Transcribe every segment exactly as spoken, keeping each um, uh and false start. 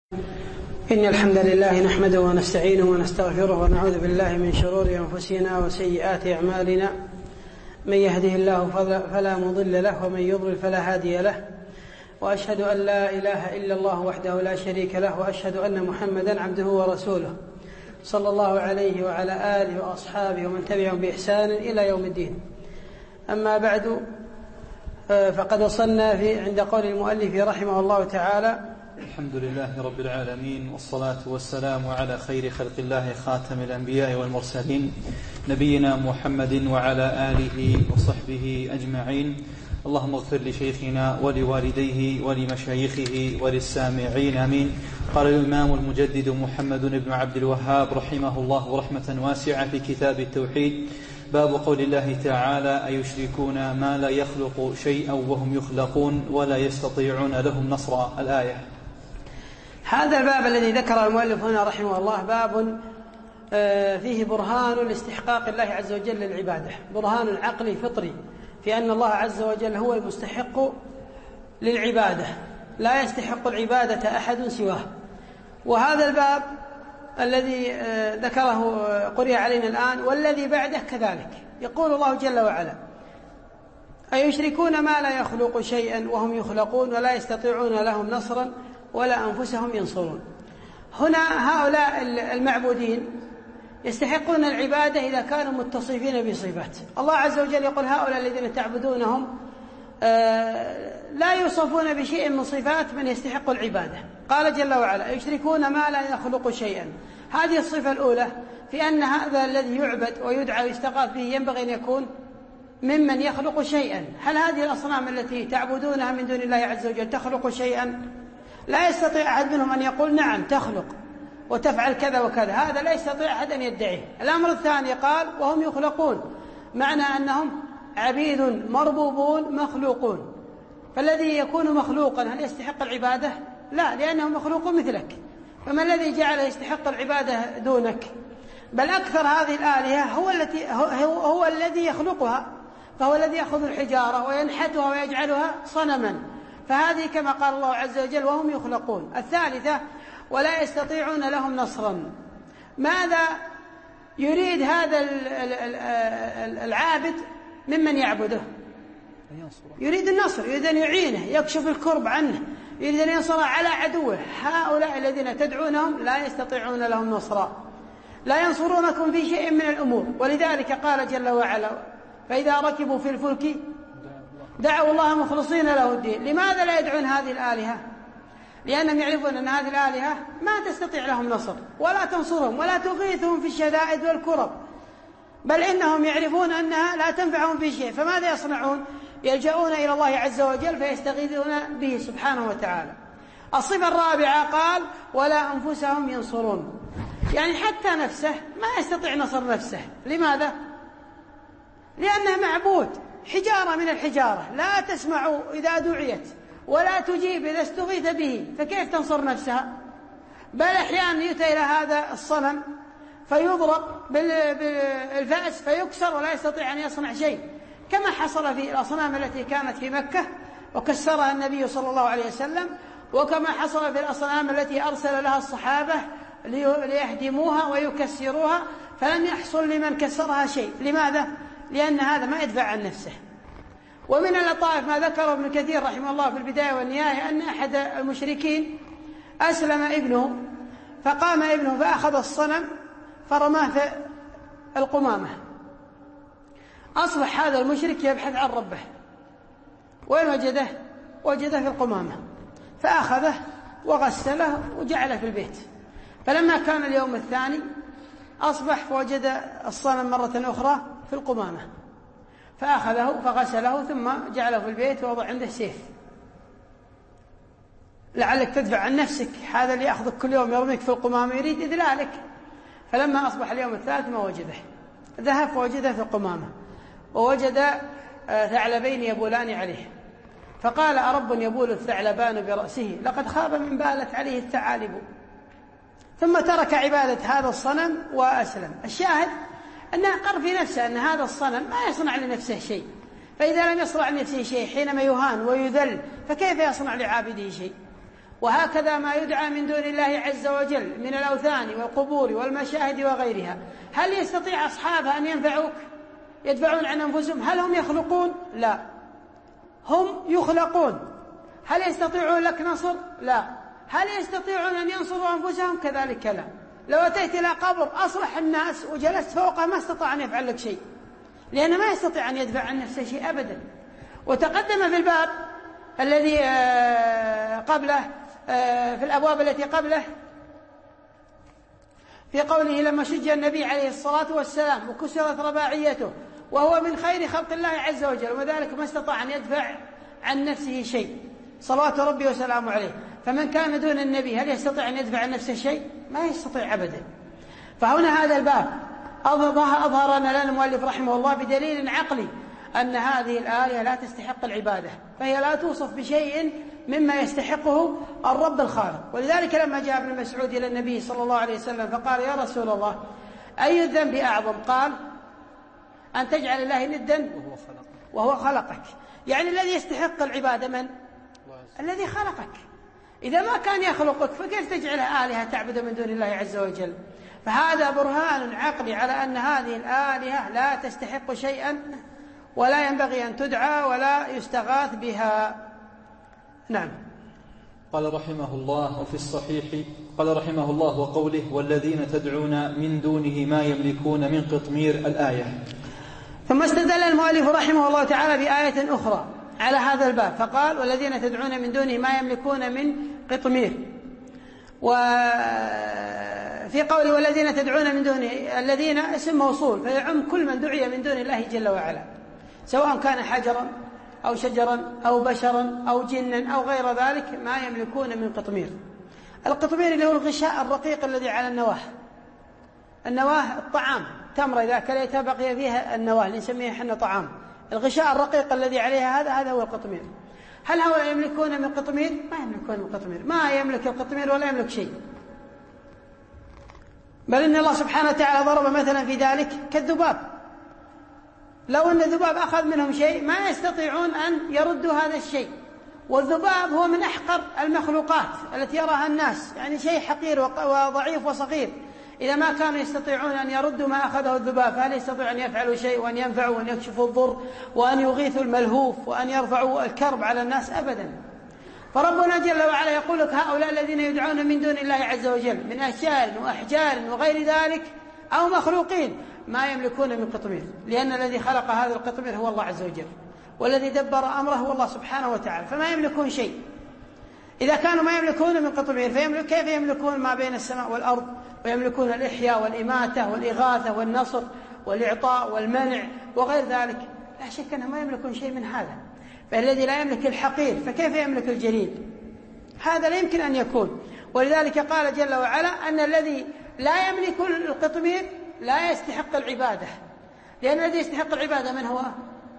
إن الحمد لله نحمده ونستعينه ونستغفره ونعوذ بالله من شرور أنفسنا وسيئات أعمالنا. من يهده الله فلا مضل له ومن يضلل فلا هادي له، وأشهد أن لا إله إلا الله وحده لا شريك له، وأشهد أن محمدا عبده ورسوله صلى الله عليه وعلى آله وأصحابه ومن تبعهم بإحسان إلى يوم الدين. أما بعد، فقد وصلنا في عند قول المؤلف رحمه الله تعالى: الحمد لله رب العالمين، والصلاة والسلام على خير خلق الله خاتم الأنبياء والمرسلين، نبينا محمد وعلى آله وصحبه أجمعين. اللهم اغفر لشيخنا ولوالديه ولمشايخه وللسامعين آمين. قال الإمام المجدد محمد بن عبد الوهاب رحمه الله رحمة واسعة في كتاب التوحيد: باب قول الله تعالى: أيشركون ما لا يخلق شيئا وهم يخلقون ولا يستطيعون لهم نصرا. الآية. هذا الباب الذي ذكر المؤلف هنا رحمه الله باب فيه برهان لاستحقاق الله عز وجل للعبادة، برهان عقلي فطري في أن الله عز وجل هو المستحق للعبادة، لا يستحق العبادة أحد سواه. وهذا الباب الذي ذكره قرئ علينا الآن والذي بعده كذلك، يقول الله جل وعلا: أيشركون ما لا يخلق شيئا وهم يخلقون ولا يستطيعون لهم نصرا ولا أنفسهم ينصرون. هنا هؤلاء المعبودين يستحقون العبادة إذا كانوا متصفين بصفات الله عز وجل. يقول: هؤلاء الذين تعبدونهم لا يوصفون بشيء من صفات من يستحق العبادة. قال جل وعلا: يشركون ما لا يخلق شيئا. هذه الصفة الأولى في أن هذا الذي يعبد ويدعى ويستغاث به ينبغي أن يكون ممن يخلق شيئا. هل هذه الأصنام التي تعبدونها من دون الله عز وجل تخلق شيئا؟ لا يستطيع أحد منهم أن يقول نعم تخلق وتفعل كذا وكذا، هذا لا يستطيع أحد أن يدعيه. الأمر الثاني قال: وهم يخلقون، معنى أنهم عبيد مربوبون مخلوقون. فالذي يكون مخلوقا هل يستحق العبادة؟ لا، لأنه مخلوق مثلك، فما الذي جعله يستحق العبادة دونك؟ بل أكثر هذه الآلهة هو, التي هو, هو, هو الذي يخلقها، فهو الذي يأخذ الحجارة وينحتها ويجعلها صنما. فهذه كما قال الله عز وجل: وهم يخلقون. الثالثة: ولا يستطيعون لهم نصرا. ماذا يريد هذا العابد ممن يعبده؟ يريد النصر، يريد أن يعينه، يكشف الكرب عنه، يريد أن ينصر على عدوه. هؤلاء الذين تدعونهم لا يستطيعون لهم نصرا، لا ينصرونكم في شيء من الأمور. ولذلك قال جل وعلا: فإذا ركبوا في الفلك دعوا الله مخلصين له الدين. لماذا لا يدعون هذه الآلهة؟ لأنهم يعرفون أن هذه الآلهة ما تستطيع لهم نصر ولا تنصرهم ولا تغيثهم في الشدائد والكرب، بل إنهم يعرفون أنها لا تنفعهم في شيء. فماذا يصنعون؟ يلجؤون إلى الله عز وجل فيستغيثون به سبحانه وتعالى. الصفة الرابعة قال: ولا أنفسهم ينصرون، يعني حتى نفسه ما يستطيع نصر نفسه. لماذا؟ لأنه معبود، حجارة من الحجارة لا تسمع إذا دعيت ولا تجيب إذا استغيث به، فكيف تنصر نفسها؟ بل أحيانا يؤتى إلى هذا الصنم فيضرب بالفأس فيكسر ولا يستطيع أن يصنع شيء، كما حصل في الأصنام التي كانت في مكة وكسرها النبي صلى الله عليه وسلم، وكما حصل في الأصنام التي أرسل لها الصحابة ليهدموها ويكسروها فلم يحصل لمن كسرها شيء. لماذا؟ لأن هذا ما يدفع عن نفسه. ومن اللطائف ما ذكره ابن كثير رحمه الله في البداية والنهاية أن أحد المشركين أسلم ابنه، فقام ابنه فأخذ الصنم فرماه في القمامة. أصبح هذا المشرك يبحث عن ربه، وين وجده؟ وجده في القمامة، فأخذه وغسله وجعله في البيت. فلما كان اليوم الثاني أصبح فوجد الصنم مرة أخرى في القمامة، فأخذه فغسله ثم جعله في البيت ووضع عنده سيف لعلك تدفع عن نفسك. هذا اللي يأخذك كل يوم يرميك في القمامة يريد إذلالك. فلما أصبح اليوم الثالث ما وجده، ذهب فوجده في القمامة ووجد ثعلبين يبولان عليه، فقال: أرب يبول الثعلبان برأسه لقد خاب من بالت عليه الثعالب. ثم ترك عبادة هذا الصنم وأسلم. الشاهد أنه قر في نفسه أن هذا الصنم ما يصنع لنفسه شيء، فإذا لم يصنع لنفسه شيء حينما يهان ويذل فكيف يصنع لعابده شيء؟ وهكذا ما يدعى من دون الله عز وجل من الأوثان والقبور والمشاهد وغيرها، هل يستطيع أصحابها أن ينفعوك؟ يدفعون عن أنفسهم؟ هل هم يخلقون؟ لا، هم يخلقون. هل يستطيعون لك نصر؟ لا. هل يستطيعون أن ينصروا أنفسهم؟ كذلك لا. لو أتيت إلى قبر أصلح الناس وجلست فوقه ما استطاع أن يفعل لك شيء، لأنه ما يستطيع أن يدفع عن نفسه شيء أبدا. وتقدم في الباب الذي قبله، في الأبواب التي قبله، في قوله لما شج النبي عليه الصلاة والسلام وكسرت رباعيته وهو من خير خلق الله عز وجل، وذلك ما استطاع أن يدفع عن نفسه شيء صلوات ربي وسلامه عليه. فمن كان دون النبي هل يستطيع أن يدفع عن نفسه شيء؟ ما يستطيع أبدا. فهنا هذا الباب أظهر لنا المؤلف رحمه الله بدليل عقلي أن هذه الآلهة لا تستحق العبادة، فهي لا توصف بشيء مما يستحقه الرب الخالق. ولذلك لما جاء ابن مسعود إلى النبي صلى الله عليه وسلم فقال يا رسول الله أي الذنب أعظم؟ قال أن تجعل الله ندا وهو خلقك. يعني الذي يستحق العبادة من؟ الذي خلقك. إذا ما كان يخلقك فكيف تجعله آلهة تعبد من دون الله عز وجل؟ فهذا برهان عقلي على أن هذه الآلهة لا تستحق شيئا ولا ينبغي أن تدعى ولا يستغاث بها. نعم. قال رحمه الله وفي الصحيح قال رحمه الله وقوله والذين تدعون من دونه ما يملكون من قطمير الآية. ثم استدل المؤلف رحمه الله تعالى بآية أخرى على هذا الباب فقال والذين تدعون من دونه ما يملكون من قطمير. وفي قوله والذين تدعون من دونه الذين اسم موصول فيعم كل من دعي من دون الله جل وعلا، سواء كان حجرا أو شجرا أو بشرا أو جنا أو غير ذلك ما يملكون من قطمير. القطمير اللي هو الغشاء الرقيق الذي على النواه. النواه الطعام، تمر إذا كليتها بقي فيها النواه اللي نسميها حنا طعام. الغشاء الرقيق الذي عليها هذا هذا هو القطمير. هل هؤلاء يملكون من قطمير؟ ما يملكون من قطمير، ما يملك القطمير ولا يملك شيء. بل إن الله سبحانه وتعالى ضرب مثلا في ذلك كالذباب، لو أن الذباب أخذ منهم شيء ما يستطيعون أن يردوا هذا الشيء. والذباب هو من أحقر المخلوقات التي يراها الناس، يعني شيء حقير وضعيف وصغير. إذا ما كانوا يستطيعون أن يردوا ما أخذه الذباب فهل يستطيعوا أن يفعلوا شيء وأن ينفعوا وأن يكشفوا الضر وأن يغيثوا الملهوف وأن يرفعوا الكرب على الناس؟ أبدا. فربنا جل وعلا يقول لك هؤلاء الذين يدعون من دون الله عز وجل من أشجار وأحجار وغير ذلك أو مخلوقين ما يملكون من قطمير، لأن الذي خلق هذا القطمير هو الله عز وجل، والذي دبر أمره هو الله سبحانه وتعالى، فما يملكون شيء. إذا كانوا ما يملكون من قطمير فيملك كيف يملكون ما بين السماء والأرض ويملكون الإحياء والإماتة والإغاثة والنصر والإعطاء والمنع وغير ذلك؟ لا شك أنهم ما يملكون شيء من هذا. فالذي لا يملك الحقير فكيف يملك الجليل؟ هذا لا يمكن أن يكون. ولذلك قال جل وعلا أن الذي لا يملك القطمير لا يستحق العبادة، لأن الذي يستحق العبادة من هو؟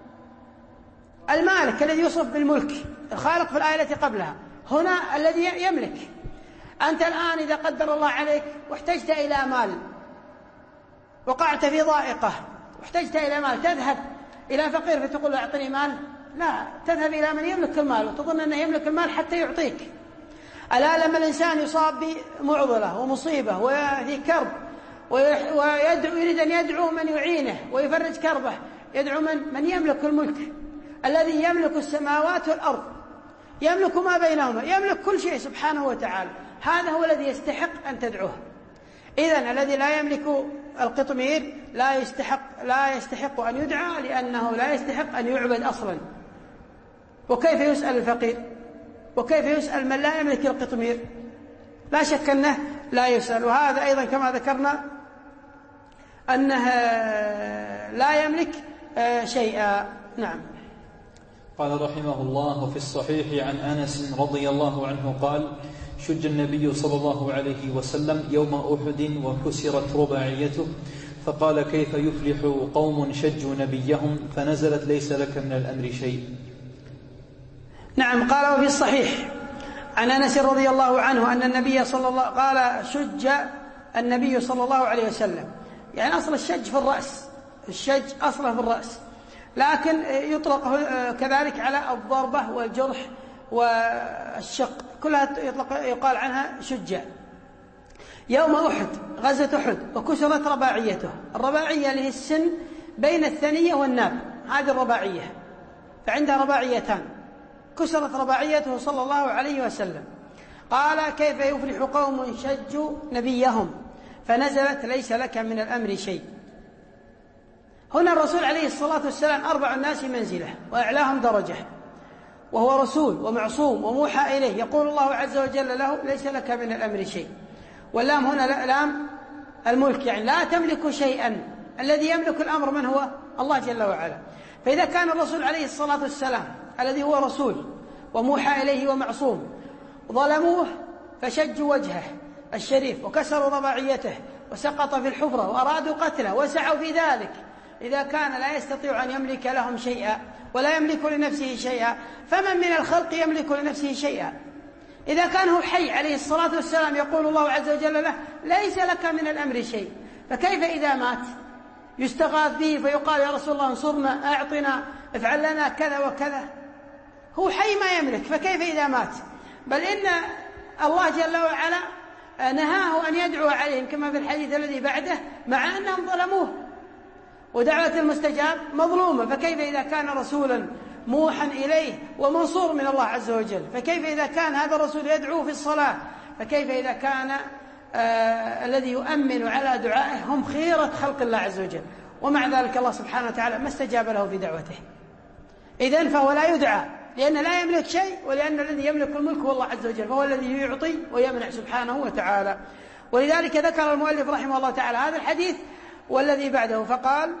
المالك الذي يوصف بالملك، الخالق في الآية التي قبلها. هنا الذي يملك. أنت الآن إذا قدر الله عليك واحتجت إلى مال، وقعت في ضائقة واحتجت إلى مال، تذهب إلى فقير فتقول له أعطني مال؟ لا، تذهب إلى من يملك المال وتظن أنه يملك المال حتى يعطيك. ألا لما الإنسان يصاب بمعضلة ومصيبة وفي كرب ويدعو يريد أن يدعو من يعينه ويفرج كربه، يدعو من؟ من يملك الملك، الذي يملك السماوات والأرض، يملك ما بينهما، يملك كل شيء سبحانه وتعالى. هذا هو الذي يستحق أن تدعوه. إذن الذي لا يملك القطمير لا يستحق لا يستحق أن يدعى، لأنه لا يستحق أن يعبد أصلا. وكيف يسأل الفقير؟ وكيف يسأل من لا يملك القطمير؟ لا شك أنه لا يسأل. وهذا أيضا كما ذكرنا أنه لا يملك شيئا. نعم. قال رحمه الله وفي الصحيح عن أنس رضي الله عنه قال شج النبي صلى الله عليه وسلم يوم أحد وكسرت رباعيته فقال كيف يفلح قوم شجوا نبيهم فنزلت ليس لك من الأمر شيء. نعم. قال وفي الصحيح عن أنس رضي الله عنه أن النبي صلى الله قال شج النبي صلى الله عليه وسلم، يعني أصل الشج في الرأس، الشج أصله في الرأس، لكن يطلق كذلك على الضربة والجرح والشق كلها يطلق يقال عنها شجاع. يوم أحد غزوة أحد وكسرت رباعيته. الرباعية اللي هي السن بين الثنية والناب، هذه الرباعية، فعندها رباعيتان، كسرت رباعيته صلى الله عليه وسلم. قال كيف يفلح قوم شجوا نبيهم فنزلت ليس لك من الأمر شيء. هنا الرسول عليه الصلاة والسلام أربع الناس منزله وأعلاهم درجة، وهو رسول ومعصوم وموحى إليه، يقول الله عز وجل له ليس لك من الأمر شيء. واللام هنا لام الملك، يعني لا تملك شيئا، الذي يملك الأمر من هو؟ الله جل وعلا. فإذا كان الرسول عليه الصلاة والسلام الذي هو رسول وموحى إليه ومعصوم ظلموه فشجوا وجهه الشريف وكسروا رباعيته وسقط في الحفرة وأرادوا قتله وسعوا في ذلك، إذا كان لا يستطيع أن يملك لهم شيئا ولا يملك لنفسه شيئا، فمن من الخلق يملك لنفسه شيئا؟ إذا كان هو حي عليه الصلاة والسلام يقول الله عز وجل له ليس لك من الأمر شيء، فكيف إذا مات يستغاث به فيقال يا رسول الله انصرنا، أعطنا، افعل لنا كذا وكذا؟ هو حي ما يملك، فكيف إذا مات؟ بل إن الله جل وعلا نهاه أن يدعو عليهم كما في الحديث الذي بعده مع أنهم ظلموه، ودعوة المستجاب مظلومة، فكيف إذا كان رسولا موحى إليه ومنصور من الله عز وجل؟ فكيف إذا كان هذا الرسول يدعو في الصلاة؟ فكيف إذا كان آه الذي يؤمن على دعائه هم خيرة خلق الله عز وجل، ومع ذلك الله سبحانه وتعالى ما استجاب له في دعوته؟ إذن فهو لا يدعى لأن لا يملك شيء، ولأن الذي يملك الملك هو الله عز وجل، فهو الذي يعطي ويمنع سبحانه وتعالى. ولذلك ذكر المؤلف رحمه الله تعالى هذا الحديث والذي بعده فقال: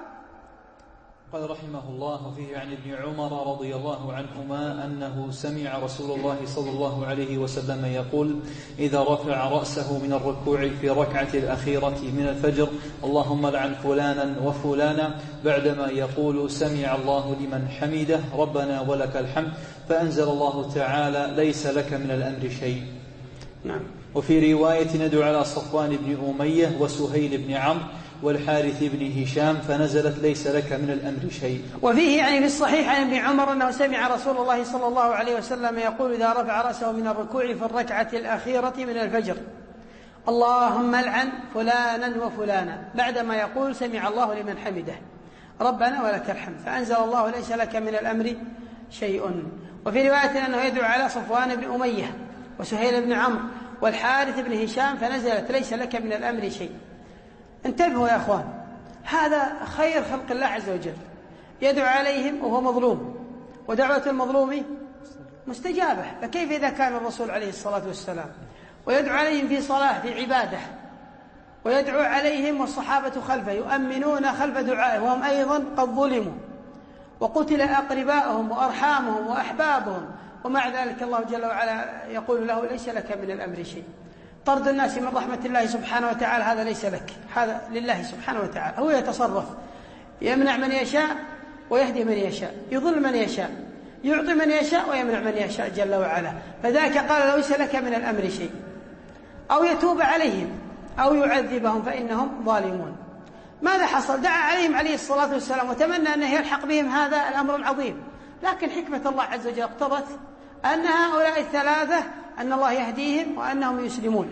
قال رحمه الله فيه عن ابن عمر رضي الله عنهما أنه سمع رسول الله صلى الله عليه وسلم يقول: إذا رفع رأسه من الركوع في ركعة الأخيرة من الفجر اللهم لعن فلانا وفلانا، بعدما يقول سمع الله لمن حمده ربنا ولك الحمد، فأنزل الله تعالى ليس لك من الأمر شيء. نعم. وفي رواية ندعو على صفوان بن أمية وسهيل بن عمرو والحارث بن هشام فنزلت ليس لك من الأمر شيء. وفيه يعني في الصحيح عن ابن عمر أنه سمع رسول الله صلى الله عليه وسلم يقول: إذا رفع رأسه من الركوع في الركعة الأخيرة من الفجر اللهم العن فلانا وفلانا، بعدما يقول سمع الله لمن حمده ربنا ولك الحمد، فأنزل الله ليس لك من الأمر شيء. وفي رواية أنه يدعو على صفوان بن أمية وسهيل بن عمرو والحارث بن هشام فنزلت ليس لك من الأمر شيء. انتبهوا يا أخوان، هذا خير خلق الله عز وجل، يدعو عليهم وهو مظلوم، ودعوة المظلوم مستجابة، فكيف إذا كان الرسول عليه الصلاة والسلام ويدعو عليهم في صلاة في عبادة، ويدعو عليهم والصحابة خلفه يؤمنون خلف دعائه وهم أيضا قد ظلموا وقتل أقرباءهم وأرحامهم وأحبابهم، ومع ذلك الله جل وعلا يقول له ليس لك من الأمر شيء. طرد الناس من رحمة الله سبحانه وتعالى هذا ليس لك، هذا لله سبحانه وتعالى، هو يتصرف، يمنع من يشاء ويهدي من يشاء، يضل من يشاء، يعطي من يشاء ويمنع من يشاء جل وعلا. فذاك قال ليس لك من الأمر شيء، أو يتوب عليهم أو يعذبهم فإنهم ظالمون. ماذا حصل؟ دعا عليهم عليه الصلاة والسلام وتمنى أنه يلحق بهم هذا الأمر العظيم، لكن حكمة الله عز وجل اقتضت أن هؤلاء الثلاثة أن الله يهديهم وأنهم يسلمون،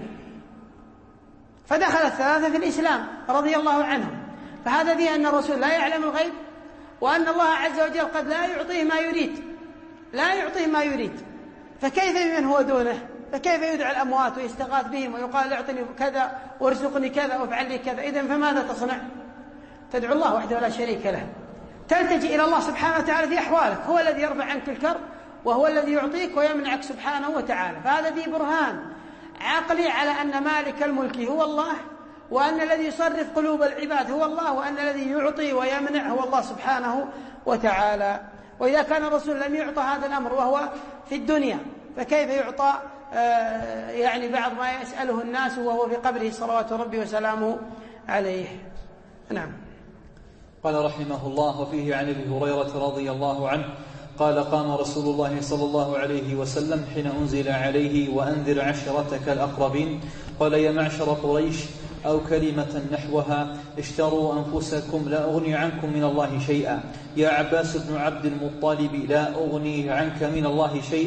فدخل الثلاثة في الإسلام رضي الله عنهم. فهذا فيه أن الرسول لا يعلم الغيب، وأن الله عز وجل قد لا يعطيه ما يريد، لا يعطيه ما يريد، فكيف بمن هو دونه؟ فكيف يدعى الأموات ويستغاث بهم ويقال اعطني كذا وارزقني كذا وافعل لي كذا؟ إذن فماذا تصنع؟ تدعو الله وحده لا شريك له، تلتجئ إلى الله سبحانه وتعالى في أحوالك، هو الذي يرفع عنك الكرب وهو الذي يعطيك ويمنعك سبحانه وتعالى. فهذا فيه برهان عقلي على أن مالك الملك هو الله، وأن الذي يصرف قلوب العباد هو الله، وأن الذي يعطي ويمنع هو الله سبحانه وتعالى. وإذا كان الرسول لم يعطى هذا الأمر وهو في الدنيا، فكيف يعطى آه يعني بعض ما يسأله الناس وهو في قبره صلوات ربي وسلامه عليه؟ نعم. قال رحمه الله وفيه عن ابي هريرة رضي الله عنه قال: قام رسول الله صلى الله عليه وسلم حين أنزل عليه: وأنذر عشيرتك الأقربين. قال: يا معشر قريش، أو كلمة نحوها: اشتروا أنفسكم لا أغني عنكم من الله شيئا. يا عباس بن عبد المطلب، لا أغني عنك من الله شيئا.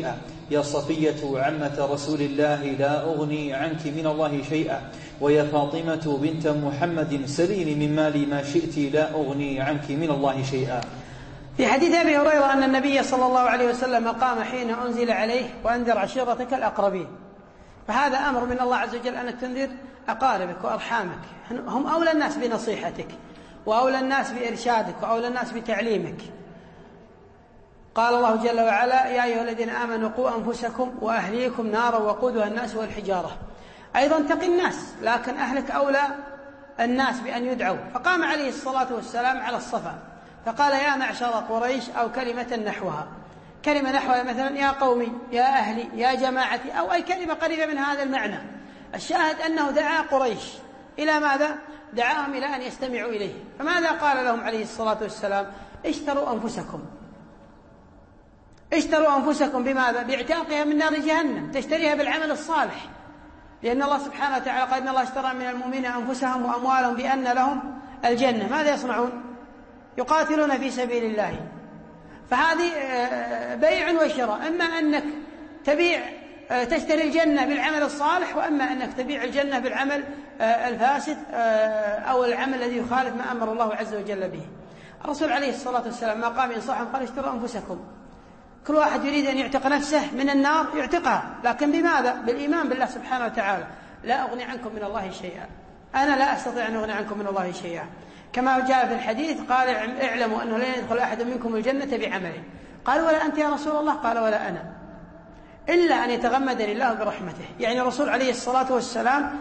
يا صفية عمة رسول الله لا أغني عنك من الله شيئا، ويا فاطمة بنت محمد سليني من مالي ما شئت لا أغني عنك من الله شيئا. في حديث أبي هريرة أن النبي صلى الله عليه وسلم قام حين أنزل عليه وأنذر عشيرتك الأقربين، فهذا أمر من الله عز وجل أنك تنذر أقاربك وأرحامك، هم أولى الناس بنصيحتك وأولى الناس بإرشادك وأولى الناس بتعليمك. قال الله جل وعلا: يا أيها الذين آمنوا قوا أنفسكم وأهليكم نارا وقودها الناس والحجارة. أيضا تقي الناس، لكن أهلك أولى الناس بأن يدعوا. فقام عليه الصلاة والسلام على الصفا فقال: يا معشر قريش، أو كلمة نحوها، كلمة نحوها مثلا يا قومي، يا أهلي، يا جماعتي، أو أي كلمة قريبة من هذا المعنى. الشاهد أنه دعا قريش إلى ماذا؟ دعاهم إلى أن يستمعوا إليه. فماذا قال لهم عليه الصلاة والسلام؟ اشتروا أنفسكم. اشتروا أنفسكم بماذا؟ باعتاقها من نار جهنم، تشتريها بالعمل الصالح، لأن الله سبحانه وتعالى قال: إن الله اشترى من المؤمنين أنفسهم وأموالهم بأن لهم الجنة. ماذا يصنعون؟ يقاتلون في سبيل الله. فهذه بيع وشراء، إما أنك تبيع تشتري الجنة بالعمل الصالح، وأما أنك تبيع الجنة بالعمل الفاسد أو العمل الذي يخالف ما أمر الله عز وجل به. الرسول عليه الصلاة والسلام ما قام ينصحهم قال: اشتروا أنفسكم. كل واحد يريد أن يعتق نفسه من النار يعتقها، لكن بماذا؟ بالإيمان بالله سبحانه وتعالى. لا أغني عنكم من الله شيئا، أنا لا أستطيع أن أغني عنكم من الله شيئا، كما جاء في الحديث قال: اعلموا أنه لا يدخل أحد منكم الجنة بعمله. قال: ولا أنت يا رسول الله؟ قال: ولا أنا، إلا أن يتغمدني الله برحمته. يعني الرسول عليه الصلاة والسلام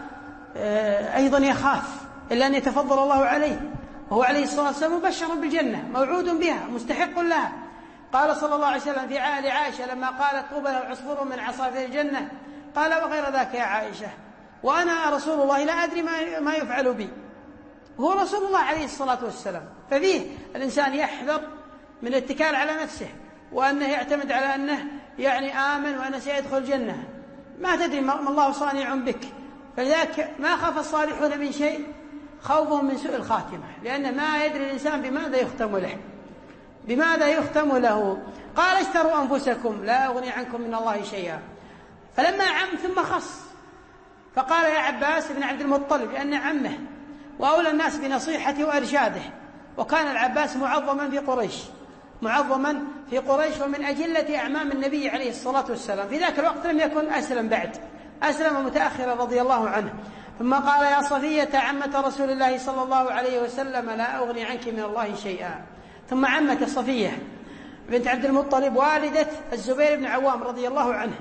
أيضا يخاف إلا أن يتفضل الله عليه، وهو عليه الصلاة والسلام مبشر بالجنة، موعود بها، مستحق لها. قال صلى الله عليه وسلم في عهد عائشة لما قالت: طوبى له عصفور من عصافير الجنة، قال: وغير ذاك يا عائشة، وأنا رسول الله لا أدري ما يفعل بي. هو رسول الله عليه الصلاة والسلام. ففيه الإنسان يحذر من الاتكال على نفسه، وأنه يعتمد على أنه يعني آمن وأنه سيدخل الجنة، ما تدري ما الله صانع بك. فلذلك ما خاف الصالحون من شيء خوفهم من سوء الخاتمة، لأن ما يدري الإنسان بماذا يختم له، بماذا يختم له. قال: اشتروا أنفسكم لا أغني عنكم من الله شيئا. فلما عم ثم خص، فقال: يا عباس بن عبد المطلب، لأن عمه وأولى الناس بنصيحته وإرشاده، وكان العباس معظما في قريش، معظما في قريش ومن أجلة أعمام النبي عليه الصلاة والسلام. في ذاك الوقت لم يكن أسلم بعد، أسلم متأخرا رضي الله عنه. ثم قال: يا صفية عمة رسول الله صلى الله عليه وسلم لا أغني عنك من الله شيئا. ثم عمة صفية بنت عبد المطلب والدة الزبير بن عوام رضي الله عنه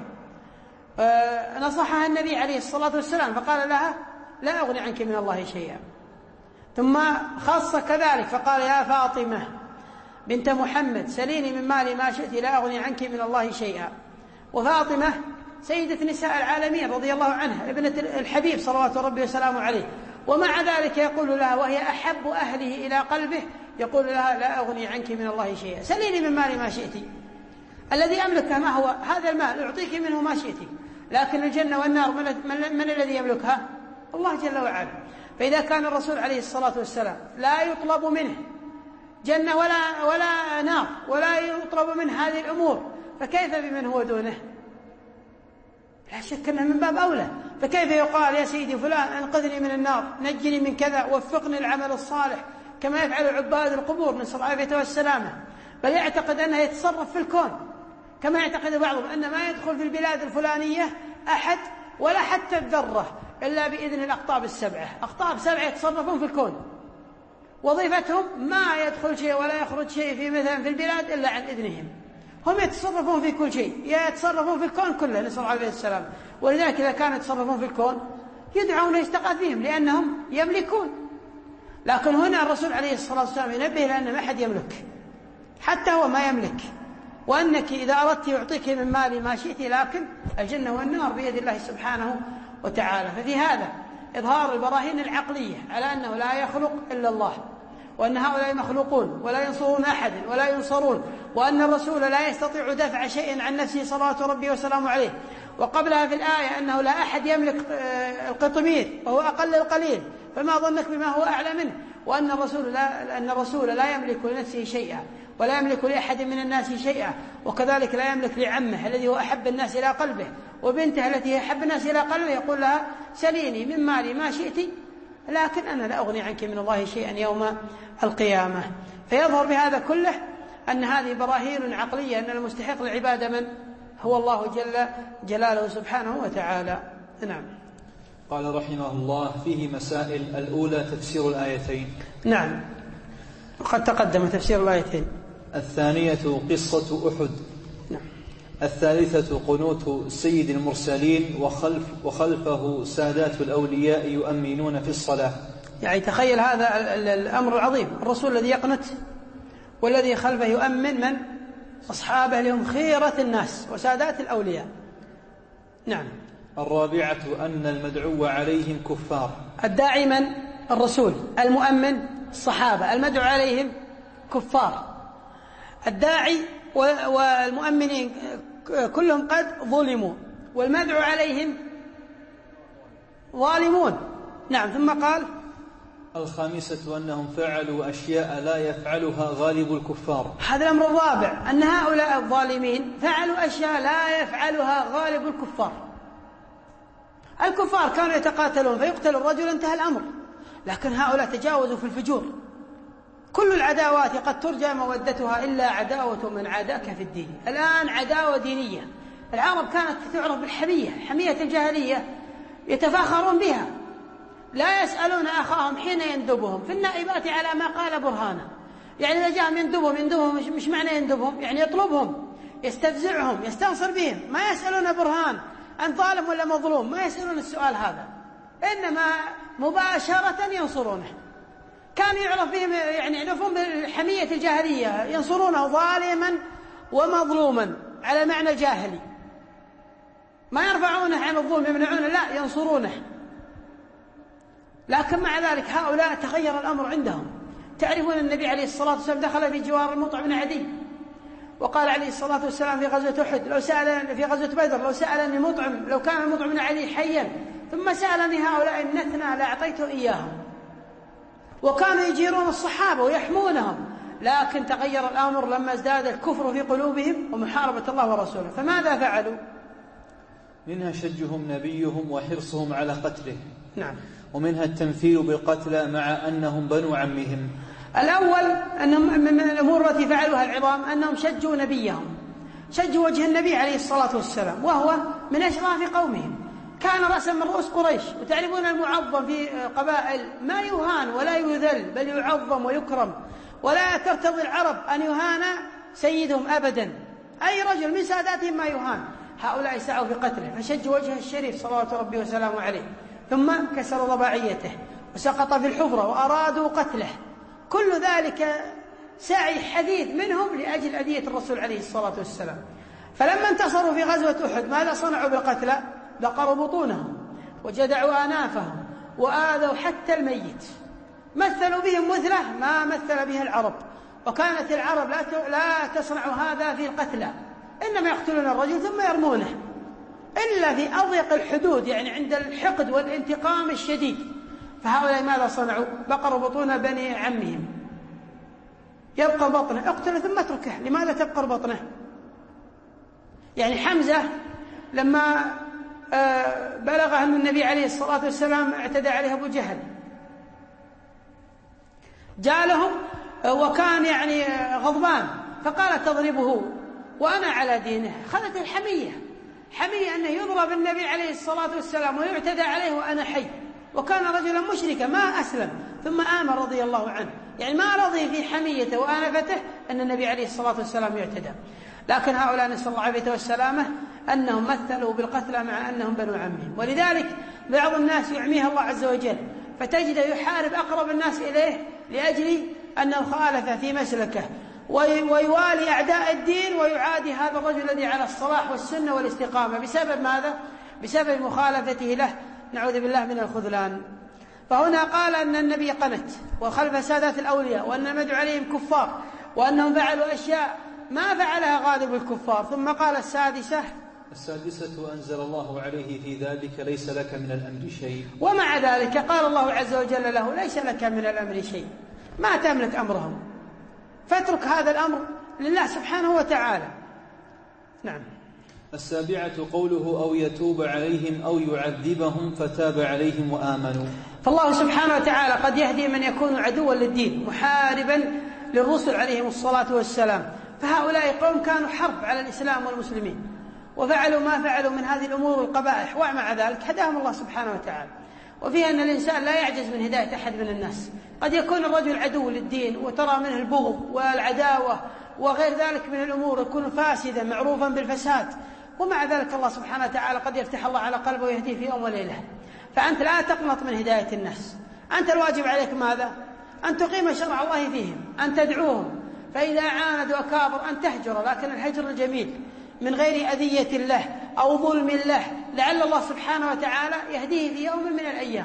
نصحها النبي عليه الصلاة والسلام فقال لها: لا أغني عنك من الله شيئا. ثم خص كذلك فقال: يا فاطمة بنت محمد سليني من مالي ما شئت لا أغني عنك من الله شيئا. وفاطمة سيدة نساء العالمين رضي الله عنها، ابنة الحبيب صلوات ربي وسلامه عليه، ومع ذلك يقول لها وهي أحب أهله إلى قلبه، يقول لها: لا أغني عنك من الله شيئا، سليني من مالي ما شئت. الذي أملكه ما هو هذا المال، أعطيك منه ما شئت، لكن الجنة والنار من, من, من الذي يملكها؟ الله جل وعلا. فإذا كان الرسول عليه الصلاة والسلام لا يطلب منه جنة ولا, ولا نار ولا يطلب منه هذه الأمور، فكيف بمن هو دونه؟ لا شك أنه من باب أولى. فكيف يقال: يا سيدي فلان أنقذني من النار، نجني من كذا، وفقني العمل الصالح، كما يفعل عباد القبور نسأل العافية والسلامة، بل يعتقد أنه يتصرف في الكون، كما يعتقد بعضهم أن ما يدخل في البلاد الفلانية أحد ولا حتى الذرة إلا بإذن الأقطاب السبعة. أقطاب سبعة يتصرفون في الكون، وظيفتهم ما يدخل شيء ولا يخرج شيء في مثلا في البلاد إلا عن إذنهم، هم يتصرفون في كل شيء، يتصرفون في الكون كله نسأل الله عليه السلام. ولذلك إذا كانوا يتصرفون في الكون يدعون يستغاث بهم لأنهم يملكون. لكن هنا الرسول عليه الصلاة والسلام ينبه لأن ما أحد يملك، حتى هو ما يملك، وأنك إذا أردت يعطيك من مالي ما شئت، لكن الجنة والنار بيد الله سبحانه وتعالى. ففي هذا إظهار البراهين العقلية على أنه لا يخلق إلا الله، وأن هؤلاء مخلوقون ولا ينصرون أحد ولا ينصرون، وأن الرسول لا يستطيع دفع شيء عن نفسه صلوات ربي وسلامه عليه. وقبلها في الآية أنه لا أحد يملك القطمير وهو أقل القليل، فما ظنك بما هو أعلى منه، وأن الرسول لا, أن الرسول لا يملك لنفسه شيئا، ولا يملك لأحد من الناس شيئا، وكذلك لا يملك لعمه الذي هو أحب الناس إلى قلبه وبنته التي هي أحب الناس إلى قلبه، يقول لها سليني من مالي ما شئت لكن أنا لا أغني عنك من الله شيئا يوم القيامة. فيظهر بهذا كله أن هذه براهين عقلية أن المستحق للعبادة من هو الله جل جلاله سبحانه وتعالى. نعم. قال رحمه الله: فيه مسائل. الأولى تفسير الآيتين. نعم، وقد تقدم تفسير الآيتين. الثانية قصة أحد. نعم. الثالثة قنوت سيد المرسلين وخلف وخلفه سادات الأولياء يؤمنون في الصلاة. يعني تخيل هذا الأمر العظيم، الرسول الذي يقنت والذي خلفه يؤمن من أصحابه لهم خيرة الناس وسادات الأولياء. نعم. الرابعة أن المدعو عليهم كفار. الداعي من؟ الرسول. المؤمن الصحابة. المدعو عليهم كفار. الداعي والمؤمنين كلهم قد ظلموا، والمدعو عليهم ظالمون. نعم. ثم قال: الخامسة أنهم فعلوا أشياء لا يفعلها غالب الكفار. هذا الأمر الرابع، أن هؤلاء الظالمين فعلوا أشياء لا يفعلها غالب الكفار. الكفار كانوا يتقاتلون فيقتل الرجل انتهى الأمر، لكن هؤلاء تجاوزوا في الفجور. كل العداوات قد ترجى مودتها إلا عداوة من عاداك في الدين. الآن عداوة دينية. العرب كانت تعرف بالحمية، حمية الجاهلية يتفاخرون بها، لا يسألون أخاهم حين يندبهم في النائبات على ما قال برهانه. يعني إذا جاءهم يندبهم يندبهم مش معنى يندبهم، يعني يطلبهم، يستفزعهم، يستنصر بهم، ما يسألون برهان أن ظالم ولا مظلوم، ما يسألون السؤال هذا، إنما مباشرة ينصرونه. كان يعرف بهم، يعني يعرفون بحمية الجاهلية، ينصرونه ظالما ومظلوما على معنى الجاهلي، ما يرفعونه عن الظلم يمنعونه، لا ينصرونه. لكن مع ذلك هؤلاء تغير الأمر عندهم. تعرفون النبي عليه الصلاة والسلام دخل في جوار المطعم بن عدي، وقال عليه الصلاة والسلام في غزوة أحد لو سأل في غزوة بدر لو سألني مطعم لو كان المطعم بن عدي حيا ثم سألني هؤلاء النثنى لأعطيته إياهم. وكانوا يجيرون الصحابة ويحمونهم، لكن تغير الأمر لما ازداد الكفر في قلوبهم ومحاربة الله ورسوله. فماذا فعلوا؟ منها شجهم نبيهم وحرصهم على قتله. نعم. ومنها التمثيل بالقتلى مع أنهم بنو عمهم. الأول أنهم من الأمور التي فعلوها العظام أنهم شجوا نبيهم، شجوا وجه النبي عليه الصلاة والسلام، وهو من أشراف قومهم، كان رأسا من رؤوس قريش. وتعرفون المعظم في قبائل ما يهان ولا يذل، بل يعظم ويكرم، ولا ترتضي العرب أن يهان سيدهم أبدا، أي رجل من ساداتهم ما يهان. هؤلاء سعوا في قتله فشجوا وجهه الشريف صلوات ربي وسلامه عليه، ثم كسروا ضباعيته وسقط في الحفرة وأرادوا قتله. كل ذلك سعي حديث منهم لأجل أذية الرسول عليه الصلاة والسلام. فلما انتصروا في غزوة أحد ماذا صنعوا بالقتلى؟ بقروا بطونهم وجدعوا آنافهم وآذوا حتى الميت، مثلوا بهم مثله ما مثل بها العرب. وكانت العرب لا لا تصنع هذا في القتلى، إنما يقتلون الرجل ثم يرمونه إلا في أضيق الحدود، يعني عند الحقد والانتقام الشديد. فهؤلاء ماذا صنعوا؟ بقروا بطون بني عمهم، يبقى بطنه اقتله ثم اتركه. لماذا تبقر بطنه؟ يعني حمزة لما بلغ أن النبي عليه الصلاة والسلام اعتدى عليه أبو جهل، جاء لهم وكان يعني غضبان فقال تضربه وأنا على دينه. خذت الحمية، حمية أنه يضرب النبي عليه الصلاة والسلام ويعتدى عليه وأنا حي، وكان رجلا مشركا ما أسلم ثم آمن رضي الله عنه، يعني ما رضي في حميته وآنفته أن النبي عليه الصلاة والسلام يعتدى. لكن هؤلاء نسأل الله العافية والسلامة أنهم مثلوا بالقتلى مع أنهم بنو عمهم. ولذلك بعض الناس يعميها الله عز وجل، فتجد يحارب أقرب الناس إليه لأجل أنه خالف في مسلكه، ويوالي أعداء الدين ويعادي هذا الرجل الذي على الصلاح والسنة والاستقامة بسبب ماذا؟ بسبب مخالفته له، نعوذ بالله من الخذلان. فهنا قال أن النبي قنت وخلف سادات الأولياء، وأن المدعو عليهم كفار، وأنهم فعلوا أشياء ما فعلها غالب الكفار. ثم قال السادسة السادسة أنزل الله عليه في ذلك ليس لك من الأمر شيء. ومع ذلك قال الله عز وجل له ليس لك من الأمر شيء، ما تملك أمرهم، فاترك هذا الأمر لله سبحانه وتعالى. نعم. السابعة قوله أو يتوب عليهم أو يعذبهم فتاب عليهم وآمنوا. فالله سبحانه وتعالى قد يهدي من يكون عدوا للدين محاربا للرسل عليهم الصلاة والسلام، فهؤلاء قوم كانوا حرب على الإسلام والمسلمين وفعلوا ما فعلوا من هذه الأمور والقبائح، ومع ذلك هداهم الله سبحانه وتعالى. وفيها أن الإنسان لا يعجز من هداية أحد من الناس. قد يكون الرجل عدو للدين وترى منه البغض والعداوة وغير ذلك من الأمور، يكون فاسدا معروفا بالفساد، ومع ذلك الله سبحانه وتعالى قد يفتح الله على قلبه ويهديه في يوم وليلة. فأنت لا تقنط من هداية الناس، أنت الواجب عليك ماذا؟ أن تقيم شرع الله فيهم، أن تدعوهم، فإذا عاند وكابر أن تهجر، لكن الهجر الجميل من غير أذية له أو ظلم له، لعل الله سبحانه وتعالى يهديه في يوم من الأيام.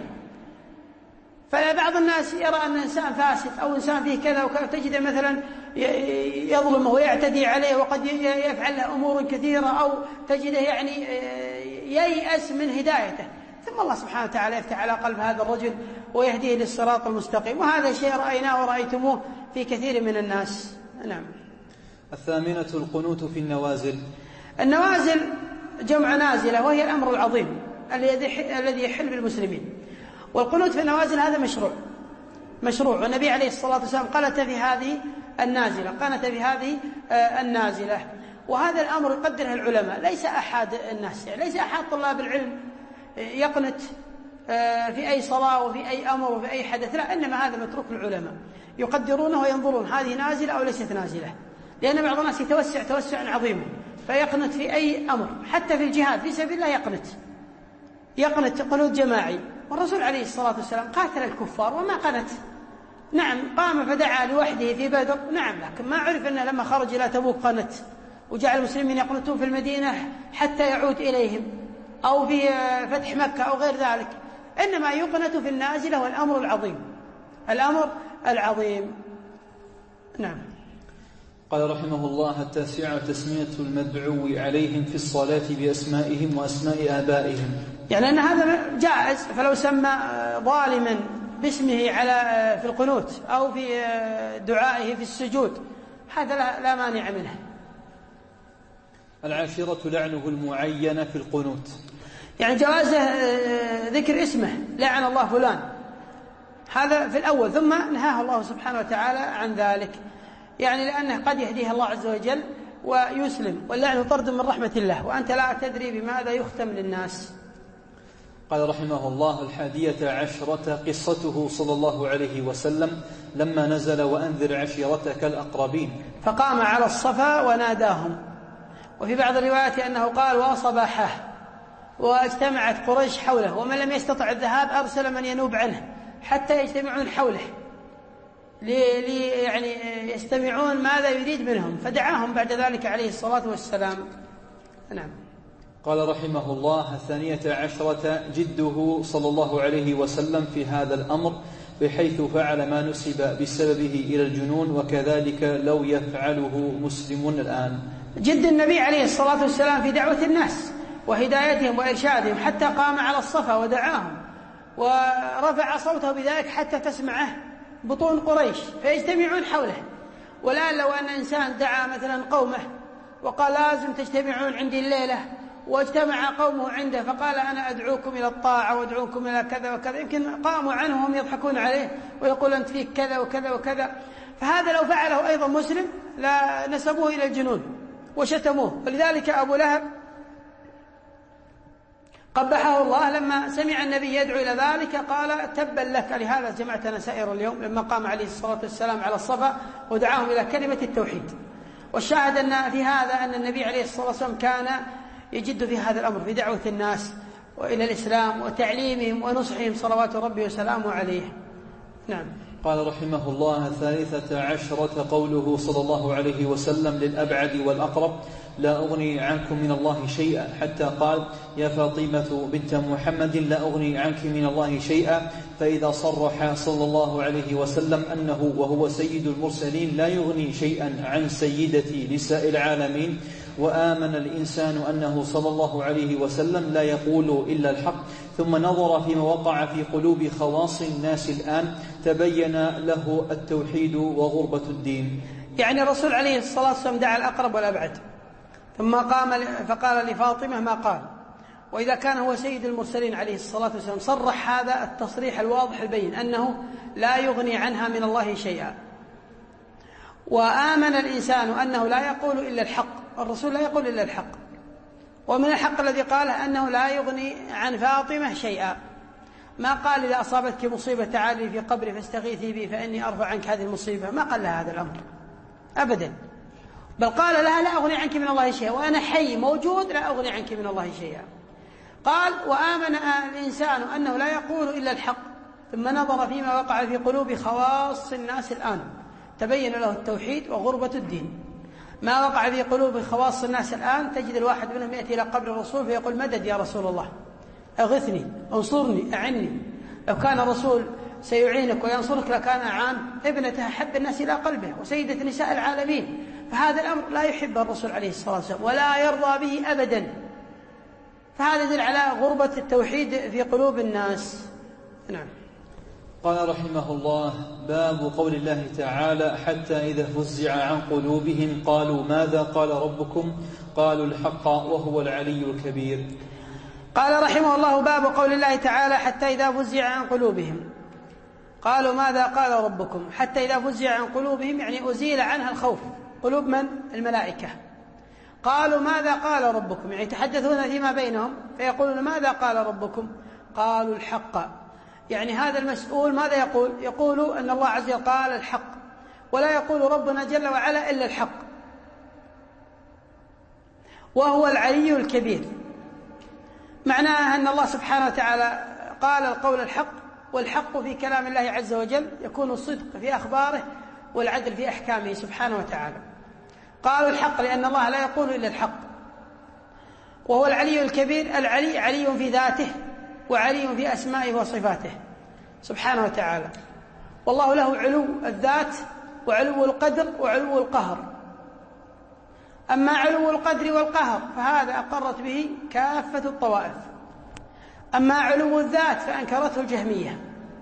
فبعض الناس يرى أن إنسان فاسد أو إنسان فيه كذا وكذا، تجد مثلا يظلمه ويعتدي عليه وقد يفعل له أمور كثيرة، أو تجده يعني ييأس من هدايته، ثم الله سبحانه وتعالى يفتح على قلب هذا الرجل ويهديه للصراط المستقيم. وهذا شيء رأيناه ورأيتموه في كثير من الناس. نعم. الثامنة القنوت في النوازل. النوازل جمع نازلة، وهي الأمر العظيم الذي يحل بالمسلمين. والقنوت في النوازل هذا مشروع مشروع والنبي عليه الصلاة والسلام قنت في هذه النازلة قنت في هذه النازلة وهذا الأمر يقدره العلماء، ليس أحد الناس، يعني ليس أحد طلاب العلم يقنت في أي صلاة وفي أي أمر وفي أي حدث، لا، إنما هذا متروك العلماء يقدرونه وينظرون هذه نازلة أو ليست نازلة، لأن بعض الناس يتوسع توسعا عظيما فيقنت في أي أمر، حتى في الجهاد في سبيل الله يقنت يقنت قنوت جماعي. والرسول عليه الصلاة والسلام قاتل الكفار وما قنت. نعم، قام فدعا لوحده في بدر، نعم، لكن ما عرف أنه لما خرج إلى تبوك قنت وجعل المسلمين يقنتون في المدينة حتى يعود إليهم، أو في فتح مكة أو غير ذلك، إنما يقنت في النازلة والأمر العظيم الأمر العظيم. نعم. قال رحمه الله: التاسعة تسمية المدعو عليهم في الصلاة بأسمائهم وأسماء آبائهم، يعني أن هذا جائز، فلو سمى ظالما باسمه على في القنوت أو في دعائه في السجود هذا لا, لا مانع منه. العاشرة لعنه المعين في القنوت، يعني جوازه ذكر اسمه، لعن الله فلان، هذا في الأول، ثم نهاه الله سبحانه وتعالى عن ذلك، يعني لأنه قد يهديه الله عز وجل ويسلم، واللعن طرد من رحمة الله، وأنت لا تدري بماذا يختم للناس. قال رحمه الله: الحادية عشرة قصته صلى الله عليه وسلم لما نزل وأنذر عشيرتك الأقربين، فقام على الصفا وناداهم، وفي بعض الروايات أنه قال وصباحه، واجتمعت قريش حوله، ومن لم يستطع الذهاب أرسل من ينوب عنه حتى يجتمعون حوله لي يعني يستمعون ماذا يريد منهم، فدعاهم بعد ذلك عليه الصلاة والسلام. نعم. قال رحمه الله: الثانية عشرة جده صلى الله عليه وسلم في هذا الأمر، بحيث فعل ما نسب بسببه إلى الجنون، وكذلك لو يفعله مسلم الآن. جد النبي عليه الصلاة والسلام في دعوة الناس وهدايتهم وإرشادهم، حتى قام على الصفا ودعاهم ورفع صوته بذلك حتى تسمعه بطون قريش فيجتمعون حوله. والآن لو أن إنسان دعا مثلا قومه وقال لازم تجتمعون عندي الليلة، واجتمع قومه عنده فقال أنا أدعوكم إلى الطاعة وأدعوكم إلى كذا وكذا، يمكن قاموا عنه وهم يضحكون عليه ويقول أنت فيك كذا وكذا وكذا. فهذا لو فعله أيضا مسلم لا نسبوه إلى الجنون وشتموه. ولذلك أبو لهب قبحه الله لما سمع النبي يدعو إلى ذلك قال تبا لك، لهذا جمعتنا سائر اليوم، لما قام عليه الصلاة والسلام على الصفا ودعاهم إلى كلمة التوحيد. والشاهد أن في هذا أن النبي عليه الصلاة والسلام كان يجد في هذا الأمر في دعوة الناس وإلى الإسلام وتعليمهم ونصحهم صلوات ربي وسلامه عليه. نعم. قال رحمه الله: الثالثة عشرة قوله صلى الله عليه وسلم للأبعد والأقرب: لا أغني عنكم من الله شيئا، حتى قال: يا فاطمة بنت محمد لا أغني عنك من الله شيئا. فإذا صرح صلى الله عليه وسلم أنه وهو سيد المرسلين لا يغني شيئا عن سيدتي نساء العالمين، وآمن الإنسان أنه صلى الله عليه وسلم لا يقول إلا الحق، ثم نظر فيما وقع في قلوب خواص الناس الآن، تبين له التوحيد وغربة الدين. يعني الرسول عليه الصلاة والسلام دعا الأقرب والأبعد، ثم قام فقال لفاطمة ما قال. وإذا كان هو سيد المرسلين عليه الصلاة والسلام صرح هذا التصريح الواضح البين أنه لا يغني عنها من الله شيئا. وآمن الإنسان أنه لا يقول إلا الحق، الرسول لا يقول إلا الحق، ومن الحق الذي قاله أنه لا يغني عن فاطمة شيئا. ما قال إذا أصابتك مصيبة تعالي في قبري فاستغيثي بي فإني أرفع عنك هذه المصيبة، ما قال لها هذا الأمر أبدا، بل قال لها لا أغني عنك من الله شيئا، وأنا حي موجود لا أغني عنك من الله شيئا. قال وآمن الإنسان أنه لا يقول إلا الحق، ثم نظر فيما وقع في قلوب خواص الناس الآن تبين له التوحيد وغربة الدين. ما وقع في قلوب خواص الناس الآن تجد الواحد منهم يأتي إلى قبر الرسول فيقول مدد يا رسول الله، أغثني، انصرني، أعني. لو كان الرسول سيعينك وينصرك لكان أعان ابنته أحب الناس إلى قلبه وسيدة نساء العالمين، فهذا الأمر لا يحب الرسول عليه الصلاة والسلام ولا يرضى به أبدا. فهذا يدل على غربة التوحيد في قلوب الناس. نعم. قال رحمه الله: باب قول الله تعالى: حتى إذا فزع عن قلوبهم قالوا ماذا قال ربكم قالوا الحق وهو العلي الكبير. قال رحمه الله: باب قول الله تعالى: حتى إذا فزع عن قلوبهم قالوا ماذا قال ربكم. حتى إذا فزع عن قلوبهم يعني أزيل عنها الخوف، قلوب من؟ الملائكة. قالوا ماذا قال ربكم، يعني يتحدثون فيما بينهم فيقولون ماذا قال ربكم، قالوا الحق، يعني هذا المسؤول ماذا يقول؟ يقول أن الله عز وجل قال الحق، ولا يقول ربنا جل وعلا إلا الحق، وهو العلي الكبير. معناه أن الله سبحانه وتعالى قال القول الحق، والحق في كلام الله عز وجل يكون الصدق في أخباره والعدل في أحكامه سبحانه وتعالى. قالوا الحق لأن الله لا يقول إلا الحق، وهو العلي الكبير. العلي علي في ذاته وعلي في أسمائه وصفاته سبحانه وتعالى، والله له علو الذات وعلو القدر وعلو القهر. أما علو القدر والقهر فهذا أقرت به كافة الطوائف، أما علو الذات فأنكرته الجهمية.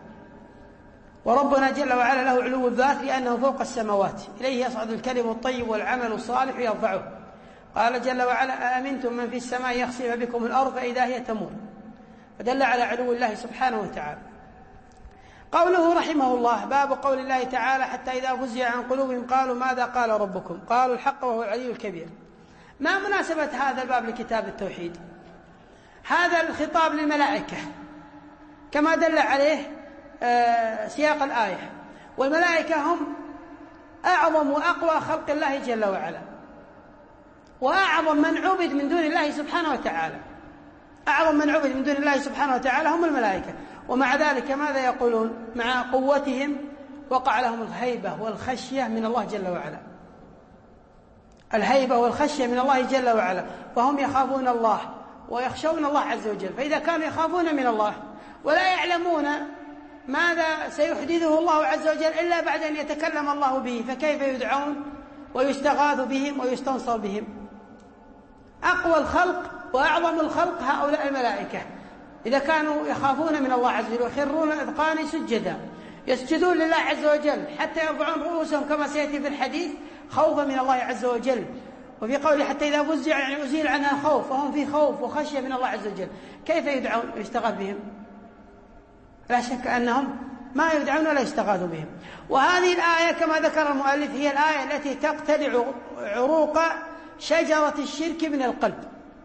وربنا جل وعلا له علو الذات لأنه فوق السماوات، إليه يصعد الكلم الطيب والعمل الصالح يرفعه. قال جل وعلا: أأمنتم من في السماء يخسف بكم الأرض فإذا هي تمور، فدل على علو الله سبحانه وتعالى. قوله رحمه الله: باب قول الله تعالى: حتى إذا فزع عن قلوبهم قالوا ماذا قال ربكم قالوا الحق وهو العلي الكبير. ما مناسبة هذا الباب لكتاب التوحيد؟ هذا الخطاب للملائكة كما دل عليه سياق الآية، والملائكة هم أعظم وأقوى خلق الله جل وعلا، وأعظم من عبد من دون الله سبحانه وتعالى. أعظم من عبد من دون الله سبحانه وتعالى هم الملائكة، ومع ذلك ماذا يقولون؟ مع قوتهم وقع لهم الهيبة والخشية من الله جل وعلا، الهيبة والخشية من الله جل وعلا، فهم يخافون الله ويخشون الله عز وجل. فإذا كانوا يخافون من الله ولا يعلمون ماذا سيحدثه الله عز وجل إلا بعد أن يتكلم الله به، فكيف يدعون ويستغاث بهم ويستنصر بهم؟ أقوى الخلق وأعظم الخلق هؤلاء الملائكة، إذا كانوا يخافون من الله عز وجل ويخرون أذقان سجدا، يسجدون لله عز وجل حتى يرفعون رؤوسهم كما سيأتي في الحديث خوفا من الله عز وجل. وفي قوله حتى إذا فزع يعني أزيل عنها الخوف، وهم في خوف وخشية من الله عز وجل، كيف يدعون ويستغاث بهم؟ لا شك أنهم ما يدعون ولا يستغاث بهم. وهذه الآية كما ذكر المؤلف هي الآية التي تقتلع عروق شجرة الشرك من القلب.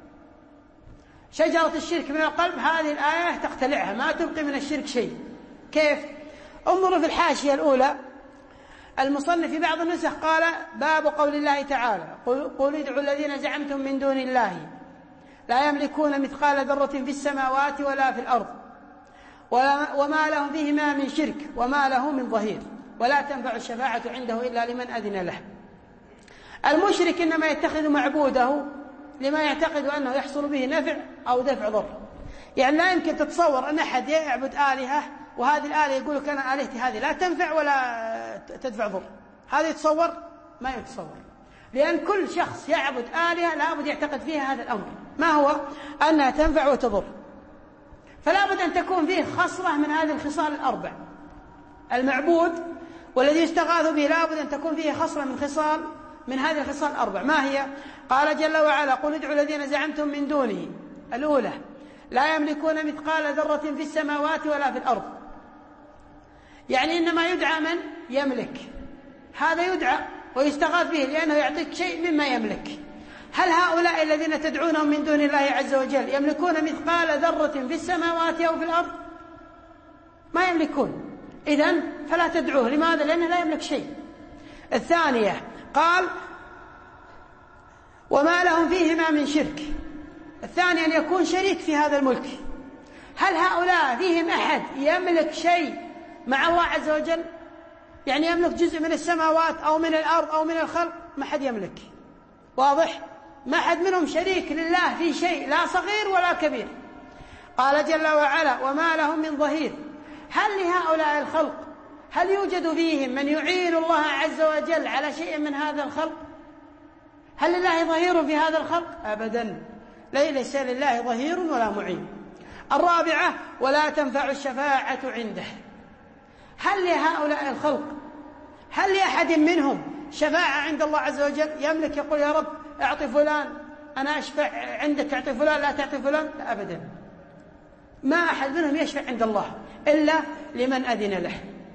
شجرة الشرك من القلب هذه الآية تقتلعها، ما تبقي من الشرك شيء. كيف؟ انظروا في الحاشية الأولى، المصنف في بعض النسخ قال: باب قول الله تعالى: قل ادعوا الذين زعمتم من دون الله لا يملكون مثقال ذرة في السماوات ولا في الأرض وما لهم فيهما من شرك وما له من ظهير ولا تنفع الشفاعة عنده إلا لمن أذن له. المشرك إنما يتخذ معبوده لما يعتقد أنه يحصل به نفع أو دفع ضر. يعني لا يمكن تتصور أن أحد يعبد آلهة وهذه الآلهة يقول لك أنا آلهتي هذه لا تنفع ولا تدفع ضر، هذا يتصور؟ ما يتصور، لأن كل شخص يعبد آلهة لابد يعتقد فيها هذا الأمر، ما هو؟ أنها تنفع وتضر. فلا بد أن تكون فيه خصلة من هذه الخصال الأربع: المعبود والذي يستغاث به لا بد أن تكون فيه خصلة من خصال من هذه الخصال الأربع. ما هي؟ قال جل وعلا: قل ادعوا الذين زعمتم من دونه. الأولى: لا يملكون مثقال ذرة في السماوات ولا في الأرض. يعني إنما يدعى من يملك، هذا يدعى ويستغاث به لأنه يعطيك شيء مما يملك. هل هؤلاء الذين تدعونهم من دون الله عز وجل يملكون مثقال ذرة في السماوات أو في الأرض؟ ما يملكون. إذن فلا تدعوه. لماذا؟ لأنه لا يملك شيء. الثانية: قال: وما لهم فيهما من شرك. الثاني أن يكون شريك في هذا الملك. هل هؤلاء فيهم أحد يملك شيء مع الله عز وجل؟ يعني يملك جزء من السماوات أو من الأرض أو من الخلق؟ ما حد يملك. واضح؟ ما حد منهم شريك لله في شيء، لا صغير ولا كبير. قال جل وعلا: وما لهم من ظهير. هل لهؤلاء الخلق هل يوجد فيهم من يعين الله عز وجل على شيء من هذا الخلق؟ هل لله ظهير في هذا الخلق؟ أبدا، ليس لله ظهير ولا معين. الرابعة: ولا تنفع الشفاعة عنده. هل لهؤلاء الخلق هل لأحد منهم شفاعة عند الله عز وجل؟ يملك يقول: يا رب أعطي فلان، أنا أشفع عندك، أعطي فلان، لا تعطي فلان؟ لا أبدا، ما أحد منهم يشفع عند الله إلا لمن أذن له.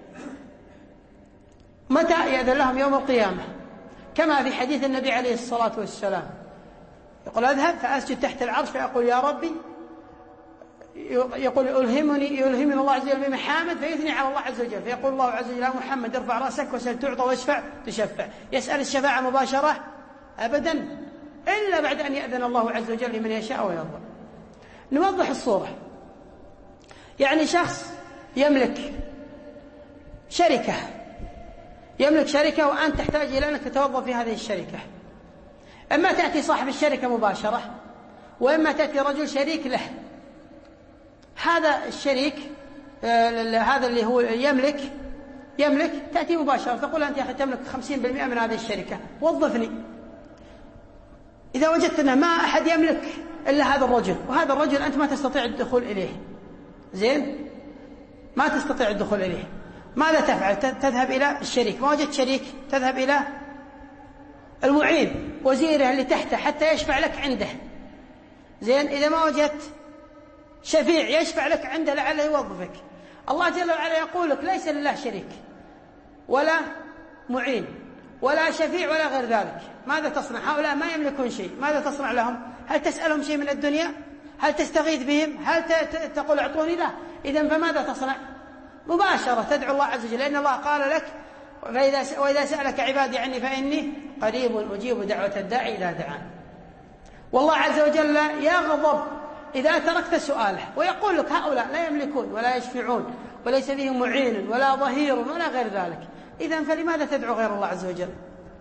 متى يأذن لهم؟ يوم القيامة، كما في حديث النبي عليه الصلاة والسلام يقول: أذهب فأسجد تحت العرش فأقول: يا ربي، يقول: ألهمني يلهمني الله عز وجل بمحامد، فيثني على الله عز وجل، فيقول الله عز وجل: يا محمد ارفع رأسك وسل تعطى واشفع تشفع. يسأل الشفاعة مباشرة؟ أبدا، إلا بعد أن يأذن الله عز وجل لمن يشاء ويرضى. نوضح الصورة. يعني شخص يملك شركة يملك شركة وأنت تحتاج إلى أنك تتوظف في هذه الشركة. إما تأتي صاحب الشركة مباشرة، وإما تأتي رجل شريك له. هذا الشريك آه هذا اللي هو يملك يملك تأتي مباشرة تقول: أنت يا أخي تملك خمسين بالمئة من هذه الشركة، وظفني. إذا وجدت أنه ما أحد يملك إلا هذا الرجل، وهذا الرجل أنت ما تستطيع الدخول إليه، زين، ما تستطيع الدخول إليه، ماذا تفعل؟ تذهب إلى الشريك. ما وجدت شريك تذهب إلى المعين، وزيره اللي تحته، حتى يشفع لك عنده، زين. إذا ما وجدت شفيع يشفع لك عنده لعله يوظفك. الله جل وعلا يقول لك: ليس لله شريك ولا معين ولا شفيع ولا غير ذلك. ماذا تصنع؟ هؤلاء ما يملكون شيء، ماذا تصنع لهم؟ هل تسألهم شيء من الدنيا؟ هل تستغيث بهم؟ هل تقول أعطوني؟ لا. إذن فماذا تصنع؟ مباشرة تدعو الله عز وجل، لأن الله قال لك: وإذا سألك عبادي عني فإني قريب أجيب دعوة الداعي إذا دعان. والله عز وجل يغضب إذا تركت سؤاله، ويقول لك: هؤلاء لا يملكون ولا يشفعون وليس فيهم معين ولا ظهير ولا غير ذلك. إذن فلماذا تدعو غير الله عز وجل؟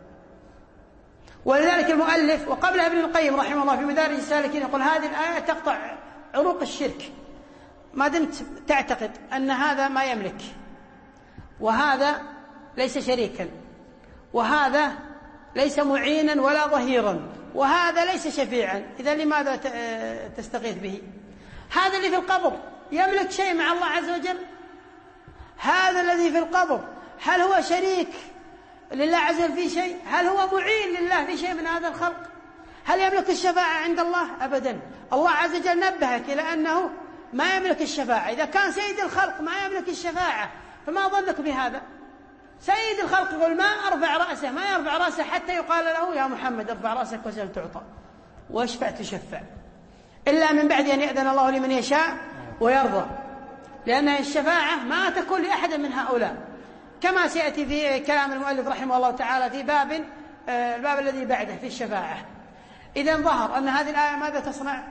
ولذلك المؤلف وقبلها ابن القيم رحمه الله في مدارج السالكين يقول: هذه الآية تقطع عروق الشرك. ما دمت تعتقد أن هذا ما يملك، وهذا ليس شريكا، وهذا ليس معينا ولا ظهيرا، وهذا ليس شفيعا، إذا لماذا تستغيث به؟ هذا اللي في القبر يملك شيء مع الله عز وجل؟ هذا الذي في القبر هل هو شريك لله عز وجل في شيء؟ هل هو معين لله في شيء من هذا الخلق؟ هل يملك الشفاعة عند الله؟ أبدا. الله عز وجل نبهك إلى أنه ما يملك الشفاعة. إذا كان سيد الخلق ما يملك الشفاعة، فما ظنك بهذا؟ سيد الخلق يقول: ما أرفع رأسه، ما يرفع رأسه حتى يقال له: يا محمد ارفع رأسك وسل تعطى واشفع تشفع، إلا من بعد أن يأذن الله لمن يشاء ويرضى. لأن الشفاعة ما تكون لأحد من هؤلاء، كما سيأتي في كلام المؤلف رحمه الله تعالى في باب الباب الذي بعده في الشفاعة. إذا ظهر أن هذه الآية ماذا تصنع؟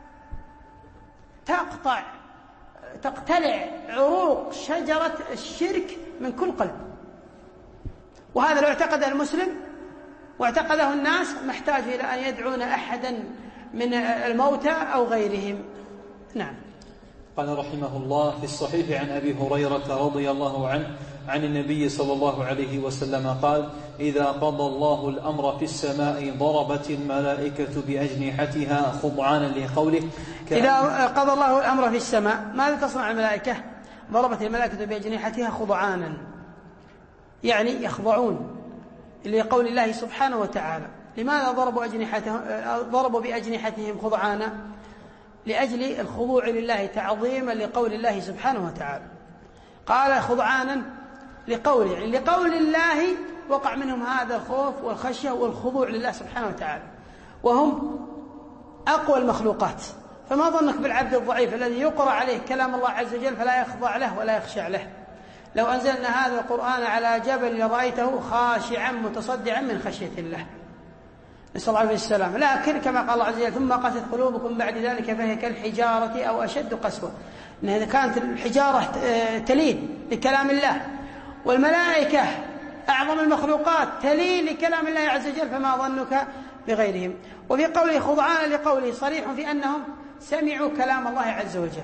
تقطع تقتلع عروق شجرة الشرك من كل قلب. وهذا لو اعتقد المسلم واعتقده الناس محتاج إلى أن يدعون أحدا من الموتى أو غيرهم. نعم. قال رحمه الله: في الصحيح عن أبي هريرة رضي الله عنه عن النبي صلى الله عليه وسلم قال: إذا قضى الله الأمر في السماء ضربت الملائكة بأجنحتها خضعانا لقوله. إذا قضى الله الأمر في السماء ماذا تصنع الملائكة؟ ضربت الملائكة بأجنحتها خضعانا. يعني يخضعون لقول الله سبحانه وتعالى. لماذا ضربوا أجنحتهم ضربوا بأجنحتهم خضعانا؟ لأجل الخضوع لله تعظيما لقول الله سبحانه وتعالى. قال خضعانا لقول، يعني لقول الله وقع منهم هذا الخوف والخشية والخضوع لله سبحانه وتعالى، وهم أقوى المخلوقات. فما ظنك بالعبد الضعيف الذي يقرأ عليه كلام الله عز وجل فلا يخضع له ولا يخشع له؟ لو أنزلنا هذا القرآن على جبل لرأيته خاشعا متصدعا من خشية الله، نسأل الله عليه السلام. لكن كما قال الله عز وجل ثم قست قلوبكم بعد ذلك فهي كالحجارة أو أشد قسوة. إن كانت الحجارة تلين لكلام الله، والملائكة أعظم المخلوقات تلين لكلام الله عز وجل، فما ظنك بغيرهم. وفي قوله خضعان لقوله صريح في أنهم سمعوا كلام الله عز وجل،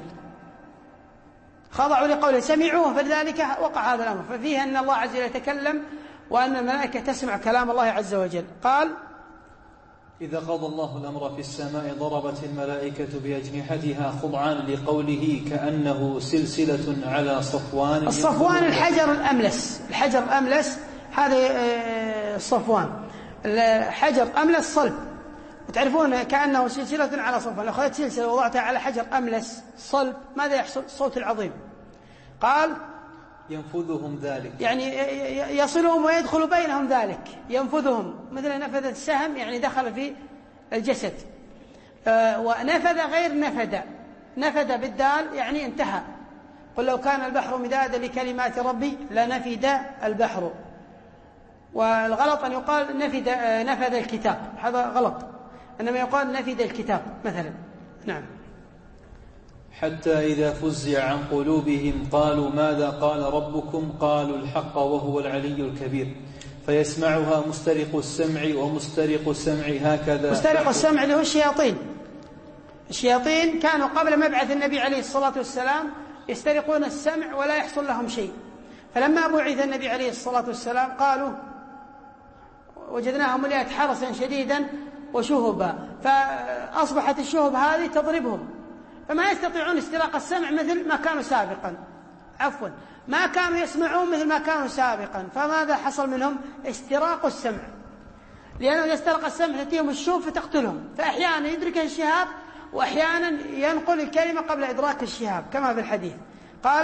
خضعوا لقوله سمعوه، فلذلك وقع هذا الأمر. ففيه أن الله عز وجل يتكلم وأن الملائكة تسمع كلام الله عز وجل. قال إذا قضى الله الأمر في السماء ضربت الملائكة بأجنحتها خضعان لقوله كأنه سلسلة على صفوان. الصفوان الحجر الأملس، الحجر الأملس هذا الصفوان، الحجر أملس صلب، وتعرفون كأنه سلسلة على صفوان. لو أخذت سلسلة وضعتها على حجر أملس صلب ماذا يحصل؟ الصوت العظيم. قال ينفذهم ذلك، يعني يصلهم ويدخل بينهم ذلك، ينفذهم مثل نفذ السهم، يعني دخل في الجسد. ونفذ غير نفذ، نفذ بالدال يعني انتهى. قل لو كان البحر مدادا لكلمات ربي لنفد البحر. والغلط أن يقال نفد نفذ الكتاب، هذا غلط، إنما يقال نفد الكتاب مثلا. نعم. حتى إذا فزع عن قلوبهم قالوا ماذا قال ربكم؟ قالوا الحق وهو العلي الكبير. فيسمعها مسترق السمع، ومسترق السمع هكذا. مسترق السمع اللي هو الشياطين. الشياطين كانوا قبل مبعث النبي عليه الصلاة والسلام يسترقون السمع ولا يحصل لهم شيء، فلما بعث النبي عليه الصلاة والسلام قالوا وجدناهم مليئة حرسا شديدا وشهبا، فأصبحت الشهب هذه تضربهم، فما يستطيعون استراق السمع مثل ما كانوا سابقا، عفوا ما كانوا يسمعون مثل ما كانوا سابقا. فماذا حصل منهم؟ استراق السمع، لأنه إذا استرق السمع تأتيهم الشهب فتقتلهم، فأحيانا يدرك الشهاب وأحيانا ينقل الكلمة قبل إدراك الشهاب كما في الحديث. قال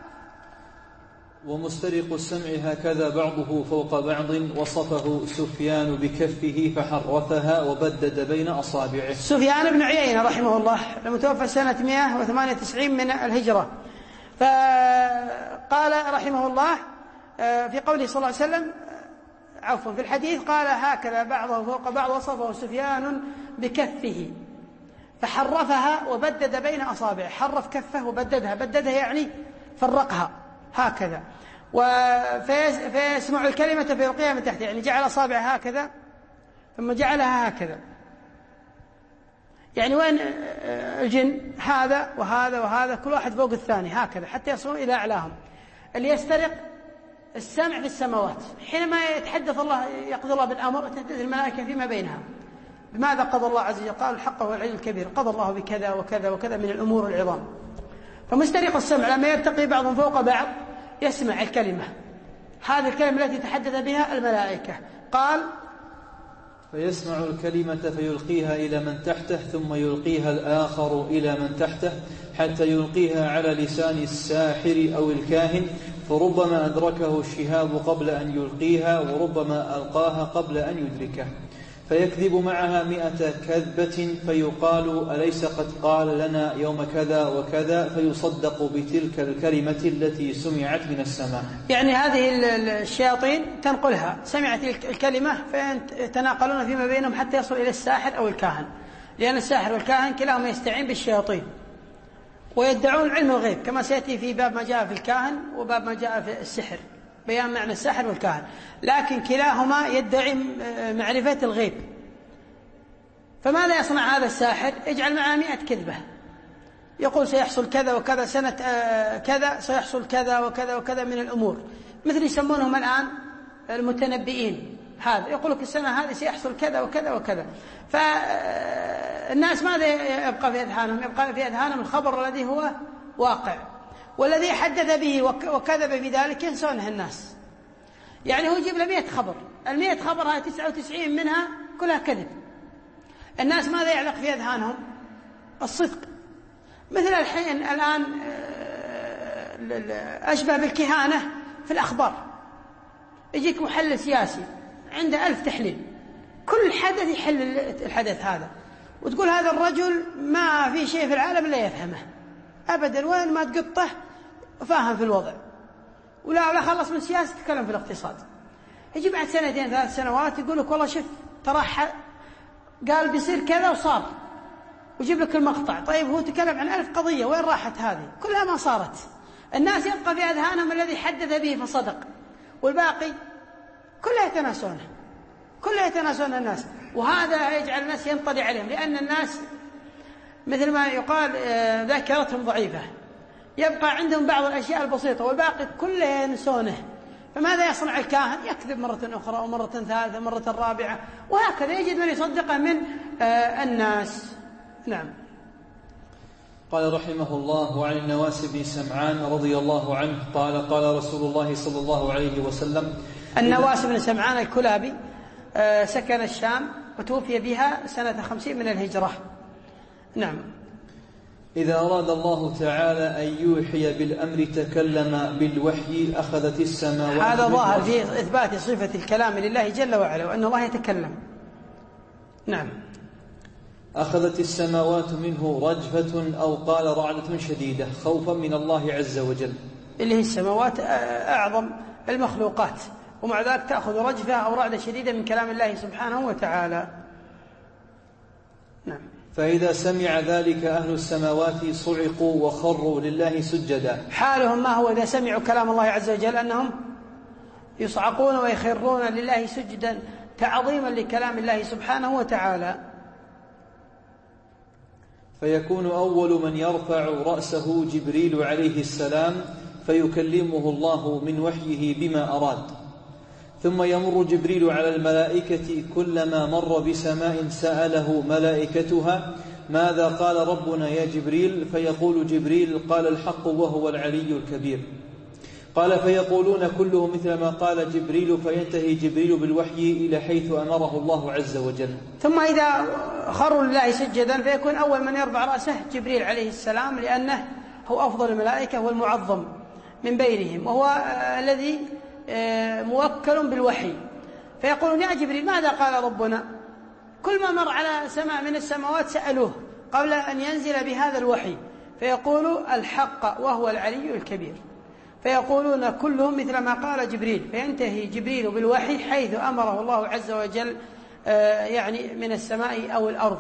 ومسترق السمع هكذا بعضه فوق بعض، وصفه سفيان بكفه فحرفها وبدد بين أصابعه. سفيان بن عيينة رحمه الله المتوفى سنة مئة وثمانية وتسعين من الهجرة، فقال رحمه الله في قوله صلى الله عليه وسلم عفوا في الحديث قال هكذا بعضه فوق بعض، وصفه سفيان بكفه فحرفها وبدد بين أصابعه. حرف كفه وبددها، بددها يعني فرقها هكذا، فيسمع الكلمة فيلقيها من تحت، يعني جعل أصابعه هكذا ثم جعلها هكذا، يعني وين الجن هذا وهذا وهذا كل واحد فوق الثاني هكذا حتى يصلون إلى أعلاهم. اللي يسترق السمع في السماوات حينما يتحدث الله يقضي الله بالأمر تحدث الملائكة فيما بينها بماذا قضى الله عز وجل، قال الحق هو العلي الكبير، قضى الله بكذا وكذا وكذا من الأمور العظام. فمسترق السمع لما يرتقي بعضهم فوق بعض يسمع الكلمة، هذه الكلمة التي تحدث بها الملائكة. قال فيسمع الكلمة فيلقيها إلى من تحته، ثم يلقيها الآخر إلى من تحته، حتى يلقيها على لسان الساحر أو الكاهن، فربما أدركه الشهاب قبل أن يلقيها، وربما ألقاها قبل أن يدركه، فيكذب معها مئة كذبة، فيقال أليس قد قال لنا يوم كذا وكذا، فيصدق بتلك الكلمة التي سمعت من السماء. يعني هذه الشياطين تنقلها، سمعت الكلمة فيتناقلون فيما بينهم حتى يصل إلى الساحر أو الكاهن، لأن الساحر والكاهن كلاهما يستعين بالشياطين ويدعون علم الغيب، كما سيأتي في باب ما جاء في الكاهن وباب ما جاء في السحر بيان معنى الساحر والكاهن، لكن كلاهما يدعي معرفة الغيب. فماذا يصنع هذا الساحر؟ يجعل معه مئة كذبة، يقول سيحصل كذا وكذا سنة كذا، سيحصل كذا وكذا وكذا من الأمور، مثل يسمونهم الآن المتنبئين. هذا يقول لك السنة هذه سيحصل كذا وكذا وكذا، فالناس ماذا يبقى في أذهانهم؟ يبقى في أذهانهم الخبر الذي هو واقع، والذي حدث به وكذب بذلك ينسونه الناس. يعني هو يجيب له مئة خبر، المئة خبر هاي تسعة وتسعين منها كلها كذب. الناس ماذا يعلق في أذهانهم؟ الصدق. مثل الحين الآن أشبه بالكهانة في الأخبار، يجيك محلل سياسي عنده ألف تحليل، كل حدث يحل الحدث هذا، وتقول هذا الرجل ما في شيء في العالم لا يفهمه أبدا، وين ما تقطه فاهم في الوضع، ولا لا خلص من سياسة تتكلم في الاقتصاد. يجي بعد سنتين ثلاث سنوات يقول لك والله شوف ترى قال بيصير كذا وصار، ويجيب لك المقطع. طيب هو تكلم عن ألف قضية، وين راحت هذه؟ كلها ما صارت. الناس يبقى في أذهانهم الذي حدث به فصدق، والباقي كلها يتناسونه، كلها يتناسون الناس، وهذا يجعل الناس ينطلي عليهم، لأن الناس مثل ما يقال ذاكرتهم ضعيفة، يبقى عندهم بعض الأشياء البسيطة والباقي كله ينسونه. فماذا يصنع الكاهن؟ يكذب مرة أخرى ومرة ثالثة ومرة رابعة، وهكذا يجد من يصدقه من الناس. نعم. قال رحمه الله: وعن النواس بن سمعان رضي الله عنه قال: قال رسول الله صلى الله عليه وسلم. النواس بن سمعان الكلابي سكن الشام وتوفي بها سنة خمسين من الهجرة. نعم. إذا أراد الله تعالى أن يوحي بالأمر تكلم بالوحي أخذت السماوات. هذا ظاهر في إثبات صفة الكلام لله جل وعلا، وأن الله يتكلم. نعم. أخذت السماوات منه رجفة أو قال رعدة شديدة خوفا من الله عز وجل. اللي هي السماوات أعظم المخلوقات، ومع ذلك تأخذ رجفة أو رعدة شديدة من كلام الله سبحانه وتعالى. نعم. فإذا سمع ذلك أهل السماوات صعقوا وخروا لله سجدا. حالهم ما هو إذا سمعوا كلام الله عز وجل؟ أنهم يصعقون ويخرون لله سجدا تعظيما لكلام الله سبحانه وتعالى. فيكون أول من يرفع رأسه جبريل عليه السلام فيكلمه الله من وحيه بما أراد، ثم يمر جبريل على الملائكة كلما مر بسماء سأله ملائكتها ماذا قال ربنا يا جبريل؟ فيقول جبريل قال الحق وهو العلي الكبير. قال فيقولون كله مثل ما قال جبريل، فينتهي جبريل بالوحي إلى حيث أمره الله عز وجل. ثم إذا خروا لله سجدا فيكون أول من يرفع رأسه جبريل عليه السلام، لأنه هو أفضل الملائكة والمعظم من بينهم، وهو الذي موكل بالوحي. فيقولون يا جبريل ماذا قال ربنا؟ كل ما مر على سماء من السماوات سألوه قبل أن ينزل بهذا الوحي، فيقول الحق وهو العلي الكبير. فيقولون كلهم مثل ما قال جبريل، فينتهي جبريل بالوحي حيث أمره الله عز وجل، يعني من السماء أو الأرض.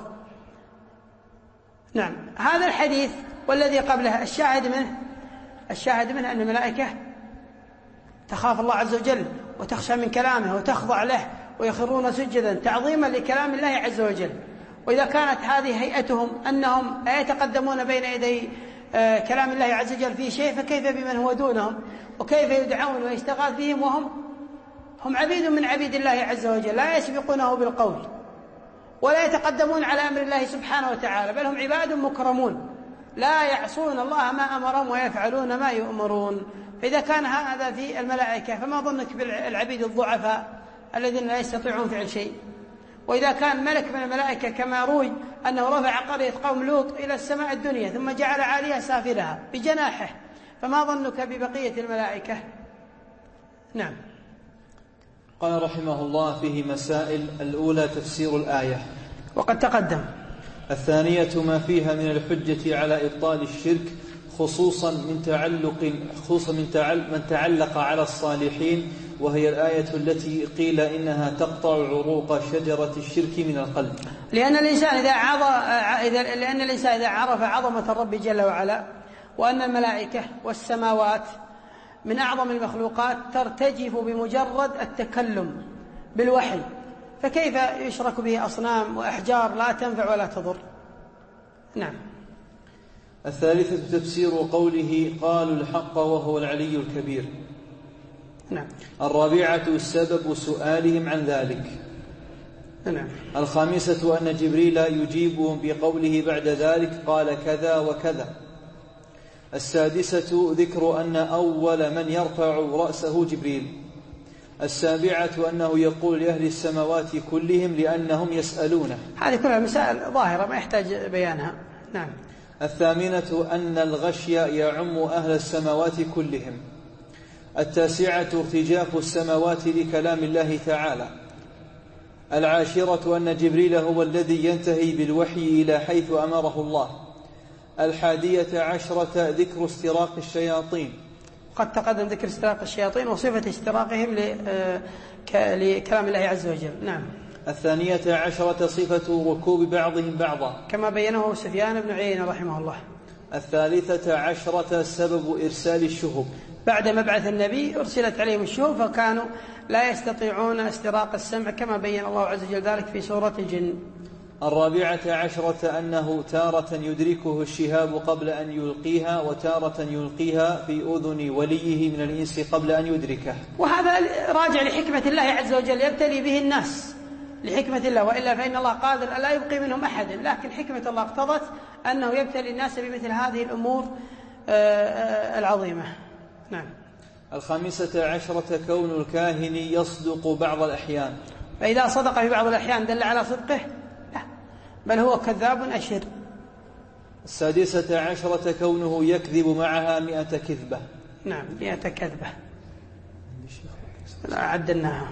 نعم. هذا الحديث والذي قبله الشاهد منه الشاهد منه أن الملائكة تخاف الله عز وجل وتخشى من كلامه وتخضع له ويخرون سجدا تعظيما لكلام الله عز وجل. وإذا كانت هذه هيئتهم أنهم لا يتقدمون بين يدي كلام الله عز وجل في شيء، فكيف بمن هو دونهم؟ وكيف يدعون ويستغاث بهم وهم هم عبيد من عبيد الله عز وجل، لا يسبقونه بالقول ولا يتقدمون على أمر الله سبحانه وتعالى، بل هم عباد مكرمون لا يعصون الله ما أمرهم ويفعلون ما يؤمرون. فإذا كان هذا في الملائكة فما ظنك بالعبيد الضعفاء الذين لا يستطيعون فعل شيء؟ وإذا كان ملك من الملائكة كما روي أنه رفع قرية قوم لوط إلى السماء الدنيا ثم جعل عاليها سافلها بجناحه، فما ظنك ببقية الملائكة؟ نعم. قال رحمه الله فيه مسائل: الأولى تفسير الآية وقد تقدم. الثانية ما فيها من الحجة على إبطال الشرك، خصوصا من تعلق خصوصا من تعلق من تعلق على الصالحين، وهي الآية التي قيل إنها تقطع عروق شجرة الشرك من القلب. لأن الإنسان إذا عظ إذا لأن الإنسان إذا عرف عظمة الرب جل وعلا وأن الملائكة والسماوات من أعظم المخلوقات ترتجف بمجرد التكلم بالوحي، فكيف يشرك به أصنام وأحجار لا تنفع ولا تضر؟ نعم. الثالثة تفسير قوله قالوا الحق وهو العلي الكبير. نعم. الرابعة سبب سؤالهم عن ذلك. نعم. الخامسة أن جبريل يجيبهم بقوله بعد ذلك قال كذا وكذا. السادسة ذكر أن أول من يرفع رأسه جبريل. السابعة أنه يقول لأهل السماوات كلهم لأنهم يسألونه. هذه كلها مسائل ظاهرة ما يحتاج بيانها. نعم. الثامنة أن الغشي يعم أهل السماوات كلهم. التاسعة ارتجاف السماوات لكلام الله تعالى. العاشرة أن جبريل هو الذي ينتهي بالوحي إلى حيث أمره الله. الحادية عشرة ذكر استراق الشياطين. قد تقدم ذكر استراق الشياطين وصفة استراقهم لكلام الله عز وجل. نعم. الثانية عشرة صفة ركوب بعضهم بعضا كما بينه سفيان بن عيينة رحمه الله. الثالثة عشرة سبب إرسال الشهب. بعد مبعث النبي أرسلت عليهم الشهب فكانوا لا يستطيعون استراق السمع كما بين الله عز وجل ذلك في سورة الجن. الرابعة عشرة أنه تارة يدركه الشهاب قبل أن يلقيها وتارة يلقيها في أذن وليه من الإنس قبل أن يدركه. وهذا راجع لحكمة الله عز وجل يبتلي به الناس لحكمة الله، وإلا فإن الله قادر لا يبقي منهم أحد، لكن حكمة الله اقتضت أنه يبتلي الناس بمثل هذه الأمور العظيمة. نعم. الخامسة عشرة كون الكاهن يصدق بعض الأحيان. فإذا صدق في بعض الأحيان دل على صدقه؟ لا، بل هو كذاب أشر. السادسة عشرة كونه يكذب معها مئة كذبة. نعم، مئة كذبة لا عدناها.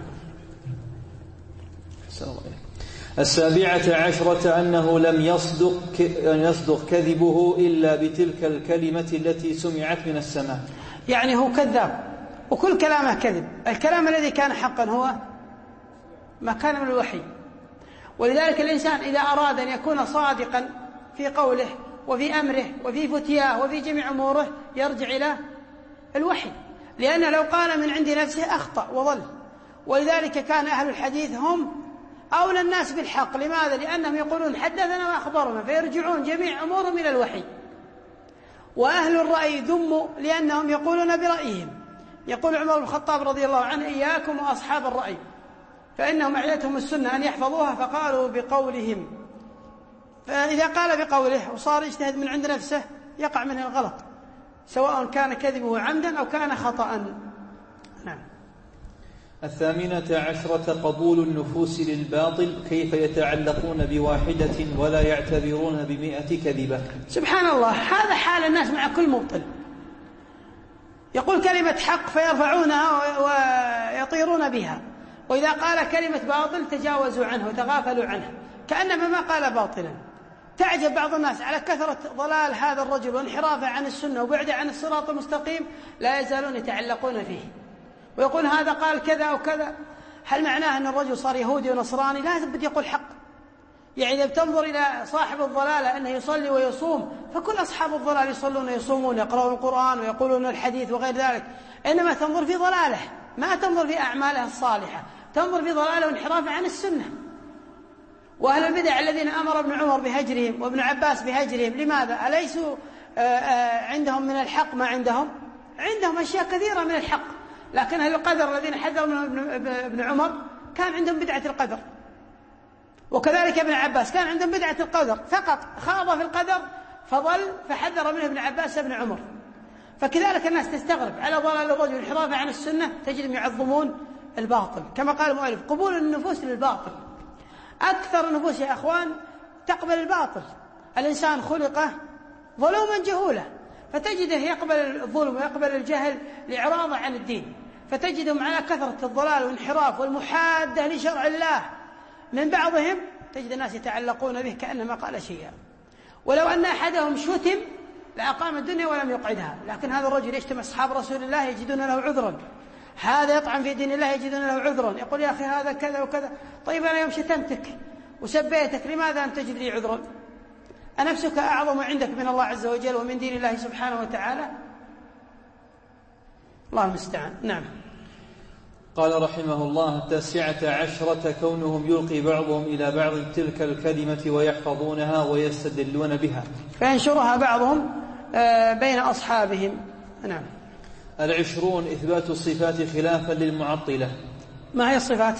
السابعة عشرة أنه لم يصدق, يصدق كذبه إلا بتلك الكلمة التي سمعت من السماء. يعني هو كذاب وكل كلامه كذب. الكلام الذي كان حقا هو ما كان من الوحي، ولذلك الإنسان إذا أراد أن يكون صادقا في قوله وفي أمره وفي فتياه وفي جميع أموره يرجع إلى الوحي، لأنه لو قال من عند نفسه أخطأ وضل. ولذلك كان أهل الحديث هم أولى الناس بالحق. لماذا؟ لأنهم يقولون حدثنا وأخبرنا، فيرجعون جميع أمورهم إلى الوحي. وأهل الرأي ذموا لأنهم يقولون برأيهم. يقول عمر بن الخطاب رضي الله عنه إياكم وأصحاب الرأي فإنهم أعيتهم السنة أن يحفظوها فقالوا بقولهم. فإذا قال بقوله وصار يجتهد من عند نفسه يقع منه الغلط، سواء كان كذبه عمدا أو كان خطأ. نعم. الثامنة عشرة قبول النفوس للباطل، كيف يتعلقون بواحدة ولا يعتبرون بمئة كذبة. سبحان الله، هذا حال الناس مع كل مبطل. يقول كلمة حق فيرفعونها ويطيرون بها، وإذا قال كلمة باطل تجاوزوا عنه وتغافلوا عنه كأنما ما قال باطلا. تعجب بعض الناس على كثرة ضلال هذا الرجل وانحرافه عن السنة وبعده عن الصراط المستقيم، لا يزالون يتعلقون فيه ويقول هذا قال كذا أو كذا. هل معناه أن الرجل صار يهودي ونصراني؟ لازم بده يقول حق. يعني إذا بتنظر إلى صاحب الضلالة أنه يصلي ويصوم، فكل أصحاب الضلال يصلون ويصومون يقرؤون القرآن ويقولون الحديث وغير ذلك، إنما تنظر في ضلاله ما تنظر في أعماله الصالحة، تنظر في ضلاله وانحرافه عن السنة. وأهل البدع الذين أمر ابن عمر بهجرهم وابن عباس بهجرهم، لماذا؟ أليسوا عندهم من الحق ما عندهم؟ عندهم أشياء كثيرة من الحق، لكن أهل القدر الذين حذروا من ابن عمر كان عندهم بدعة القدر، وكذلك ابن عباس كان عندهم بدعة القدر فقط، خاض في القدر فضل فحذر منه ابن عباس ابن عمر. فكذلك الناس تستغرب على ضلال الرجل انحرافه عن السنة، تجدهم يعظمون الباطل. كما قال المؤلف قبول النفوس للباطل. أكثر النفوس يا أخوان تقبل الباطل. الإنسان خلق ظلوما جهولا، فتجده يقبل الظلم ويقبل الجهل لإعراضه عن الدين، فتجدهم على كثرة الضلال والانحراف والمحادة لشرع الله. من بعضهم تجد الناس يتعلقون به كأنما قال شيئا، ولو أن أحدهم شتم لأقام الدنيا ولم يقعدها. لكن هذا الرجل يشتم أصحاب رسول الله يجدون له عذرا، هذا يطعن في دين الله يجدون له عذرا، يقول يا أخي هذا كذا وكذا. طيب أنا يوم شتمتك وسبيتك لماذا أن تجد لي عذرا؟ أنفسك أعظم عندك من الله عز وجل ومن دين الله سبحانه وتعالى؟ الله المستعان. نعم. قال رحمه الله التاسعة عشرة كونهم يلقي بعضهم إلى بعض تلك الكلمة ويحفظونها ويستدلون بها، فينشرها بعضهم بين أصحابهم. نعم. العشرون إثبات الصفات خلافا للمعطلة. ما هي الصفات؟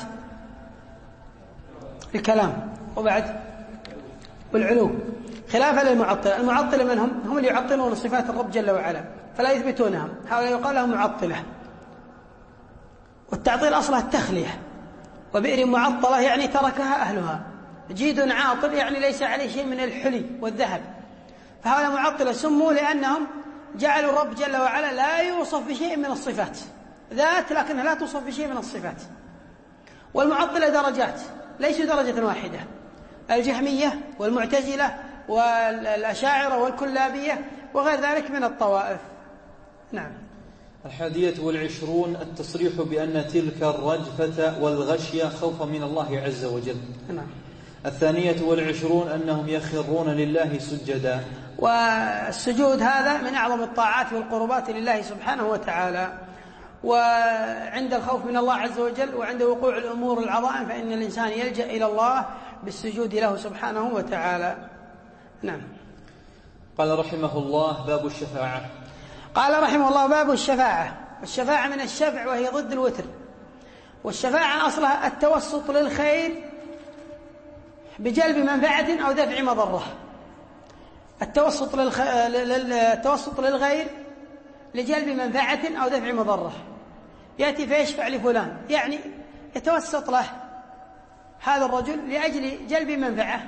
الكلام وبعد والعلو خلافا للمعطلة. المعطلة من هم؟ هم اللي يعطلون صفات الرب جل وعلا فلا يثبتونها، هؤلاء يقال لهم معطلة. والتعطيل أصلها التخلية، وبئر معطلة يعني تركها أهلها، جيد عاطل يعني ليس عليه شيء من الحلي والذهب، فهؤلاء معطلة سموا لأنهم جعلوا الرب جل وعلا لا يوصف بشيء من الصفات، ذات لكنها لا توصف بشيء من الصفات. والمعطلة درجات، ليسوا درجة واحدة، الجهمية والمعتزلة والأشاعرة والكلابية وغير ذلك من الطوائف. نعم. الحادية والعشرون التصريح بأن تلك الرجفة والغشية خوفا من الله عز وجل. نعم. الثانية والعشرون أنهم يخرون لله سجدا، والسجود هذا من أعظم الطاعات والقربات لله سبحانه وتعالى، وعند الخوف من الله عز وجل وعند وقوع الأمور العظائم فإن الإنسان يلجأ إلى الله بالسجود له سبحانه وتعالى. نعم. قال رحمه الله: باب الشفاعة. قال رحمه الله: باب الشفاعة. الشفاعة من الشفع وهي ضد الوتر، والشفاعة أصلها التوسط للخير بجلب منفعة أو دفع مضرة. التوسط, للخ... التوسط للغير لجلب منفعة أو دفع مضرة، يأتي فيشفع لفلان، يعني يتوسط له هذا الرجل لأجل جلب منفعة،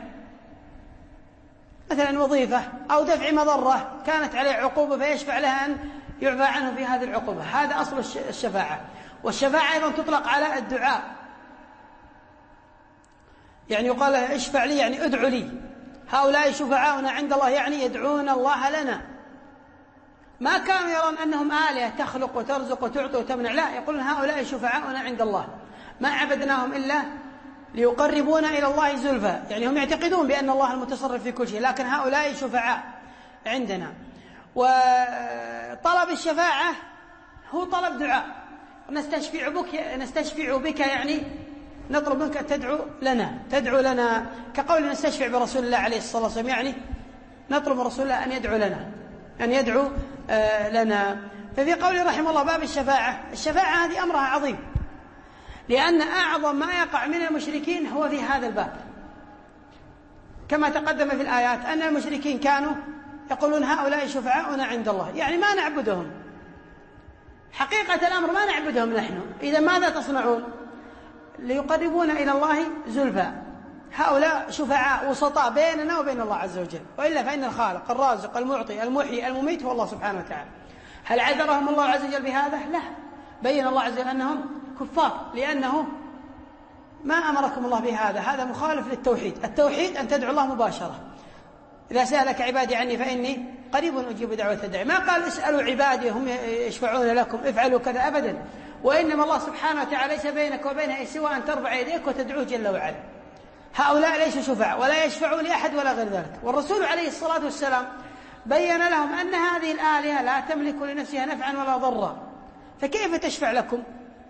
مثلا وظيفة أو دفع مضرة كانت عليه عقوبة فيشفع لها أن يعفى عنه في هذه العقوبة. هذا أصل الشفاعة. والشفاعة أيضا تطلق على الدعاء، يعني يقال اشفع لي يعني ادعو لي، هؤلاء شفعاؤنا عند الله يعني يدعون الله لنا. ما كانوا يرون أنهم آلهة تخلق وترزق وتعطي وتمنع، لا، يقولون هؤلاء شفعاؤنا عند الله، ما عبدناهم إلا ليقربونا إلى الله زلفى، يعني هم يعتقدون بأن الله المتصرف في كل شيء، لكن هؤلاء شفعاء عندنا. وطلب الشفاعة هو طلب دعاء، نستشفع بك نستشفع بك يعني نطلب منك أن تدعو لنا تدعو لنا كقول نستشفع برسول الله عليه الصلاة والسلام، يعني نطلب من رسول الله أن يدعو لنا أن يدعو آه لنا. ففي قوله رحمه الله: باب الشفاعة. الشفاعة هذه أمرها عظيم، لأن أعظم ما يقع من المشركين هو في هذا الباب، كما تقدم في الآيات أن المشركين كانوا يقولون هؤلاء شفعاؤنا عند الله، يعني ما نعبدهم، حقيقة الأمر ما نعبدهم نحن. إذا ماذا تصنعون؟ ليقربونا إلى الله زلفى، هؤلاء شفعاء وسطاء بيننا وبين الله عز وجل، وإلا فإن الخالق الرازق المعطي المحيي المميت هو الله سبحانه وتعالى. هل عذرهم الله عز وجل بهذا؟ لا، بين الله عز وجل أنهم كفار، لأنه ما أمركم الله بهذا، هذا مخالف للتوحيد. التوحيد أن تدعو الله مباشرة، إذا سألك عبادي عني فإني قريب أجيب دعوة الداعي. ما قال اسألوا عبادي هم يشفعون لكم افعلوا كذا، أبدا، وإنما الله سبحانه وتعالى ليس بينك وبينه سوى أن ترفع يديك وتدعوه جل وعلا. هؤلاء ليسوا شفعاء ولا يشفعوا لأحد ولا غير ذلك. والرسول عليه الصلاة والسلام بين لهم أن هذه الآلهة لا تملك لنفسها نفعا ولا ضرا، فكيف تشفع لكم؟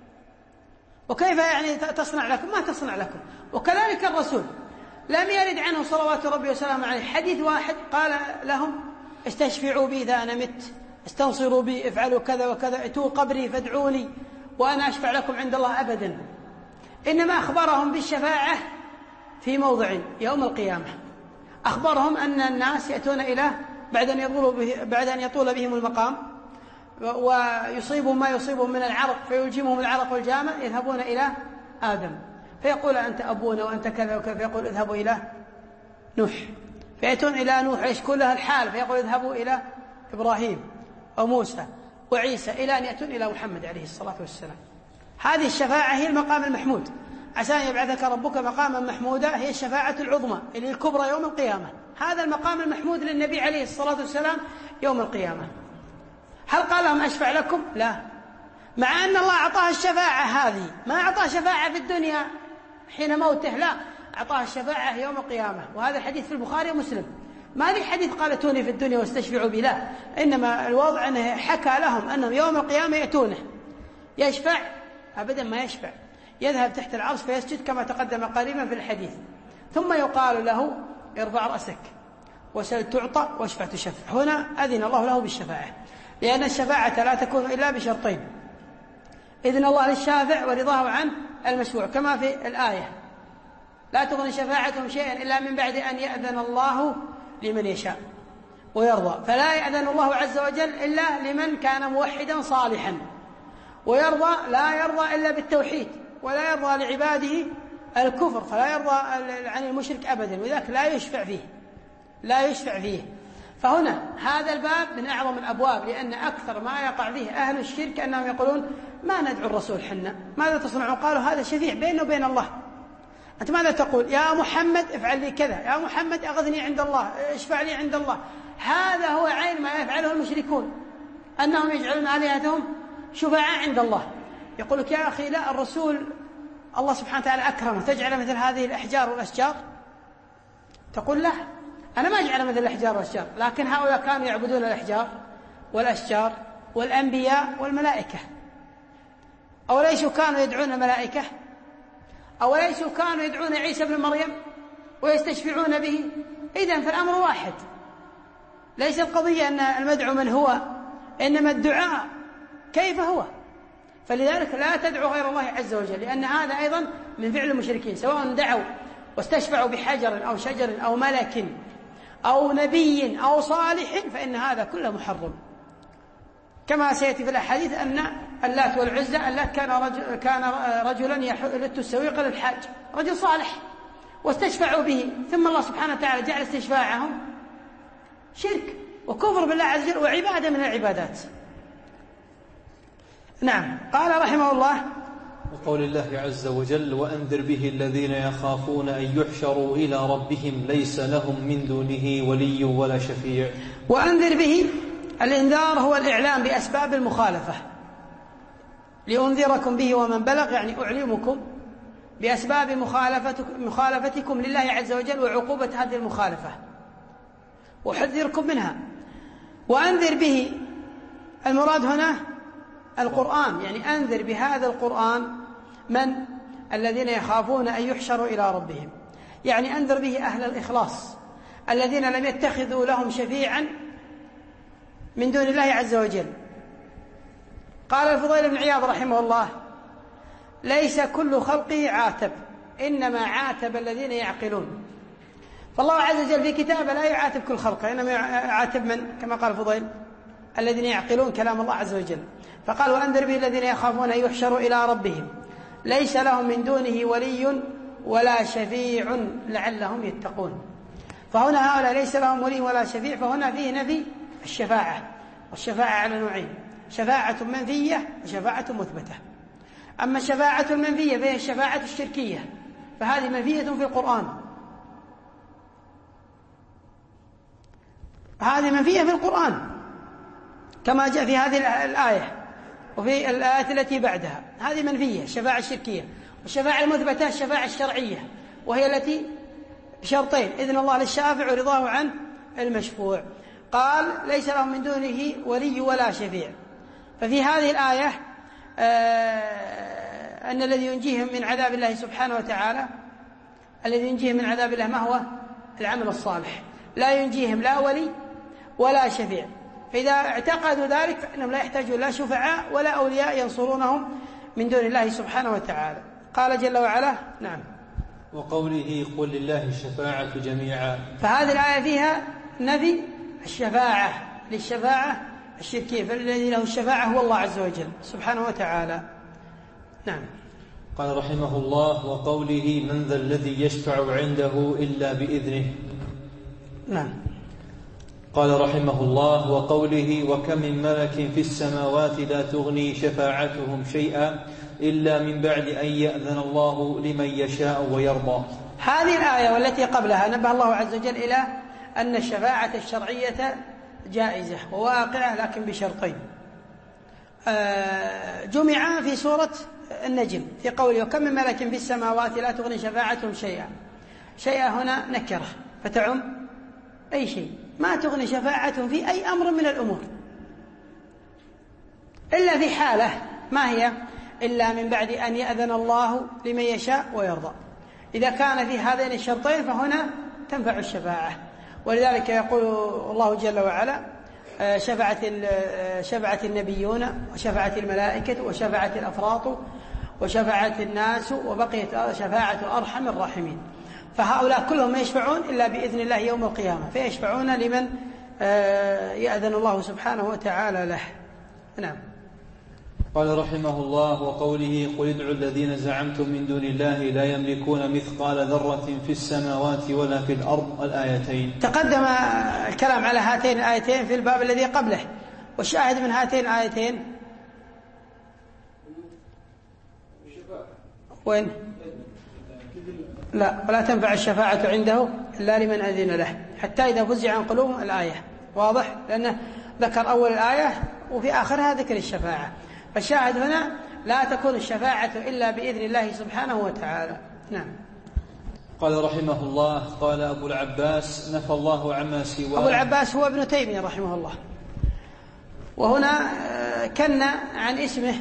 وكيف يعني تصنع لكم؟ ما تصنع لكم. وكذلك الرسول لم يرد عنه صلوات ربي وسلامه عليه حديث واحد قال لهم استشفعوا بي إذا أنا مت، استنصروا بي، افعلوا كذا وكذا، اتوا قبري فادعوني وأنا أشفع لكم عند الله، أبدا. إنما أخبرهم بالشفاعة في موضع يوم القيامة، أخبرهم أن الناس يأتون إلى بعد أن يطول, به بعد أن يطول بهم المقام ويصيبهم ما يصيبهم من العرق فيلجمهم العرق والجامع، يذهبون إلى آدم فيقول أنت أبونا وأنت كذا وكذا، فيقول اذهبوا إلى نوح، فيأتون إلى نوح يشكو لها الحال فيقول اذهبوا إلى إبراهيم أو موسى وعيسى، إلى أن يأتون إلى محمد عليه الصلاة والسلام. هذه الشفاعة هي المقام المحمود، عسى أن يبعثك ربك مقاما محمودا، هي الشفاعة العظمى اللي الكبرى يوم القيامة. هذا المقام المحمود للنبي عليه الصلاة والسلام يوم القيامة. هل قال لهم أشفع لكم؟ لا، مع أن الله أعطاه الشفاعة هذه، ما أعطاه شفاعة في الدنيا حين موته، لا، أعطاه الشفاعة يوم القيامة. وهذا الحديث في البخاري ومسلم، ما ذي حديث قال اتوني في الدنيا واستشفعوا بي، لا، إنما الوضع أنه حكى لهم أنهم يوم القيامة يأتونه يشفع، أبدا ما يشفع، يذهب تحت العرش فيسجد كما تقدم قريبا في الحديث، ثم يقال له ارفع رأسك وسل تعطى واشفع تشفع. هنا أذن الله له بالشفاعة، لأن الشفاعة لا تكون إلا بشرطين: إذن الله للشافع ورضاه عن المشفوع، كما في الآية لا تغني شفاعتهم شيئا إلا من بعد أن يأذن الله لمن يشاء ويرضى، فلا يأذن الله عز وجل إلا لمن كان موحدا صالحا. ويرضى لا يرضى إلا بالتوحيد، ولا يرضى لعباده الكفر، فلا يرضى عن المشرك أبدا، وذلك لا يشفع فيه لا يشفع فيه. فهنا هذا الباب من أعظم الأبواب، لأن أكثر ما يقع فيه أهل الشرك أنهم يقولون ما ندعو الرسول حنا، ماذا تصنعون؟ قالوا هذا شفيع بينه وبين الله، أنت ماذا تقول؟ يا محمد افعل لي كذا، يا محمد أغثني عند الله، اشفع لي عند الله. هذا هو عين ما يفعله المشركون، أنهم يجعلون آلهتهم شفعاء عند الله. يقول لك يا أخي لا، الرسول الله سبحانه وتعالى أكرمه، تجعل مثل هذه الأحجار والأشجار؟ تقول لا، أنا ما أجعل مثل الأحجار والأشجار، لكن هؤلاء كانوا يعبدون الأحجار والأشجار والأنبياء والملائكة، أوليسوا كانوا يدعون الملائكة؟ أوليسوا كانوا يدعون عيسى بن مريم ويستشفعون به؟ إذن فالأمر واحد، ليس القضية أن المدعو من هو، إنما الدعاء كيف هو. فلذلك لا تدعو غير الله عز وجل، لأن هذا أيضا من فعل المشركين، سواء دعوا واستشفعوا بحجر أو شجر أو ملك أو نبي أو صالح، فإن هذا كله محرم. كما سيأتي في الأحاديث أن اللات والعزى، اللات كان رجل كان رجلا يلت السويق للحاج، رجل صالح، واستشفعوا به، ثم الله سبحانه وتعالى جعل استشفاعهم شرك وكفر بالله عز وجل وعبادة من العبادات. نعم. قال رحمه الله: وقول الله عز وجل: وأنذر به الذين يخافون أن يحشروا إلى ربهم ليس لهم من دونه ولي ولا شفيع. وأنذر به، الإنذار هو الإعلام بأسباب المخالفة، لأنذركم به ومن بلغ، يعني أعلمكم بأسباب مخالفتكم لله عز وجل وعقوبة هذه المخالفة، وحذركم منها. وأنذر به المراد هنا القرآن، يعني أنذر بهذا القرآن من الذين يخافون أن يحشروا إلى ربهم، يعني أنذر به أهل الإخلاص الذين لم يتخذوا لهم شفيعا من دون الله عز وجل. قال الفضيل بن عياض رحمه الله: ليس كل خلقه عاتب، إنما عاتب الذين يعقلون. فالله عز وجل في كتابه لا يعاتب كل خلقه، إنما يعاتب من؟ كما قال الفضيل: الذين يعقلون كلام الله عز وجل. فقال: وأنذر به الذين يخافون أن يحشروا إلى ربهم ليس لهم من دونه ولي ولا شفيع لعلهم يتقون. فهنا هؤلاء ليس لهم ولي ولا شفيع، فهنا فيه نفي الشفاعة، والشفاعة على نوعين: شفاعة منفية وشفاعة مثبتة. أما الشفاعة المنفية فهي الشفاعة الشركية، فهذه منفية في القرآن، هذه منفية في القرآن كما جاء في هذه الآية وفي الآيات التي بعدها، هذه منفية الشفاعة الشركية. والشفاعة المثبتة الشفاعة الشرعية، وهي التي بشرطين: إذن الله للشافع ورضاه عن المشفوع. قال: ليس لهم من دونه ولي ولا شفيع. ففي هذه الآية آه أن الذي ينجيهم من عذاب الله سبحانه وتعالى، الذي ينجيهم من عذاب الله ما هو؟ العمل الصالح، لا ينجيهم لا ولي ولا شفيع. فإذا اعتقدوا ذلك فإنهم لا يحتاجون لا شفعاء ولا أولياء ينصرونهم من دون الله سبحانه وتعالى. قال جل وعلا: نعم. وقوله: قل لله الشفاعة جميعا. فهذه الآية فيها نفي الشفاعة للشفاعة الشركية، فالذي له الشفاعة هو الله عز وجل سبحانه وتعالى. نعم. قال رحمه الله: وقوله: من ذا الذي يشفع عنده إلا بإذنه. نعم. قال رحمه الله: وقوله: وكم من ملك في السماوات لا تغني شفاعتهم شيئا إلا من بعد أن يأذن الله لمن يشاء ويرضى. هذه الآية والتي قبلها نبه الله عز وجل إلى أن الشفاعة الشرعية جائزة وواقعة، لكن بشرطين جمعا في سورة النجم في قوله: وكم من ملك في السماوات لا تغني شفاعتهم شيئا. شيئا هنا نكرة فتعم أي شيء، ما تغني شفاعتهم في أي أمر من الأمور إلا في حالة، ما هي؟ إلا من بعد أن يأذن الله لمن يشاء ويرضى. إذا كان في هذين الشرطين فهنا تنفع الشفاعة. ولذلك يقول الله جل وعلا: شفعت شفعت النبيون وشفعت الملائكة وشفعت الأفراط وشفعت الناس وبقيت شفاعة أرحم الراحمين. فهؤلاء كلهم يشفعون إلا بإذن الله يوم القيامة، فيشفعون لمن يأذن الله سبحانه وتعالى له. نعم. قال رحمه الله: وقوله: قل ادعوا الذين زعمتم من دون الله لا يملكون مثقال ذرة في السماوات ولا في الأرض، الآيتين. تقدم الكلام على هاتين الآيتين في الباب الذي قبله، والشاهد من هاتين الآيتين وين؟ لا، ولا تنفع الشفاعة عنده إلا لمن أذن له، حتى إذا فزع عن قلوبهم، الآية واضح، لأنه ذكر أول الآية وفي آخرها ذكر الشفاعة. فالشاهد هنا لا تكون الشفاعة إلا بإذن الله سبحانه وتعالى. نعم. قال رحمه الله: قال أبو العباس: نفى الله عما سواه. أبو العباس هو ابن تيمية رحمه الله، وهنا كن عن اسمه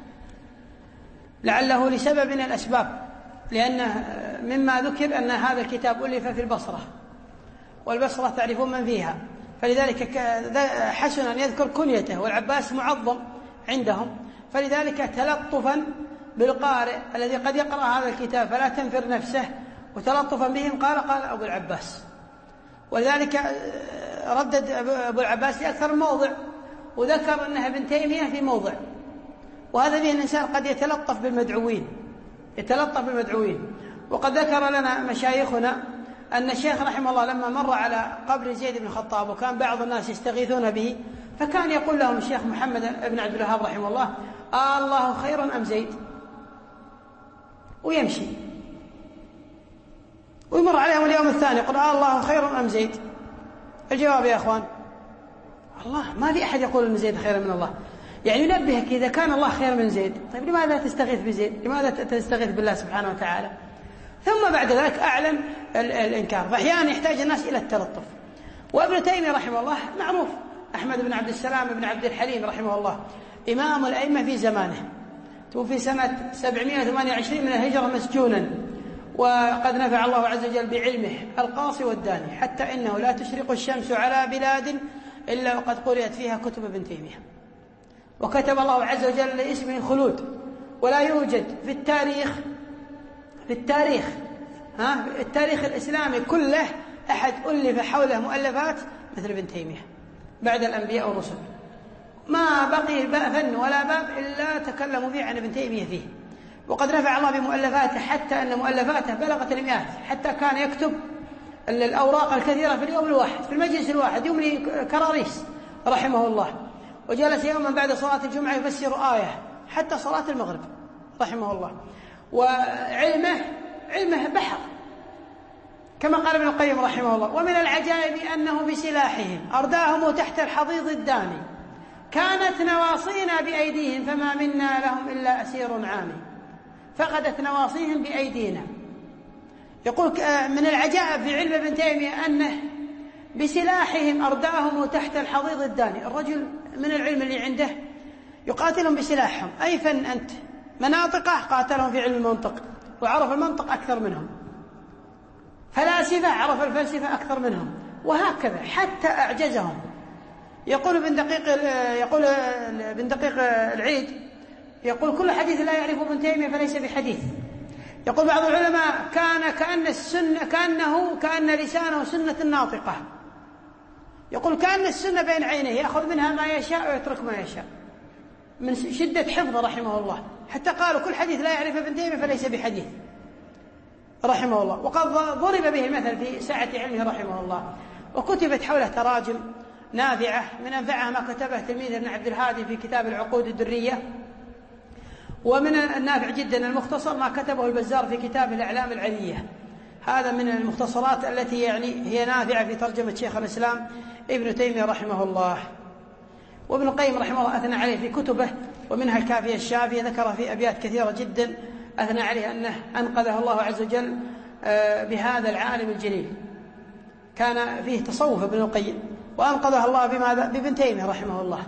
لعله لسبب من الأسباب، لأنه مما ذكر أن هذا الكتاب ألف في البصرة، والبصرة تعرفون من فيها، فلذلك حسن أن يذكر كنيته، والعباس معظم عندهم، فلذلك تلطفا بالقارئ الذي قد يقرأ هذا الكتاب فلا تنفر نفسه، وتلطفا بهم قال قال أبو العباس. ولذلك ردد أبو العباس في أكثر من موضع، وذكر أنها ابن تيمية في موضع، وهذا به الإنسان قد يتلطف بالمدعوين يتلطف بالمدعوين وقد ذكر لنا مشايخنا أن الشيخ رحمه الله لما مر على قبر زيد بن الخطاب وكان بعض الناس يستغيثون به، فكان يقول لهم الشيخ محمد بن عبد الوهاب رحمه الله: آه الله خير أم زيد؟ ويمشي ويمر عليهم اليوم الثاني يقول: آه الله خير أم زيد؟ الجواب يا أخوان: الله، ما في أحد يقول أن زيد خير من الله. يعني ينبهك إذا كان الله خير من زيد، طيب لماذا تستغيث بزيد؟ لماذا تستغيث بالله سبحانه وتعالى؟ ثم بعد ذلك أعلن الإنكار. فأحيانا يحتاج الناس إلى التلطف. وابن تيمية رحمه الله معروف، أحمد بن عبد السلام بن عبد الحليم رحمه الله، إمام الأئمة في زمانه، توفي سنة سبعمائة وثمانية وعشرين من الهجرة مسجونا، وقد نفع الله عز وجل بعلمه القاصي والداني، حتى إنه لا تشرق الشمس على بلاد إلا وقد قرأت فيها كتب ابن تيمية، وكتب الله عز وجل لاسمه خلود، ولا يوجد في التاريخ في التاريخ ها التاريخ الإسلامي كله أحد ألف حوله مؤلفات مثل ابن تيمية بعد الأنبياء والرسل. ما بقي فن ولا باب إلا تكلموا فيه عن ابن تيمية فيه، وقد نفع الله بمؤلفاته حتى أن مؤلفاته بلغت المئات، حتى كان يكتب الأوراق الكثيرة في اليوم الواحد، في المجلس الواحد، يملي كراريس رحمه الله. وجلس يوما بعد صلاة الجمعة يفسر آية حتى صلاة المغرب رحمه الله. وعلمه علمه بحر كما قال ابن القيم رحمه الله: ومن العجائب أنه بسلاحهم أرداهم تحت الحضيض الدامي، كانت نواصينا بأيديهم فما منا لهم إلا أسير عامي، فقدت نواصيهم بأيدينا. يقول من العجائب في علم ابن تيمية أنه بسلاحهم أرداهم تحت الحضيض الداني. الرجل من العلم اللي عنده يقاتلهم بسلاحهم، أي فن أنت؟ مناطقه قاتلهم في علم المنطق وعرف المنطق أكثر منهم، فلاسفة عرف الفلسفة أكثر منهم، وهكذا حتى أعجزهم. يقول ابن دقيق يقول ابن دقيق العيد يقول: كل حديث لا يعرفه ابن تيمية فليس بحديث. يقول بعض العلماء: كان كأن السنة كأنه كأن لسانه سنة ناطقة. يقول: كأن السنة بين عينيه، يأخذ منها ما يشاء ويترك ما يشاء، من شدة حفظه رحمه الله، حتى قالوا كل حديث لا يعرفه ابن تيمية فليس بحديث رحمه الله. وقد ضرب به المثل في سعة علمه رحمه الله، وكتبت حوله تراجم نافعة، من أنفعها ما كتبه تلميذ ابن عبد الهادي في كتاب العقود الدرية، ومن النافع جدا المختصر ما كتبه البزار في كتاب الأعلام العلية. هذا من المختصرات التي يعني هي نافعة في ترجمة شيخ الإسلام ابن تيمية رحمه الله. وابن القيم رحمه الله أثنى عليه في كتبه، ومنها الكافية الشافية، ذكر في أبيات كثيرة جدا أثنى عليه أنه أنقذه الله عز وجل بهذا العالم الجليل، كان فيه تصوف ابن القيم، وأنقذه الله بماذا؟ بابن تيمية رحمه الله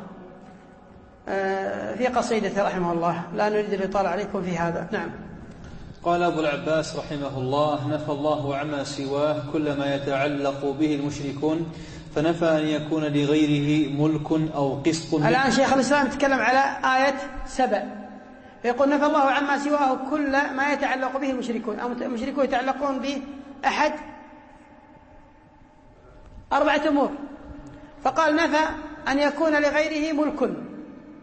في قصيدته رحمه الله، لا نريد الإطالة عليكم في هذا. نعم. قال أبو العباس رحمه الله: نفى الله عما سواه كل ما يتعلق به المشركون، فنفى أن يكون لغيره ملك أو قسط. الآن شيخ الإسلام يتكلم على آية سبع، يقول: نفى الله عما سواه كل ما يتعلق به المشركون، أو المشركون يتعلقون به أحد أربعة أمور، فقال: نفى أن يكون لغيره ملك،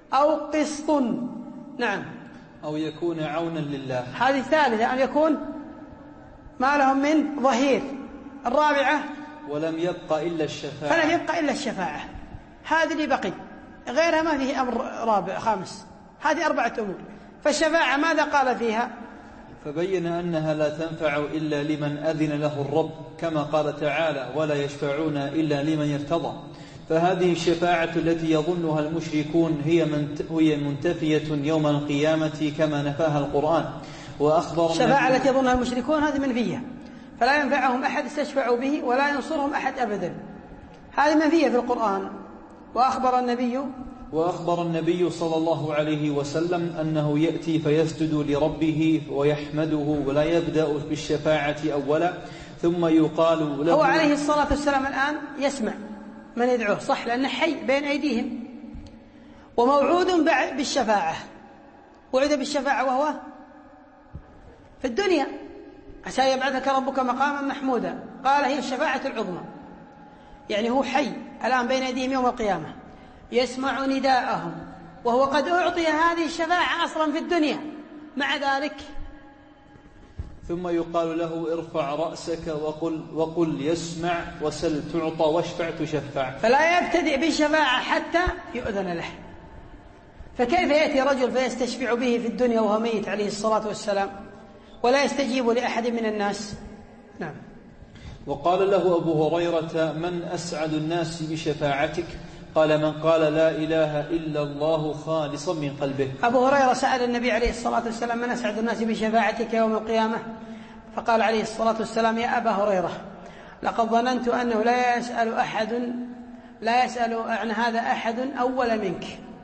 أو قسط. نعم. أو يكون عونا لله. هذه الثالثة، أن يكون ما لهم من ظهير. الرابعة ولم يبقى إلا الشفاعة. فلم يبقى إلا الشفاعة. هذه اللي بقي، غيرها ما فيه أمر رابع خامس. هذه أربعة أمور. فالشفاعة ماذا قال فيها؟ فبين أنها لا تنفع إلا لمن أذن له الرب، كما قال تعالى: ولا يشفعون إلا لمن ارتضى. فهذه الشفاعة التي يظنها المشركون هي هي منتفية يوم القيامة كما نفاها القرآن. وأخبر الشفاعة التي يظنها المشركون هذه منفية، فلا ينفعهم أحد استشفعوا به ولا ينصرهم أحد أبدا. هذه منفية في القرآن. وأخبر النبي وأخبر النبي صلى الله عليه وسلم أنه يأتي فيسجد لربه ويحمده ولا يبدأ بالشفاعة أولا، ثم يقال له. هو عليه الصلاة والسلام الآن يسمع من يدعوه، صح، لأنه حي بين أيديهم وموعود بالشفاعة. وعد بالشفاعة وهو في الدنيا، عسى يبعثك ربك مقاما محمودا. قال هي الشفاعة العظمى، يعني هو حي الآن بين أيديهم يوم القيامة، يسمع نداءهم، وهو قد أعطي هذه الشفاعة أصلا في الدنيا. مع ذلك ثم يقال له: ارفع رأسك وقل, وقل يسمع، وسل تعطى، واشفع تشفع. فلا يبتدئ بالشفاعة حتى يؤذن له. فكيف يأتي رجل فيستشفع به في الدنيا وهو ميت عليه الصلاة والسلام ولا يستجيب لأحد من الناس؟ نعم. وقال له أبو هريرة: من أسعد الناس بشفاعتك؟ قال: من قال لا إله إلا الله خالصا من قلبه. أبو هريرة سأل النبي عليه الصلاة والسلام: من أسعد الناس بشفاعتك يوم القيامة؟ فقال عليه الصلاة والسلام: يا أبا هريرة، لقد ظننت أنه لا يسأل أحد لا يسأل عن هذا أحد أول منك،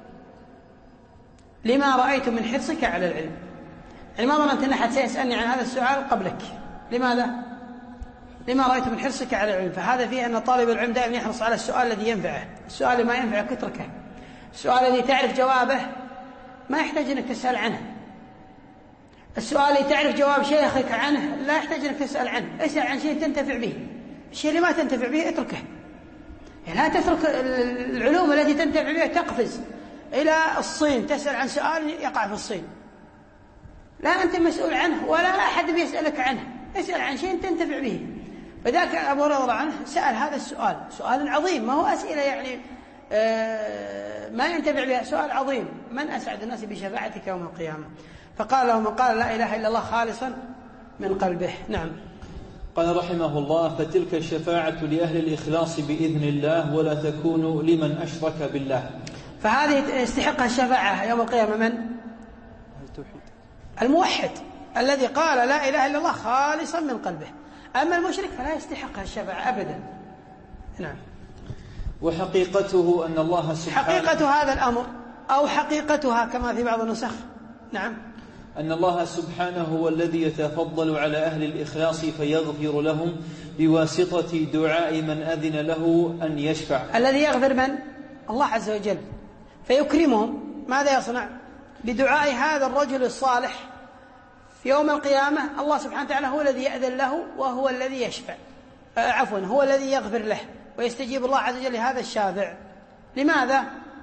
لما رأيت من حرصك على العلم. يعني ما ظننت أن أحد سيسألني عن هذا السؤال قبلك. لماذا؟ لما رأيت من حرصك على العلم. فهذا فيه أن طالب العلم دائما يحرص على السؤال الذي ينفعه. السؤال اللي ما ينفعك اتركه. السؤال الذي تعرف جوابه ما يحتاج أنك تسأل عنه. السؤال اللي تعرف جواب شيخك عنه لا يحتاج أنك تسأل عنه. اسأل عن شيء تنتفع به. الشيء اللي ما تنتفع به اتركه. يعني لا تترك العلوم التي تنتفع بها تقفز إلى الصين تسأل عن سؤال يقع في الصين. لا أنت مسؤول عنه ولا أحد بيسألك عنه. اسأل عن شيء تنتفع به. فذاك أبو هريرة عنه سأل هذا السؤال، سؤال عظيم، ما هو أسئلة يعني آه ما ينتفع بها، سؤال عظيم: من أسعد الناس بشفاعتك يوم القيامة؟ فقال له: من قال لا إله إلا الله خالصا من قلبه. نعم. قال رحمه الله: فتلك الشفاعة لأهل الإخلاص بإذن الله، ولا تكون لمن أشرك بالله. فهذه استحقها الشفاعة يوم القيامة من؟ الموحد الذي قال لا إله إلا الله خالصا من قلبه. أما المشرك فلا يستحقها الشفاعة أبدا. نعم. وحقيقته أن الله سبحانه حقيقة هذا الأمر أو حقيقتها كما في بعض النسخ، نعم، أن الله سبحانه هو الذي يتفضل على أهل الإخلاص فيغفر لهم بواسطة دعاء من أذن له أن يشفع. الذي يغفر من؟ الله عز وجل، فيكرمهم. ماذا يصنع؟ بدعاء هذا الرجل الصالح في يوم القيامة الله سبحانه وتعالى هو الذي يأذن له وهو الذي يشفع، عفوا هو الذي يغفر له ويستجيب الله عز وجل لهذا الشافع. لماذا؟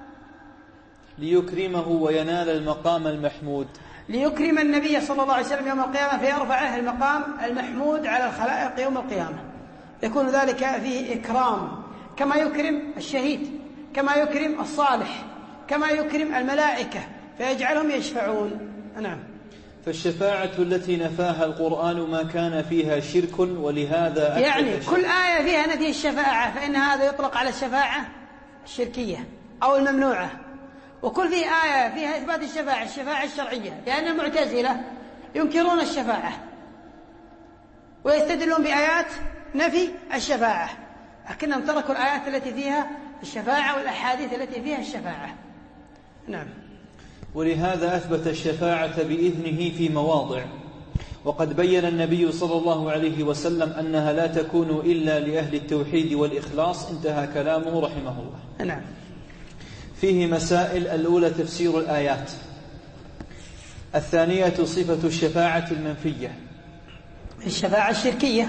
ليكرمه وينال المقام المحمود. ليكرم النبي صلى الله عليه وسلم يوم القيامة فيرفعه المقام المحمود على الخلائق يوم القيامة، يكون ذلك فيه إكرام، كما يكرم الشهيد، كما يكرم الصالح، كما يكرم الملائكة، فيجعلهم يشفعون. نعم. فالشفاعة التي نفاها القرآن ما كان فيها شرك، ولهذا يعني كل آية فيها نفي الشفاعة فإن هذا يطلق على الشفاعة الشركية أو الممنوعة، وكل فيه آية فيها إثبات الشفاعة الشفاعة الشرعية، لأن المعتزلة ينكرون الشفاعة ويستدلون بآيات نفي الشفاعة، لكنهم تركوا الآيات التي فيها الشفاعة والأحاديث التي فيها الشفاعة. نعم. ولهذا أثبت الشفاعة بإذنه في مواضع، وقد بين النبي صلى الله عليه وسلم أنها لا تكون إلا لأهل التوحيد والإخلاص. انتهى كلامه رحمه الله. نعم. فيه مسائل: الأولى تفسير الآيات، الثانية صفة الشفاعة المنفية، الشفاعة الشركية،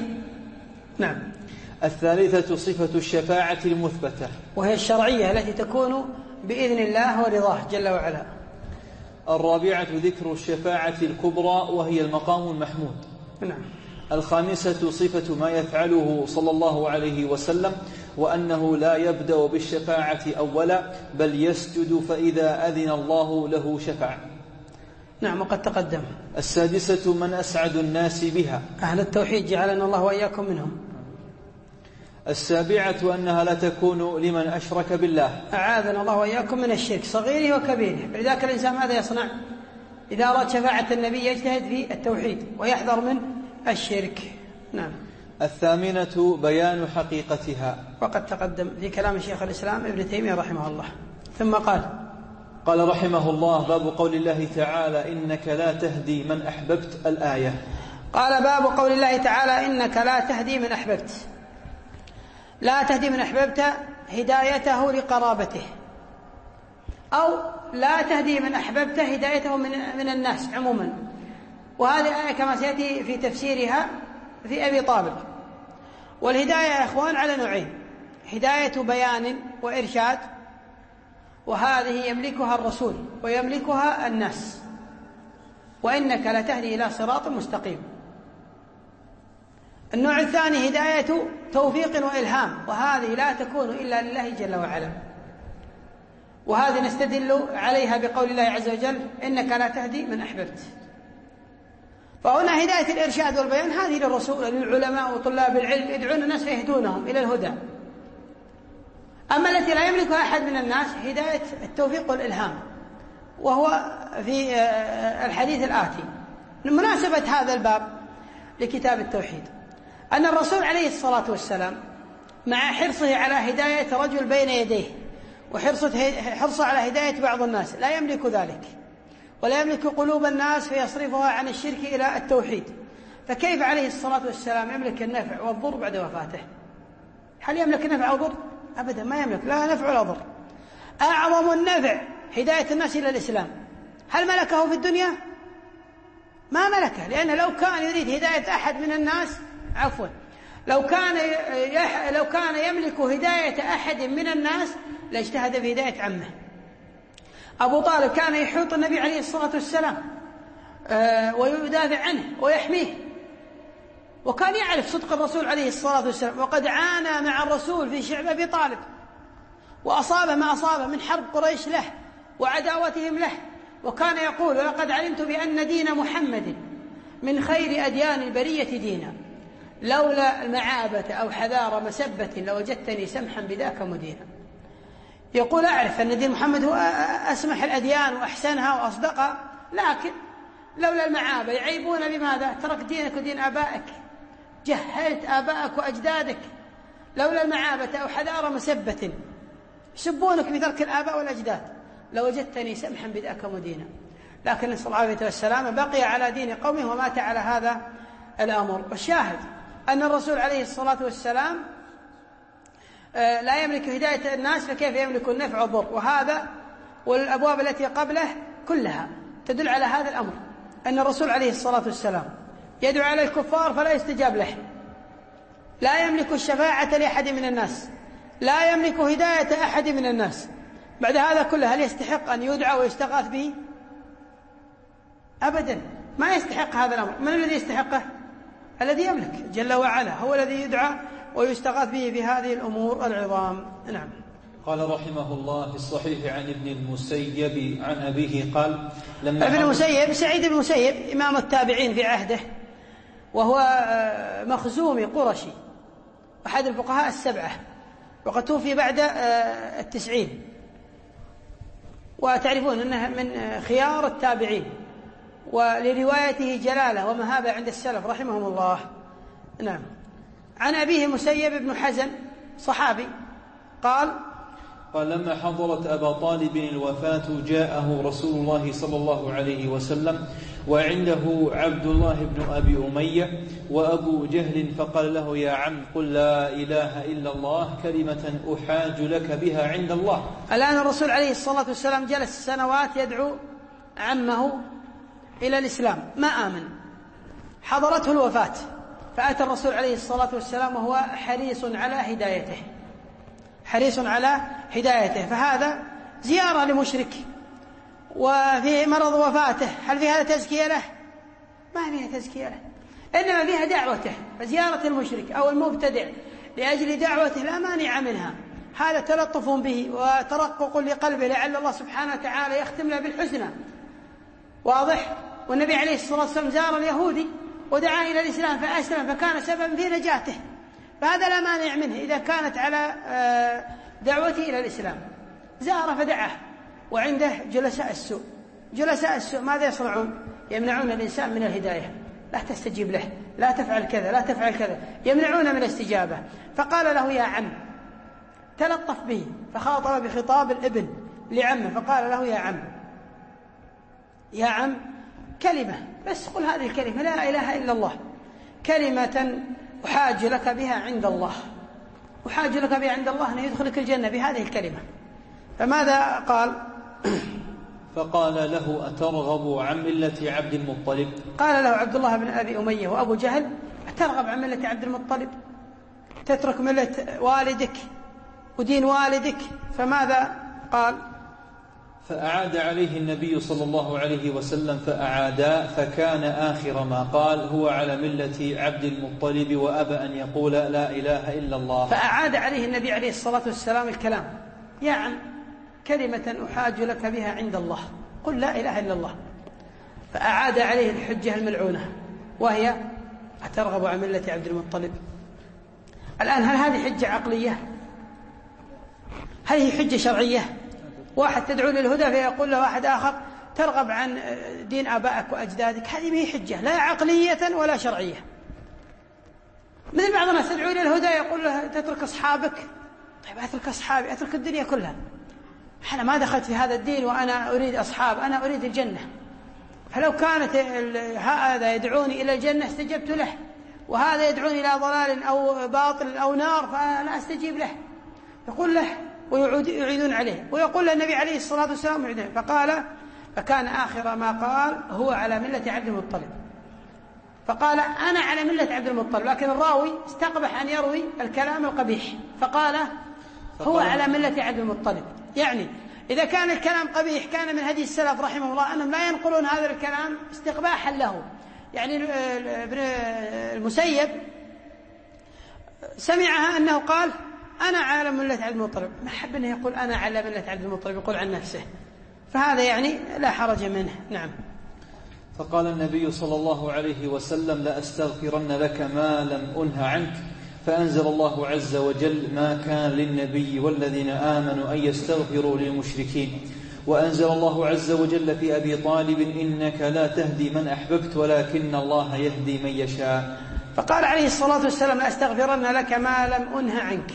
نعم، الثالثة صفة الشفاعة المثبتة، وهي الشرعية التي تكون بإذن الله ورضاه جل وعلا. الرابعة ذكر الشفاعة الكبرى وهي المقام المحمود. نعم. الخامسة صفة ما يفعله صلى الله عليه وسلم وأنه لا يبدأ بالشفاعة أولا بل يسجد فإذا أذن الله له شفع. نعم وقد تقدم. السادسة من أسعد الناس بها أهل التوحيد جعلنا الله وإياكم منهم. السابعة أنها لا تكون لمن أشرك بالله، أعاذنا الله وإياكم من الشرك صغيره وكبيره. فلذلك الإنسان ماذا يصنع؟ إذا أراد شفاعة النبي يجتهد في التوحيد ويحذر من الشرك. نعم. الثامنة بيان حقيقتها، وقد تقدم في كلام شيخ الإسلام ابن تيمية رحمه الله. ثم قال قال رحمه الله: باب قول الله تعالى إنك لا تهدي من أحببت. الآية. قال باب قول الله تعالى إنك لا تهدي من أحببت. لا تهدي من أحببت هدايته لقرابته، أو لا تهدي من أحببت هدايته من, من الناس عموما. وهذه الآية كما سيأتي في تفسيرها في أبي طالب. والهداية يا إخوان على نوعين: هداية بيان وإرشاد، وهذه يملكها الرسول ويملكها الناس، وإنك لتهدي إلى صراط مستقيم. النوع الثاني هداية توفيق وإلهام، وهذه لا تكون إلا لله جل وعلا، وهذه نستدل عليها بقول الله عز وجل إنك لا تهدي من أحببت. فهنا هداية الإرشاد والبيان هذه للرسول للعلماء وطلاب العلم يدعون الناس فيهدونهم إلى الهدى. أما التي لا يملكها أحد من الناس هداية التوفيق والإلهام، وهو في الحديث الآتي. مناسبة هذا الباب لكتاب التوحيد أن الرسول عليه الصلاة والسلام مع حرصه على هداية رجل بين يديه وحرصه على هداية بعض الناس لا يملك ذلك، ولا يملك قلوب الناس فيصرفها عن الشرك إلى التوحيد. فكيف عليه الصلاة والسلام يملك النفع والضر بعد وفاته؟ هل يملك النفع أو ضر؟ أبدا ما يملك، لا نفع ولا ضر. أعظم النفع هداية الناس إلى الإسلام. هل ملكه في الدنيا؟ ما ملكه، لأنه لو كان يريد هداية أحد من الناس عفوا لو كان يح... لو كان يملك هداية أحد من الناس لاجتهد في هداية عمه. أبو طالب كان يحوط النبي عليه الصلاة والسلام آه ويدافع عنه ويحميه، وكان يعرف صدق الرسول عليه الصلاة والسلام، وقد عانى مع الرسول في شعب أبي طالب وأصاب ما أصاب من حرب قريش له وعداوتهم له. وكان يقول: ولقد علمت بأن دين محمد من خير أديان البرية دينا، لولا المعابة أو حذار مسبة لوجدتني سمحا بذاك مدينا. يقول: أعرف أن دين محمد هو أسمح الأديان وأحسنها وأصدقها، لكن لولا المعابة يعيبون بماذا؟ ترك دينك ودين آبائك، جهلت آبائك وأجدادك. لولا المعابة أو حذار مسبة يسبونك بترك الآباء والأجداد لوجدتني سمحا بذاك مدينا. لكن نسأل الله العافية والسلامة بقي على دين قومه ومات على هذا الأمر. والشاهد أن الرسول عليه الصلاة والسلام لا يملك هداية الناس، فكيف يملك النفع والضر؟ وهذا والأبواب التي قبله كلها تدل على هذا الأمر، أن الرسول عليه الصلاة والسلام يدعو على الكفار فلا يستجاب له، لا يملك الشفاعة لأحد من الناس، لا يملك هداية أحد من الناس. بعد هذا كله هل يستحق أن يدعى ويستغاث به؟ أبدا ما يستحق هذا الأمر. من الذي يستحقه؟ الذي يملك جل وعلا، هو الذي يدعى ويستغاث به في هذه الأمور العظام. نعم. قال رحمه الله في الصحيح عن ابن المسيب عن أبيه قال: لما ابن المسيب سعيد بن المسيب إمام التابعين في عهده، وهو مخزومي قرشي، أحد الفقهاء السبعة، وقد توفي بعد التسعين، وتعرفون أنه من خيار التابعين، ولروايته جلالة ومهابة عند السلف رحمهم الله. نعم. عن أبيه مسيب بن حزن صحابي قال: قال: لما حضرت أبا طالب الوفاة جاءه رسول الله صلى الله عليه وسلم وعنده عبد الله بن أبي أمية وأبو جهل، فقال له: يا عم قل لا إله إلا الله كلمة أحاج لك بها عند الله. الآن الرسول عليه الصلاة والسلام جلس سنوات يدعو عمه إلى الإسلام، ما آمن، حضرته الوفاة، فأتى الرسول عليه الصلاة والسلام وهو حريص على هدايته حريص على هدايته فهذا زيارة لمشرك وفي مرض وفاته هل في هذا تزكية له؟ ما فيها تزكية له، إنما فيها دعوته. فزيارة المشرك أو المبتدع لأجل دعوته لا مانع منها، هذا تلطف به وترقق لقلبه لعل الله سبحانه وتعالى يختم له بالحسنى. واضح؟ والنبي عليه الصلاة والسلام زار اليهودي ودعا إلى الإسلام فأسلم فكان سببا في نجاته، فهذا لا مانع منه إذا كانت على دعوته إلى الإسلام. زار فدعاه، وعنده جلساء السوء. جلساء السوء ماذا يصنعون؟ يمنعون الإنسان من الهداية، لا تستجيب له، لا تفعل كذا، لا تفعل كذا، يمنعون من الاستجابة. فقال له يا عم، تلطف به، فخاطب بخطاب الابن لعمه فقال له يا عم، يا عم كلمة بس، قل هذه الكلمة لا إله إلا الله، كلمة أحاج لك بها عند الله، أحاج لك بها عند الله أن يدخلك الجنة بهذه الكلمة. فماذا قال؟ فقال له أترغب عن ملة عبد المطلب؟ قال له عبد الله بن أبي أمية وأبو جهل أترغب عن ملة عبد المطلب؟ تترك ملة والدك ودين والدك؟ فماذا قال؟ فأعاد عليه النبي صلى الله عليه وسلم فأعادا، فكان آخر ما قال هو على ملة عبد المطلب وأبى أن يقول لا إله إلا الله. فأعاد عليه النبي عليه الصلاة والسلام الكلام، يا عم كلمة أحاج لك بها عند الله، قل لا إله إلا الله. فأعاد عليه الحجة الملعونة وهي أترغب عن ملة عبد المطلب. الآن هل هذه حجة عقلية؟ هل هي حجة شرعية؟ واحد تدعو للهدى فيقول له واحد آخر ترغب عن دين آبائك وأجدادك، هذه ما هي حجة لا عقلية ولا شرعية. مثل بعض الناس تدعو للهدى يقول له تترك أصحابك، طيب أترك أصحابي، أترك الدنيا كلها، أنا ما دخلت في هذا الدين وأنا أريد أصحاب، أنا أريد الجنة. فلو كانت هذا يدعوني إلى الجنة استجبت له، وهذا يدعوني إلى ضلال أو باطل أو نار فلا أستجيب له. يقول له ويعيدون عليه، ويقول النبي عليه الصلاة والسلام يعيدون. فقال فكان آخر ما قال هو على ملة عبد المطلب. فقال أنا على ملة عبد المطلب، لكن الراوي استقبح أن يروي الكلام القبيح فقال هو على ملة عبد المطلب. يعني إذا كان الكلام قبيح كان من هدي السلف رحمه الله أنهم لا ينقلون هذا الكلام استقباحا له. يعني ابن المسيب سمعها أنه قال أنا على ملة عبد المطلب، ما حب أنه يقول أنا على ملة عبد المطلب، يقول عن نفسه، فهذا يعني لا حرج منه. نعم. فقال النبي صلى الله عليه وسلم لأستغفرن لك ما لم أنه عنك، فأنزل الله عز وجل ما كان للنبي والذين آمنوا أن يستغفروا للمشركين، وأنزل الله عز وجل في أبي طالب إنك لا تهدي من أحببت ولكن الله يهدي من يشاء. فقال عليه الصلاة والسلام لأستغفرن لك ما لم أنه عنك،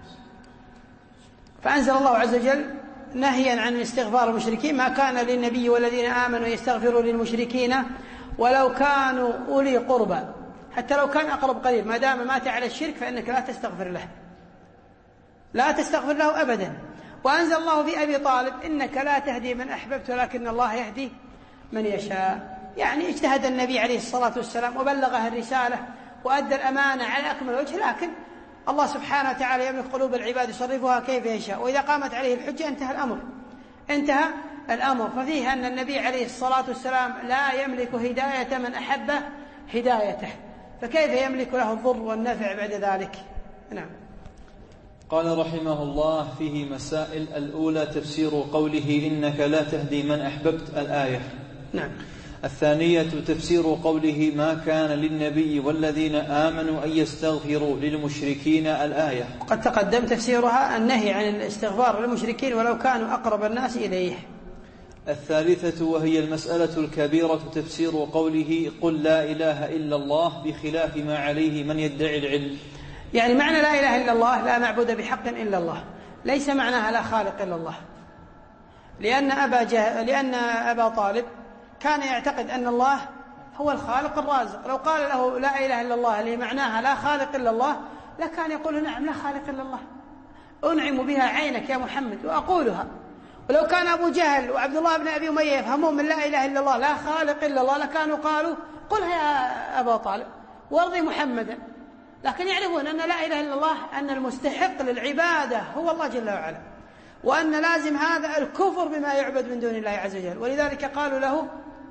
فأنزل الله عز وجل نهيا عن الاستغفار المشركين، ما كان للنبي والذين آمنوا يستغفروا للمشركين ولو كانوا أولي قربى، حتى لو كان أقرب قريب، ما دام مات على الشرك فإنك لا تستغفر له، لا تستغفر له أبدا. وأنزل الله في أبي طالب إنك لا تهدي من أحببت ولكن الله يهدي من يشاء. يعني اجتهد النبي عليه الصلاة والسلام وبلغه الرسالة وأدى الأمانة على أكمل وجه، لكن الله سبحانه وتعالى يملك قلوب العباد يصرفها كيف يشاء، وإذا قامت عليه الحجة انتهى الأمر انتهى الأمر. ففيه أن النبي عليه الصلاة والسلام لا يملك هداية من أحب هدايته، فكيف يملك له الضر والنفع بعد ذلك؟ نعم. قال رحمه الله فيه مسائل. الأولى تفسير قوله إنك لا تهدي من أحببت الآية. نعم. الثانية تفسير قوله ما كان للنبي والذين آمنوا أن يستغفروا للمشركين الآية. قد تقدم تفسيرها النهي عن الاستغفار للمشركين ولو كانوا أقرب الناس إليه. الثالثة وهي المسألة الكبيرة تفسير قوله قل لا إله إلا الله بخلاف ما عليه من يدعي العلم. يعني معنى لا إله إلا الله لا معبود بحق إلا الله، ليس معناها لا خالق إلا الله، لأن أبا, جه... لأن أبا طالب كان يعتقد أن الله هو الخالق الرازق. لو قال له لا إله إلا الله اللي معناها لا خالق إلا الله لكان يقول نعم لا خالق إلا الله، أنعم بها عينك يا محمد وأقولها. ولو كان أبو جهل وعبد الله بن أبي أمية يفهمون من لا إله إلا الله لا خالق إلا الله لكانوا قالوا قلها يا أبا طالب وارضي محمدا، لكن يعرفون أن لا إله إلا الله أن المستحق للعبادة هو الله جل وعلا، وأن لازم هذا الكفر بما يعبد من دون الله عز وجل. ولذلك قالوا له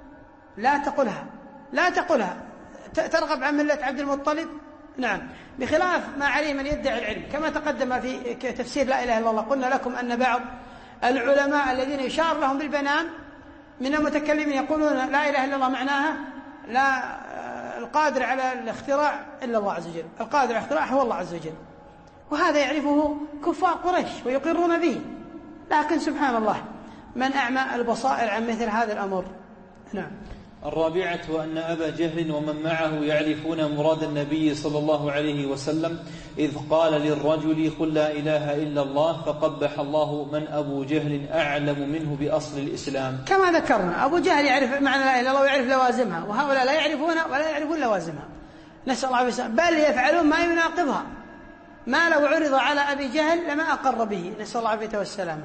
لا تقلها لا تقلها ترغب عن ملة عبد المطلب. نعم، بخلاف ما عليه من يدعي العلم كما تقدم في تفسير لا إله إلا الله. قلنا لكم أن بعض العلماء الذين يشار لهم بالبنان من المتكلمين يقولون لا إله إلا الله معناها لا القادر على الاختراع إلا الله عز وجل، القادر على الاختراع هو الله عز وجل، وهذا يعرفه كفار قريش ويقرون به. لكن سبحان الله من أعمى البصائر عن مثل هذا الأمر. نعم. الرابعة أن أبا جهل ومن معه يعرفون مراد النبي صلى الله عليه وسلم إذ قال للرجل قل لا إله إلا الله فقبح الله من أبو جهل أعلم منه بأصل الإسلام. كما ذكرنا أبو جهل يعرف معنى لا إله إلا الله ويعرف لوازمها، وهؤلاء لا يعرفون ولا يعرفون لوازمها، نسأل الله العافية، بل يفعلون ما يناقضها، ما لو عرض على أبي جهل لما أقر به، نسأل الله العافية والسلامة.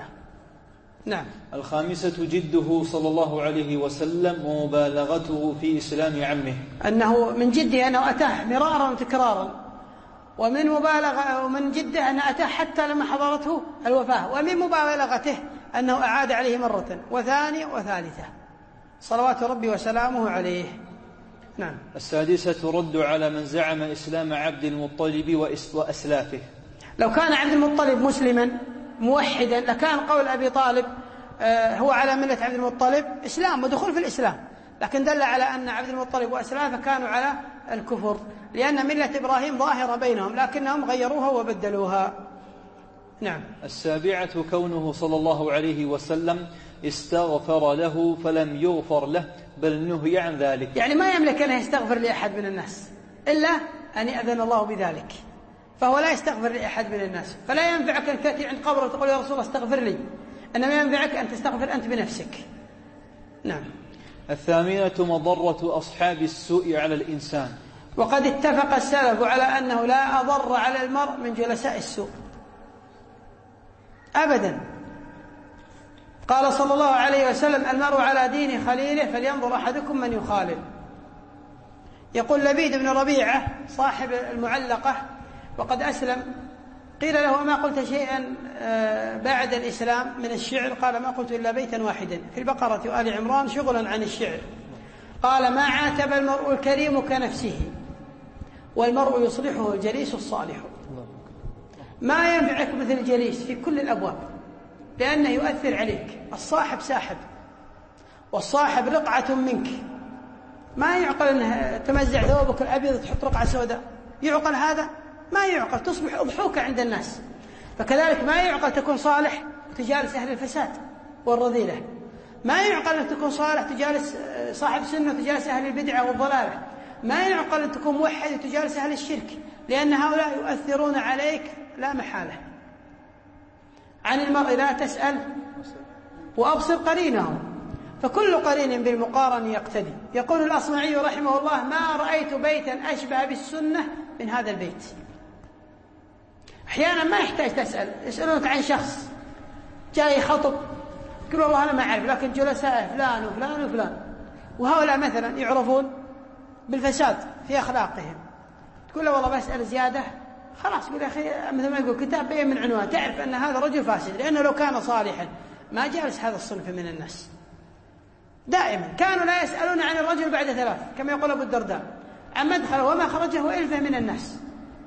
نعم. الخامسة جده صلى الله عليه وسلم ومبالغته في إسلام عمه، أنه من جده أنه أتاه مرارا وتكرارا، ومن مبالغة ومن جده أنه أتاه حتى لما حضرته الوفاة، ومن مبالغته أنه أعاد عليه مرة وثانية وثالثة صلوات ربي وسلامه عليه. نعم. السادسة رد على من زعم إسلام عبد المطلب وأسلافه. لو كان عبد المطلب مسلما موحدا لكان قول أبي طالب هو على ملة عبد المطلب إسلام ودخول في الإسلام، لكن دل على أن عبد المطلب وأسلافه كانوا على الكفر، لأن ملة إبراهيم ظاهرة بينهم لكنهم غيروها وبدلوها. نعم. السابعة كونه صلى الله عليه وسلم استغفر له فلم يغفر له بل نهي عن ذلك، يعني ما يملك أن يستغفر لأحد من الناس إلا أن يأذن الله بذلك، فهو لا يستغفر لأحد من الناس، فلا ينفعك أن تأتي عند قبره وتقول يا رسول الله استغفر لي، إنما ينفعك أن تستغفر أنت بنفسك. نعم. الثامنة مضرة أصحاب السوء على الإنسان، وقد اتفق السلف على أنه لا أضر على المرء من جلساء السوء أبدا. قال صلى الله عليه وسلم المرء على دين خليله فلينظر أحدكم من يخالل. يقول لبيد بن ربيعة صاحب المعلقة وقد أسلم، قيل له ما قلت شيئا بعد الإسلام من الشعر؟ قال ما قلت إلا بيتا واحدا في البقرة وآل عمران شغلا عن الشعر. قال ما عاتب المرء الكريم كنفسه والمرء يصلحه الجليس الصالح. ما ينفعك مثل الجليس في كل الأبواب لأنه يؤثر عليك. الصاحب ساحب والصاحب رقعة منك، ما يعقل أنه تمزع ثوبك الأبيض تحط رقعة سوداء، يعقل هذا؟ ما يعقل، تصبح أضحوك عند الناس. فكذلك ما يعقل تكون صالح وتجالس أهل الفساد والرذيلة، ما يعقل أن تكون صالح تجالس صاحب سنة وتجالس أهل البدعة والضلالة، ما يعقل أن تكون موحد وتجالس أهل الشرك، لأن هؤلاء يؤثرون عليك لا محالة. عن المرء لا تسأل وأبصر قرينه فكل قرين بالمقارن يقتدي. يقول الأصمعي رحمه الله ما رأيت بيتا أشبه بالسنة من هذا البيت. أحيانا ما يحتاج تسأل، يسألونك عن شخص جاي خطب تقول والله أنا ما أعرف لكن جلساء فلان وفلان وفلان، وهؤلاء مثلا يعرفون بالفساد في أخلاقهم، تقول له والله بسأل زيادة، خلاص يقول يا أخي مثل ما يقول كتاب بين من عنوان تعرف أن هذا رجل فاسد، لأنه لو كان صالحا ما جالس هذا الصنف من الناس. دائما كانوا لا يسألون عن الرجل بعد ثلاث كما يقول أبو الدرداء عن مدخله وما خرجه ألفه من الناس.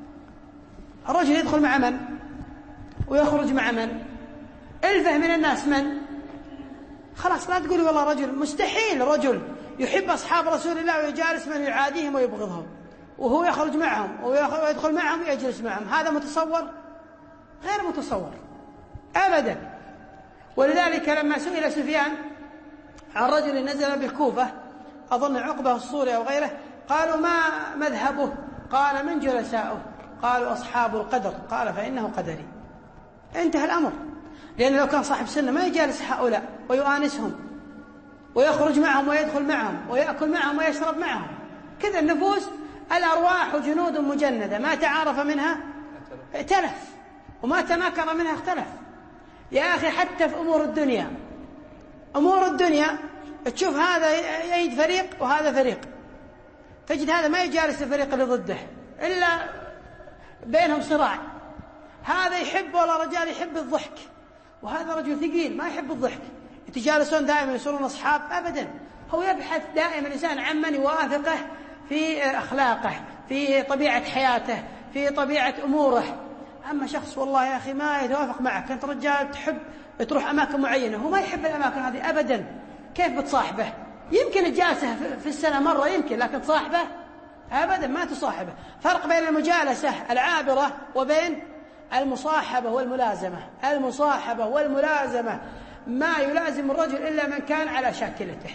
الرجل يدخل مع من ويخرج مع من؟ ألفه من الناس. من؟ خلاص لا تقولي والله رجل، مستحيل رجل يحب أصحاب رسول الله ويجالس من يعاديهم ويبغضهم وهو يخرج معهم ويدخل معهم ويجلس معهم، هذا متصور؟ غير متصور أبدا. ولذلك لما سئل سفيان عن رجل نزل بالكوفة أظن عقبة الصوري أو غيره قالوا ما مذهبه؟ قال من جلساؤه؟ قالوا أصحاب القدر. قال فإنه قدري. انتهى الأمر، لأن لو كان صاحب سنة ما يجالس هؤلاء ويؤانسهم ويخرج معهم ويدخل معهم ويأكل معهم ويشرب معهم. كذا النفوس الأرواح جنود مجندة ما تعارف منها ائتلف وما تناكر منها اختلف. يا أخي حتى في أمور الدنيا، أمور الدنيا تشوف هذا يأيد فريق وهذا فريق، تجد هذا ما يجالس الفريق اللي ضده إلا بينهم صراع، هذا يحب ولا رجال يحب الضحك وهذا رجل ثقيل ما يحب الضحك، يتجالسون دائما يصيرون أصحاب أبدا. هو يبحث دائما الإنسان عن من يوافقه في أخلاقه، في طبيعة حياته، في طبيعة أموره. أما شخص والله يا أخي ما يتوافق معك، أنت رجال تحب تروح أماكن معينة، هو ما يحب الأماكن هذه أبدا، كيف بتصاحبه؟ يمكن تجالسه في السنة مرة يمكن، لكن تصاحبه أبدا ما تصاحبه. فرق بين المجالسة العابرة وبين المصاحبة والملازمة. المصاحبة والملازمة ما يلازم الرجل إلا من كان على شاكلته،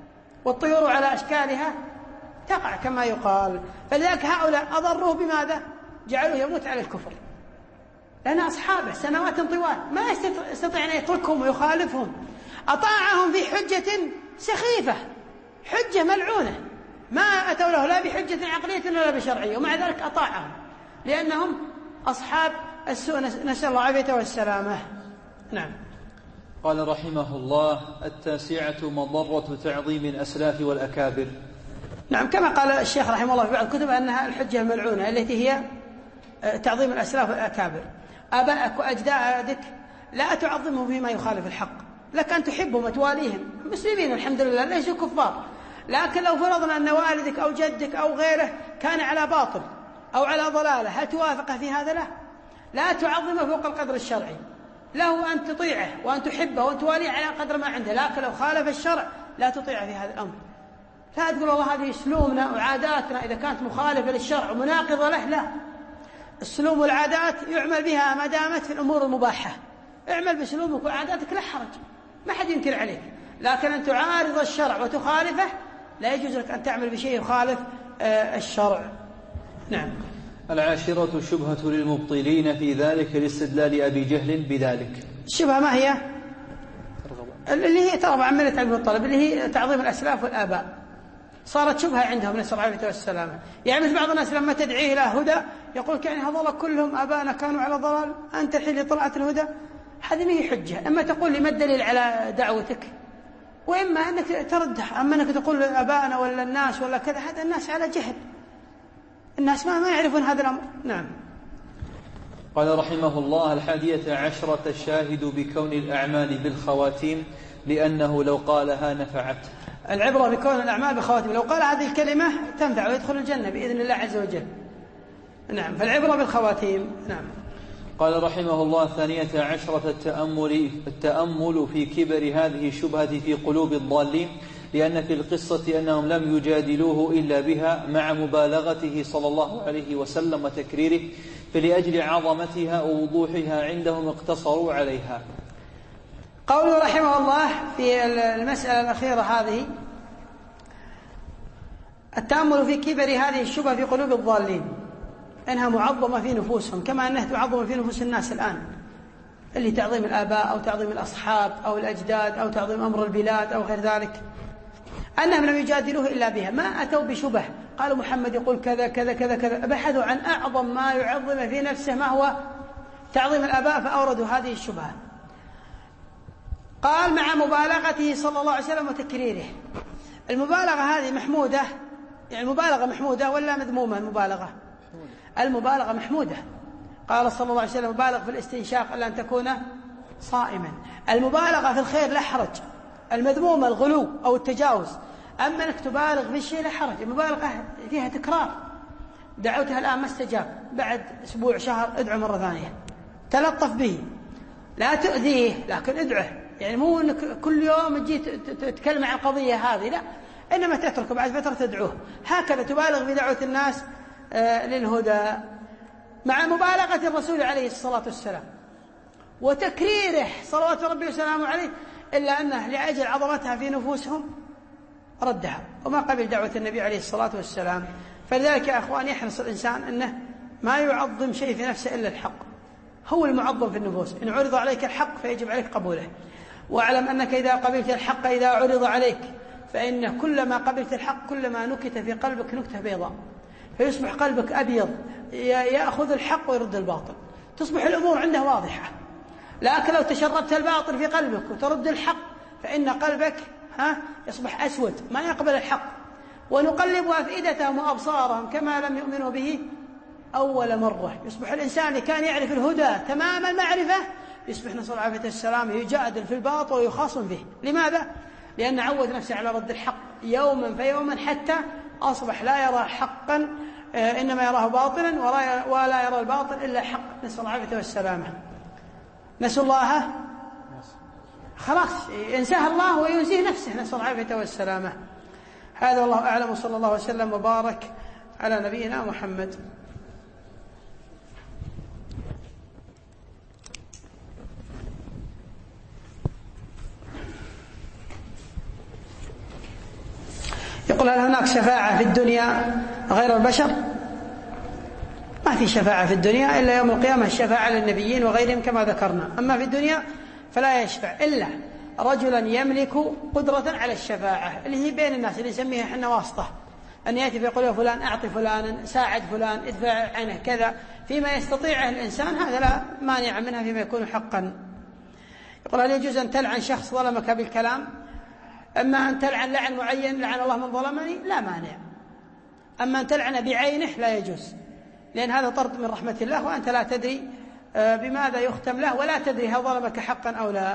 والطيور على أشكالها تقع كما يقال. فلذلك هؤلاء أضروه بماذا؟ جعلوه يموت على الكفر، لأن أصحابه سنوات طوال ما يستطيع أن يتركهم ويخالفهم. أطاعهم في حجة سخيفة، حجة ملعونة، ما أتوا له لا بحجة عقلية ولا بشرعية، ومع ذلك أطاعهم لأنهم أصحاب السوء، نسأل الله العافية والسلامة. نعم. قال رحمه الله: التاسعة مضرة تعظيم الأسلاف والأكابر. نعم، كما قال الشيخ رحمه الله في بعض الكتب أنها الحجة الملعونة التي هي تعظيم الأسلاف والأكابر. آبائك وأجدادك لا تعظمهم فيما يخالف الحق، لك أن تحبهم وتواليهم، مسلمين الحمد لله ليسوا كفار، لكن لو فرضنا أن والدك أو جدك أو غيره كان على باطل أو على ضلالة، هل توافقه في هذا؟ لا لا تعظمه فوق القدر الشرعي، له أن تطيعه وأن تحبه وأن تواليه على قدر ما عنده، لكن لو خالف الشرع لا تطيعه في هذا الأمر. لا تقول والله هذه سلومنا وعاداتنا إذا كانت مخالفة للشرع ومناقضة له، لا، السلوم والعادات يعمل بها ما دامت في الأمور المباحة. اعمل بسلومك وعاداتك لا حرج، ما حد ينكر عليك، لكن أن تعارض الشرع وتخالفه لا يجوز لك أن تعمل بشيء يخالف الشرع. نعم. العاشرة شبهة للمبطلين في ذلك لاستدلال أبي جهل بذلك. الشبهة ما هي؟ اللي هي ترغب عن ملة أبي طالب، اللي هي تعظيم الأسلاف والآباء، صارت شبهة عندهم نسأل الله العافية والسلامة. يعني مثل بعض الناس لما تدعيه إلى هدى يقول يعني هذول كلهم آباءنا كانوا على ضلال، أنت الحين طلعت الهدى. هذه ما هي حجة. أما تقول لي ما الدليل على دعوتك، وإما أنك تردح. أما أنك تقول آباءنا ولا الناس ولا كذا، هذا الناس على جهل، الناس ما ما يعرفون هذا الأمر. نعم. قال رحمه الله: الحادية عشرة الشاهد بكون الأعمال بالخواتيم، لأنه لو قالها نفعت. العبرة بكون الأعمال بالخواتيم، لو قال هذه الكلمة تنفع ويدخل الجنة بإذن الله عز وجل. نعم، فالعبرة بالخواتيم. نعم. قال رحمه الله: الثانية عشرة التأمل, التأمل في كبر هذه الشبهة في قلوب الضالين، لأن في القصة أنهم لم يجادلوه إلا بها مع مبالغته صلى الله عليه وسلم وتكريره، فلأجل عظمتها ووضوحها عندهم اقتصروا عليها. قوله رحمه الله في المسألة الأخيرة هذه: التأمل في كبر هذه الشبهة في قلوب الضالين، أنها معظمة في نفوسهم كما أنها تعظم في نفوس الناس الآن، اللي تعظيم الآباء أو تعظيم الأصحاب أو الأجداد أو تعظيم أمر البلاد أو غير ذلك، أنهم لم يجادلوه إلا بها، ما أتوا بشبه قالوا محمد يقول كذا كذا كذا كذا، بحثوا عن أعظم ما يعظم في نفسه ما هو تعظيم الآباء فأوردوا هذه الشبهة. قال مع مبالغته صلى الله عليه وسلم وتكريره. المبالغة هذه محمودة، يعني المبالغة محمودة ولا مذمومة؟ المبالغة المبالغة محمودة. قال صلى الله عليه وسلم: مبالغ في الاستنشاق إلا أن تكون صائما. المبالغة في الخير لا حرج، المذمومة الغلو أو التجاوز. أما أنك تبالغ في الشيء لا حرج، المبالغة فيها تكرار. دعوتها الآن ما استجاب، بعد أسبوع شهر ادعو مرة ثانية، تلطف به، لا تؤذيه لكن ادعه. يعني مو أنك كل يوم تجي تتكلم عن القضية هذه، لا، إنما تتركه بعد فترة تدعوه. هكذا تبالغ في دعوة الناس للهدى مع مبالغة الرسول عليه الصلاة والسلام وتكريره صلوات ربي وسلامه عليه، إلا أنه لأجل عظمتها في نفوسهم ردها وما قبل دعوة النبي عليه الصلاة والسلام. فلذلك يا أخوان يحرص الإنسان أنه ما يعظم شيء في نفسه إلا الحق، هو المعظم في النفوس. إن عرض عليك الحق فيجب عليك قبوله، واعلم أنك إذا قبلت الحق إذا عرض عليك فإن كلما قبلت الحق كلما نكت في قلبك نكتة بيضاء، فيصبح قلبك أبيض يأخذ الحق ويرد الباطل، تصبح الأمور عنده واضحة. لكن لو تشربت الباطل في قلبك وترد الحق فإن قلبك ها يصبح أسود ما يقبل الحق. ونقلب أفئدتهم وأبصارهم كما لم يؤمنوا به أول مرة. يصبح الإنسان اللي كان يعرف الهدى تمام المعرفة يصبح نسأل الله العافية والسلامة يجادل في الباطل ويخاصم به. لماذا؟ لأن عود نفسه على رد الحق يوما فيوما حتى أصبح لا يرى حقا إنما يراه باطلا ولا يرى الباطل إلا حق. نسأل الله العافية والسلامة. نسأل الله خلاص ينساها الله وينسيه نفسه. نسأل الله العافية والسلامة. هذا والله أعلم، وصلى الله وسلم وبارك على نبينا محمد. يقول هل هناك شفاعة في الدنيا غير البشر؟ ما في شفاعة في الدنيا إلا يوم القيامة الشفاعة للنبيين وغيرهم كما ذكرنا. أما في الدنيا فلا يشفع إلا رجلا يملك قدرة على الشفاعة اللي هي بين الناس، اللي نسميها احنا واسطة، أن يأتي فيقول يا فلان أعطي فلانا، ساعد فلان، ادفع عنه كذا، فيما يستطيعه الإنسان هذا لا مانع منها فيما يكون حقا. يقول هل يجوز أن تلعن شخص ظلمك بالكلام؟ أما أن تلعن لعن معين لعن الله من ظلمني لا مانع، أما أن تلعن بعينه لا يجوز، لأن هذا طرد من رحمة الله وأنت لا تدري بماذا يختم له ولا تدري هل ظلمك حقا أو لا.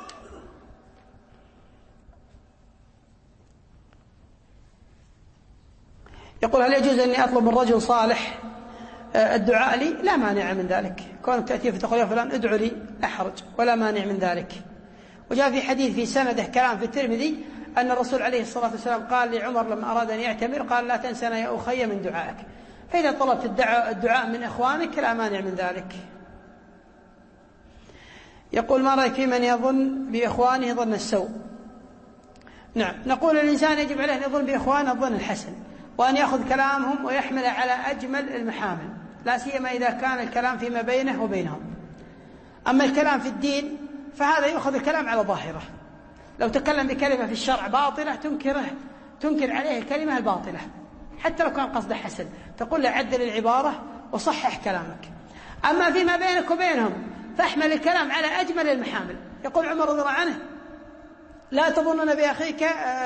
يقول هل يجوز أني أطلب من رجل صالح الدعاء لي؟ لا مانع من ذلك، كونك تأتي فتقول يا فلان ادعو لي لا حرج ولا مانع من ذلك. وجاء في حديث في سنده كلام في الترمذي أن الرسول عليه الصلاة والسلام قال لعمر لما أراد أن يعتمر قال لا تنسنا يا أخي من دعائك، فإذا طلبت الدعاء من إخوانك لا مانع من ذلك. يقول ما رأيك في من يظن بإخوانه ظن السوء؟ نعم، نقول الإنسان يجب عليه أن يظن بإخوانه الظن الحسن، وأن يأخذ كلامهم ويحمله على أجمل المحامل، لا سيما إذا كان الكلام فيما بينه وبينهم. أما الكلام في الدين فهذا يأخذ الكلام على ظاهره، لو تكلم بكلمة في الشرع باطلة تنكره تنكر عليه الكلمة الباطلة حتى لو كان قصده حسن، تقول له عدل العبارة وصحح كلامك. أما فيما بينك وبينهم فاحمل الكلام على أجمل المحامل. يقول عمر رضي الله عنه لا تظنن بأخيك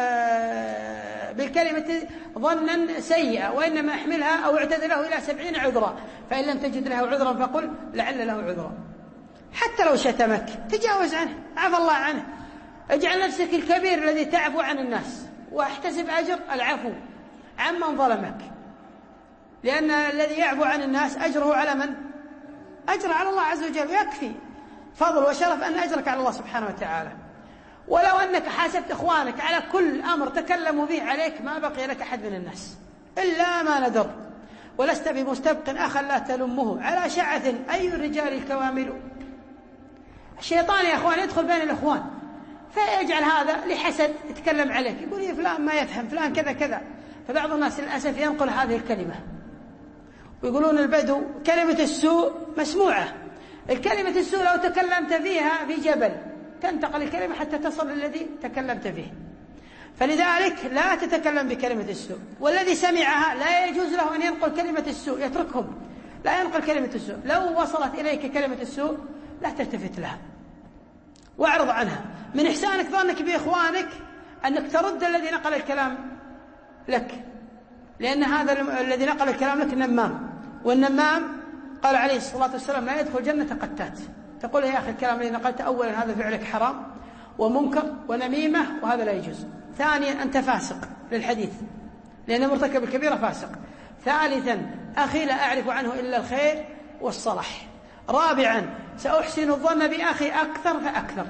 بالكلمة ظنا سيئا وإنما احملها أو اعتد له إلى سبعين عذرا، فإن لم تجد له عذرا فقل لعل له عذرا. حتى لو شتمك تجاوز عنه، عفى الله عنه، اجعل نفسك الكبير الذي تعفو عن الناس واحتسب أجر العفو عمن ظلمك، لأن الذي يعفو عن الناس أجره على من؟ أجر على الله عز وجل، يكفي فضل وشرف أن أجرك على الله سبحانه وتعالى. ولو أنك حاسبت إخوانك على كل أمر تكلموا به عليك ما بقي لك أحد من الناس إلا ما ندر، ولست بمستبق أخا لا تلمه على شعث أي الرجال الكوامل. الشيطان يا أخوان يدخل بين الإخوان فيجعل هذا لحسد يتكلم عليك، يقول يا فلان ما يفهم فلان كذا كذا، فبعض الناس للأسف ينقل هذه الكلمة ويقولون البدو كلمة السوء مسموعة. الكلمة السوء لو تكلمت فيها في جبل تنتقل الكلمة حتى تصل للذي تكلمت فيه، فلذلك لا تتكلم بكلمة السوء. والذي سمعها لا يجوز له أن ينقل كلمة السوء، يتركهم لا ينقل كلمة السوء. لو وصلت إليك كلمة السوء لا تلتفت لها واعرض عنها. من إحسانك ظنك بإخوانك أنك ترد الذي نقل الكلام لك، لأن هذا الذي نقل الكلام لك نمام، والنمام قال عليه الصلاة والسلام لا يدخل جنة قتات. تقول يا أخي الكلام الذي نقلته أولا هذا فعلك حرام ومنكر ونميمة وهذا لا يجوز. ثانيا أنت فاسق للحديث لأن مرتكب الكبيرة فاسق. ثالثا أخي لا أعرف عنه إلا الخير والصلاح. رابعا سأحسن الظن بأخي أكثر فأكثر.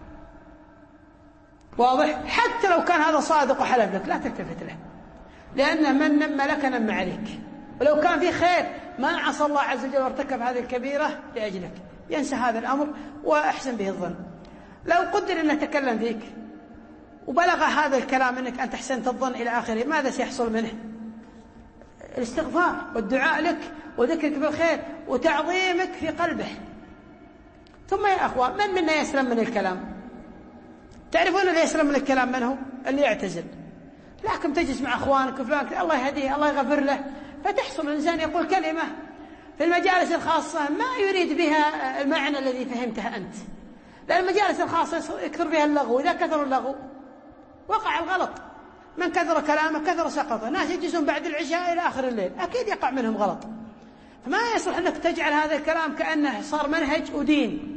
واضح؟ حتى لو كان هذا صادق وحلف لك لا تلتفت له، لأن من نم لك نم عليك. ولو كان في خير ما عصى الله عز وجل وارتكب هذه الكبيرة لأجلك، ينسى هذا الأمر وأحسن به الظن. لو قدر أن نتكلم فيك وبلغ هذا الكلام أنك أنت أحسنت الظن إلى آخره، ماذا سيحصل منه؟ الاستغفار والدعاء لك وذكرك بالخير وتعظيمك في قلبه. ثم يا أخوان من منا يسلم من الكلام؟ تعرفون اللي يسلم من الكلام من هو؟ اللي يعتزل. لكن تجلس مع أخوانك وفلان الله يهديه الله يغفر له، فتحصل الإنسان يقول كلمة في المجالس الخاصة ما يريد بها المعنى الذي فهمته أنت، لأن المجالس الخاصة يكثر فيها اللغو، إذا كثر اللغو وقع الغلط. من كثر كلامه كثر سقطه. ناس يجلسون بعد العشاء إلى آخر الليل أكيد يقع منهم غلط. فما يصلح أنك تجعل هذا الكلام كأنه صار منهج ودين،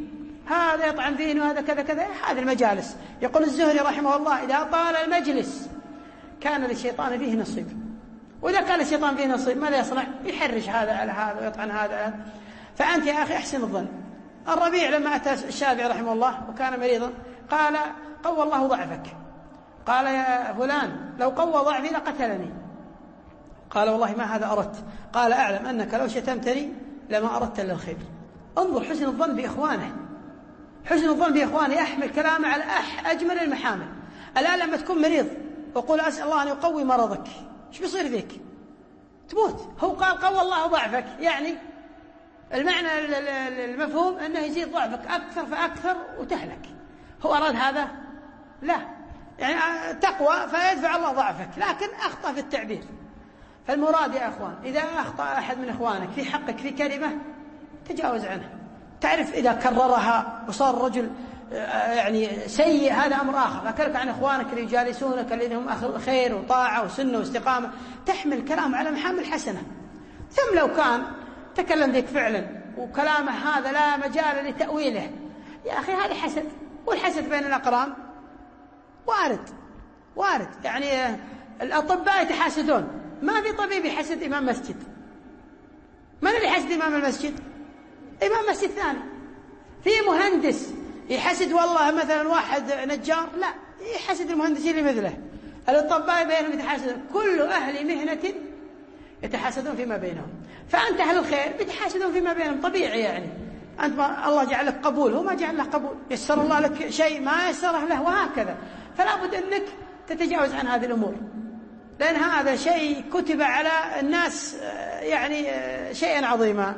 هذا يطعن فيه وهذا كذا كذا، هذه المجالس. يقول الزهري رحمه الله: إذا طال المجلس كان للشيطان فيه نصيب. وإذا كان الشيطان فيه نصيب ماذا يصنع؟ يحرش هذا على هذا ويطعن هذا على هذا. فأنت يا أخي أحسن الظن. الربيع لما أتى الشافعي رحمه الله وكان مريضا قال: قوى الله ضعفك. قال: يا فلان لو قوى ضعفي لقتلني. قال: والله ما هذا أردت. قال: أعلم أنك لو شتمتني لما أردت إلا الخير. انظر حسن الظن بإخوانه، حسن الظن بإخوانه، يحمل كلامه على أح أجمل المحامل. الآن لما تكون مريض وقول: أسأل الله أن يقوي مرضك، إيش بيصير فيك؟ تموت. هو قال: قوى الله ضعفك، يعني المعنى المفهوم أنه يزيد ضعفك أكثر فأكثر وتهلك. هو أراد هذا؟ لا، يعني تقوى فيدفع الله ضعفك، لكن أخطأ في التعبير. فالمراد يا أخوان إذا أخطأ أحد من إخوانك في حقك في كلمة تجاوز عنها. تعرف إذا كررها وصار الرجل يعني سيء هذا أمر آخر. أكلك عن إخوانك اللي يجالسونك الذين هم أهل خير وطاعة وسنة واستقامة، تحمل كلام على محامل حسنة. ثم لو كان تكلم ذيك فعلا وكلامه هذا لا مجال لتأويله، يا أخي هذا حسد، والحسد بين الأقران وارد وارد. يعني الأطباء يتحاسدون، ما في طبيب يحسد إمام مسجد. من اللي يحسد إمام المسجد؟ إمام مسجد ثاني. في مهندس يحسد والله مثلا واحد نجار، لا، يحسد المهندسين اللي مثله. الأطباء بينهم يتحاسدون، كل أهل مهنة يتحاسدون فيما بينهم. فأنت أهل الخير بيتحاسدون فيما بينهم، طبيعي. يعني أنت ما الله جعل لك قبول، هو ما جعل لك قبول، يسر الله لك شيء ما يسره له، وهكذا. فلا بد أنك تتجاوز عن هذه الأمور، لأن هذا شيء كتب على الناس يعني شيئا عظيما.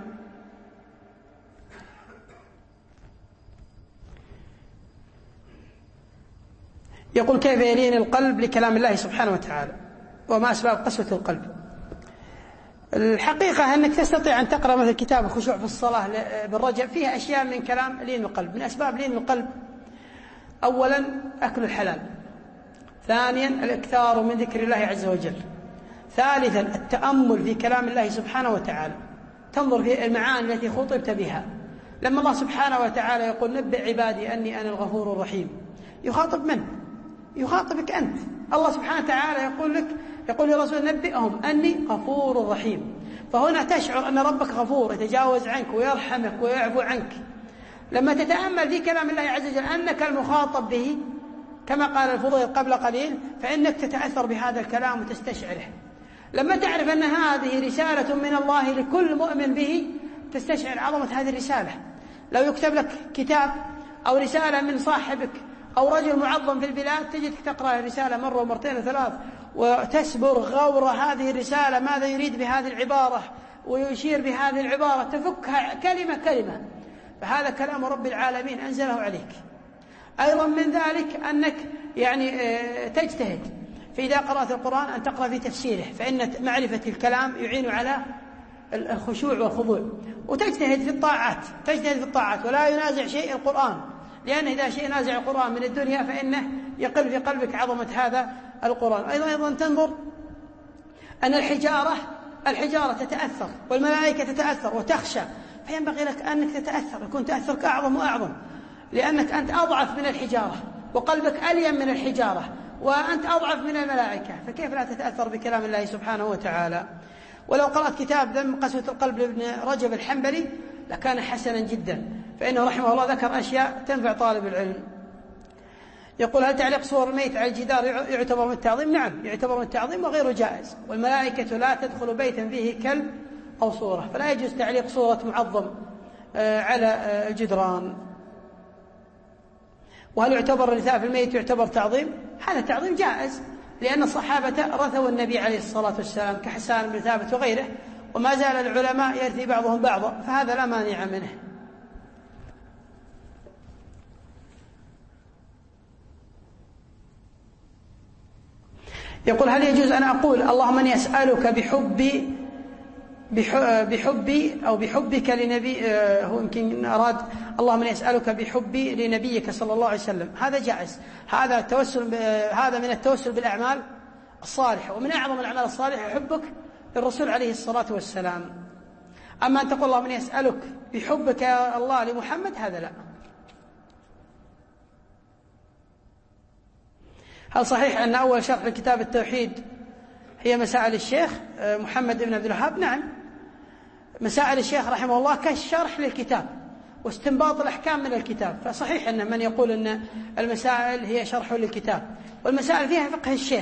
يقول: كيف يلين القلب لكلام الله سبحانه وتعالى، وما أسباب قسوة القلب؟ الحقيقة أنك تستطيع أن تقرأ مثل كتاب الخشوع في الصلاة بالرجب، فيها أشياء من كلام لين القلب. من أسباب لين القلب: أولا أكل الحلال، ثانيا الإكثار من ذكر الله عز وجل، ثالثا التأمل في كلام الله سبحانه وتعالى، تنظر في المعاني التي خطبت بها. لما الله سبحانه وتعالى يقول: نبئ عبادي أني أنا الغفور الرحيم، يخاطب من؟ يخاطبك أنت. الله سبحانه وتعالى يقول لك، يقول لرسول: نبئهم أني غفور رحيم. فهنا تشعر أن ربك غفور يتجاوز عنك ويرحمك ويعفو عنك. لما تتأمل في كلام الله عز وجل أنك المخاطب به كما قال الفضيل قبل قليل، فإنك تتأثر بهذا الكلام وتستشعره. لما تعرف أن هذه رسالة من الله لكل مؤمن به تستشعر عظمة هذه الرسالة. لو يكتب لك كتاب أو رسالة من صاحبك أو رجل معظم في البلاد، تجدك تقرأ الرسالة مرة ومرتين وثلاث وتسبر غور هذه الرسالة، ماذا يريد بهذه العبارة، ويشير بهذه العبارة، تفكها كلمة كلمة. فهذا كلام رب العالمين أنزله عليك. أيضا من ذلك أنك يعني تجتهد في إذا قرأت القرآن أن تقرأ في تفسيره، فإن معرفة الكلام يعين على الخشوع والخضوع. وتجتهد في الطاعات، تجتهد في الطاعات ولا ينازع شيء القرآن، لأن إذا شيء نازع القرآن من الدنيا فإنه يقل في قلبك عظمة هذا القرآن. أيضا أيضا تنظر أن الحجارة الحجارة تتأثر والملائكة تتأثر وتخشى، فينبغي لك أنك تتأثر، يكون تأثرك أعظم وأعظم، لأنك أنت أضعف من الحجارة وقلبك ألين من الحجارة وأنت أضعف من الملائكة، فكيف لا تتأثر بكلام الله سبحانه وتعالى؟ ولو قرأت كتاب ذم قسوة القلب لابن رجب الحنبلي لكان حسنا جدا، فإنه رحمه الله ذكر أشياء تنفع طالب العلم. يقول: هل تعليق صور الميت على الجدار يعتبر من التعظيم؟ نعم، يعتبر من التعظيم وغير جائز، والملائكة لا تدخل بيتا فيه كلب أو صورة، فلا يجوز تعليق صورة معظم على الجدران. وهل يعتبر الرثاء في الميت يعتبر تعظيم؟ هذا تعظيم جائز، لأن الصحابة رثوا النبي عليه الصلاة والسلام كحسان بن ثابت وغيره، وما زال العلماء يرثي بعضهم بعضا، فهذا لا مانع منه. يقول: هل يجوز أن أقول اللهم أني أسألك بحبي بحبي أو بحبك لنبي، هو يمكن أراد اللهم أني أسألك بحبي لنبيك صلى الله عليه وسلم، هذا جائز. هذا التوسل، هذا من التوسل بالأعمال الصالحة، ومن أعظم الأعمال الصالحة حبك للرسول عليه الصلاة والسلام. أما أن تقول اللهم أني أسألك بحبك يا الله لمحمد، هذا لا. هل صحيح أن أول شرح لكتاب التوحيد هي مسائل الشيخ محمد بن عبد الوهاب؟ نعم، مسائل الشيخ رحمه الله كالشرح للكتاب واستنباط الأحكام من الكتاب. فصحيح أن من يقول أن المسائل هي شرح للكتاب والمسائل فيها فقه الشيخ.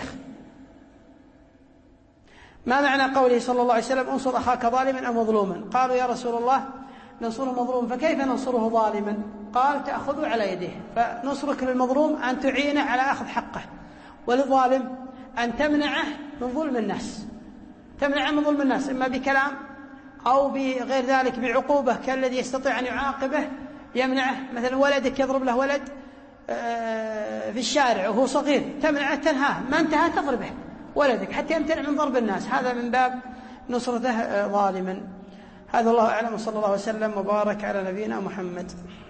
ما معنى قوله صلى الله عليه وسلم انصر أخاك ظالما أو مظلوما؟ قالوا يا رسول الله ننصره مظلوم، فكيف ننصره ظالما؟ قال تأخذوا على يديه. فنصرك للمظلوم أن تعينه على أخذ حقه، وللظالم أن تمنعه من ظلم الناس، تمنعه من ظلم الناس إما بكلام أو بغير ذلك بعقوبة كالذي يستطيع أن يعاقبه يمنعه. مثلا ولدك يضرب له ولد في الشارع وهو صغير، تمنعه تنهاه، ما انتهى تضربه ولدك حتى يمتنع من ضرب الناس، هذا من باب نصرته ظالما. هذا الله أعلم، وصلى الله وسلم وبارك على نبينا محمد.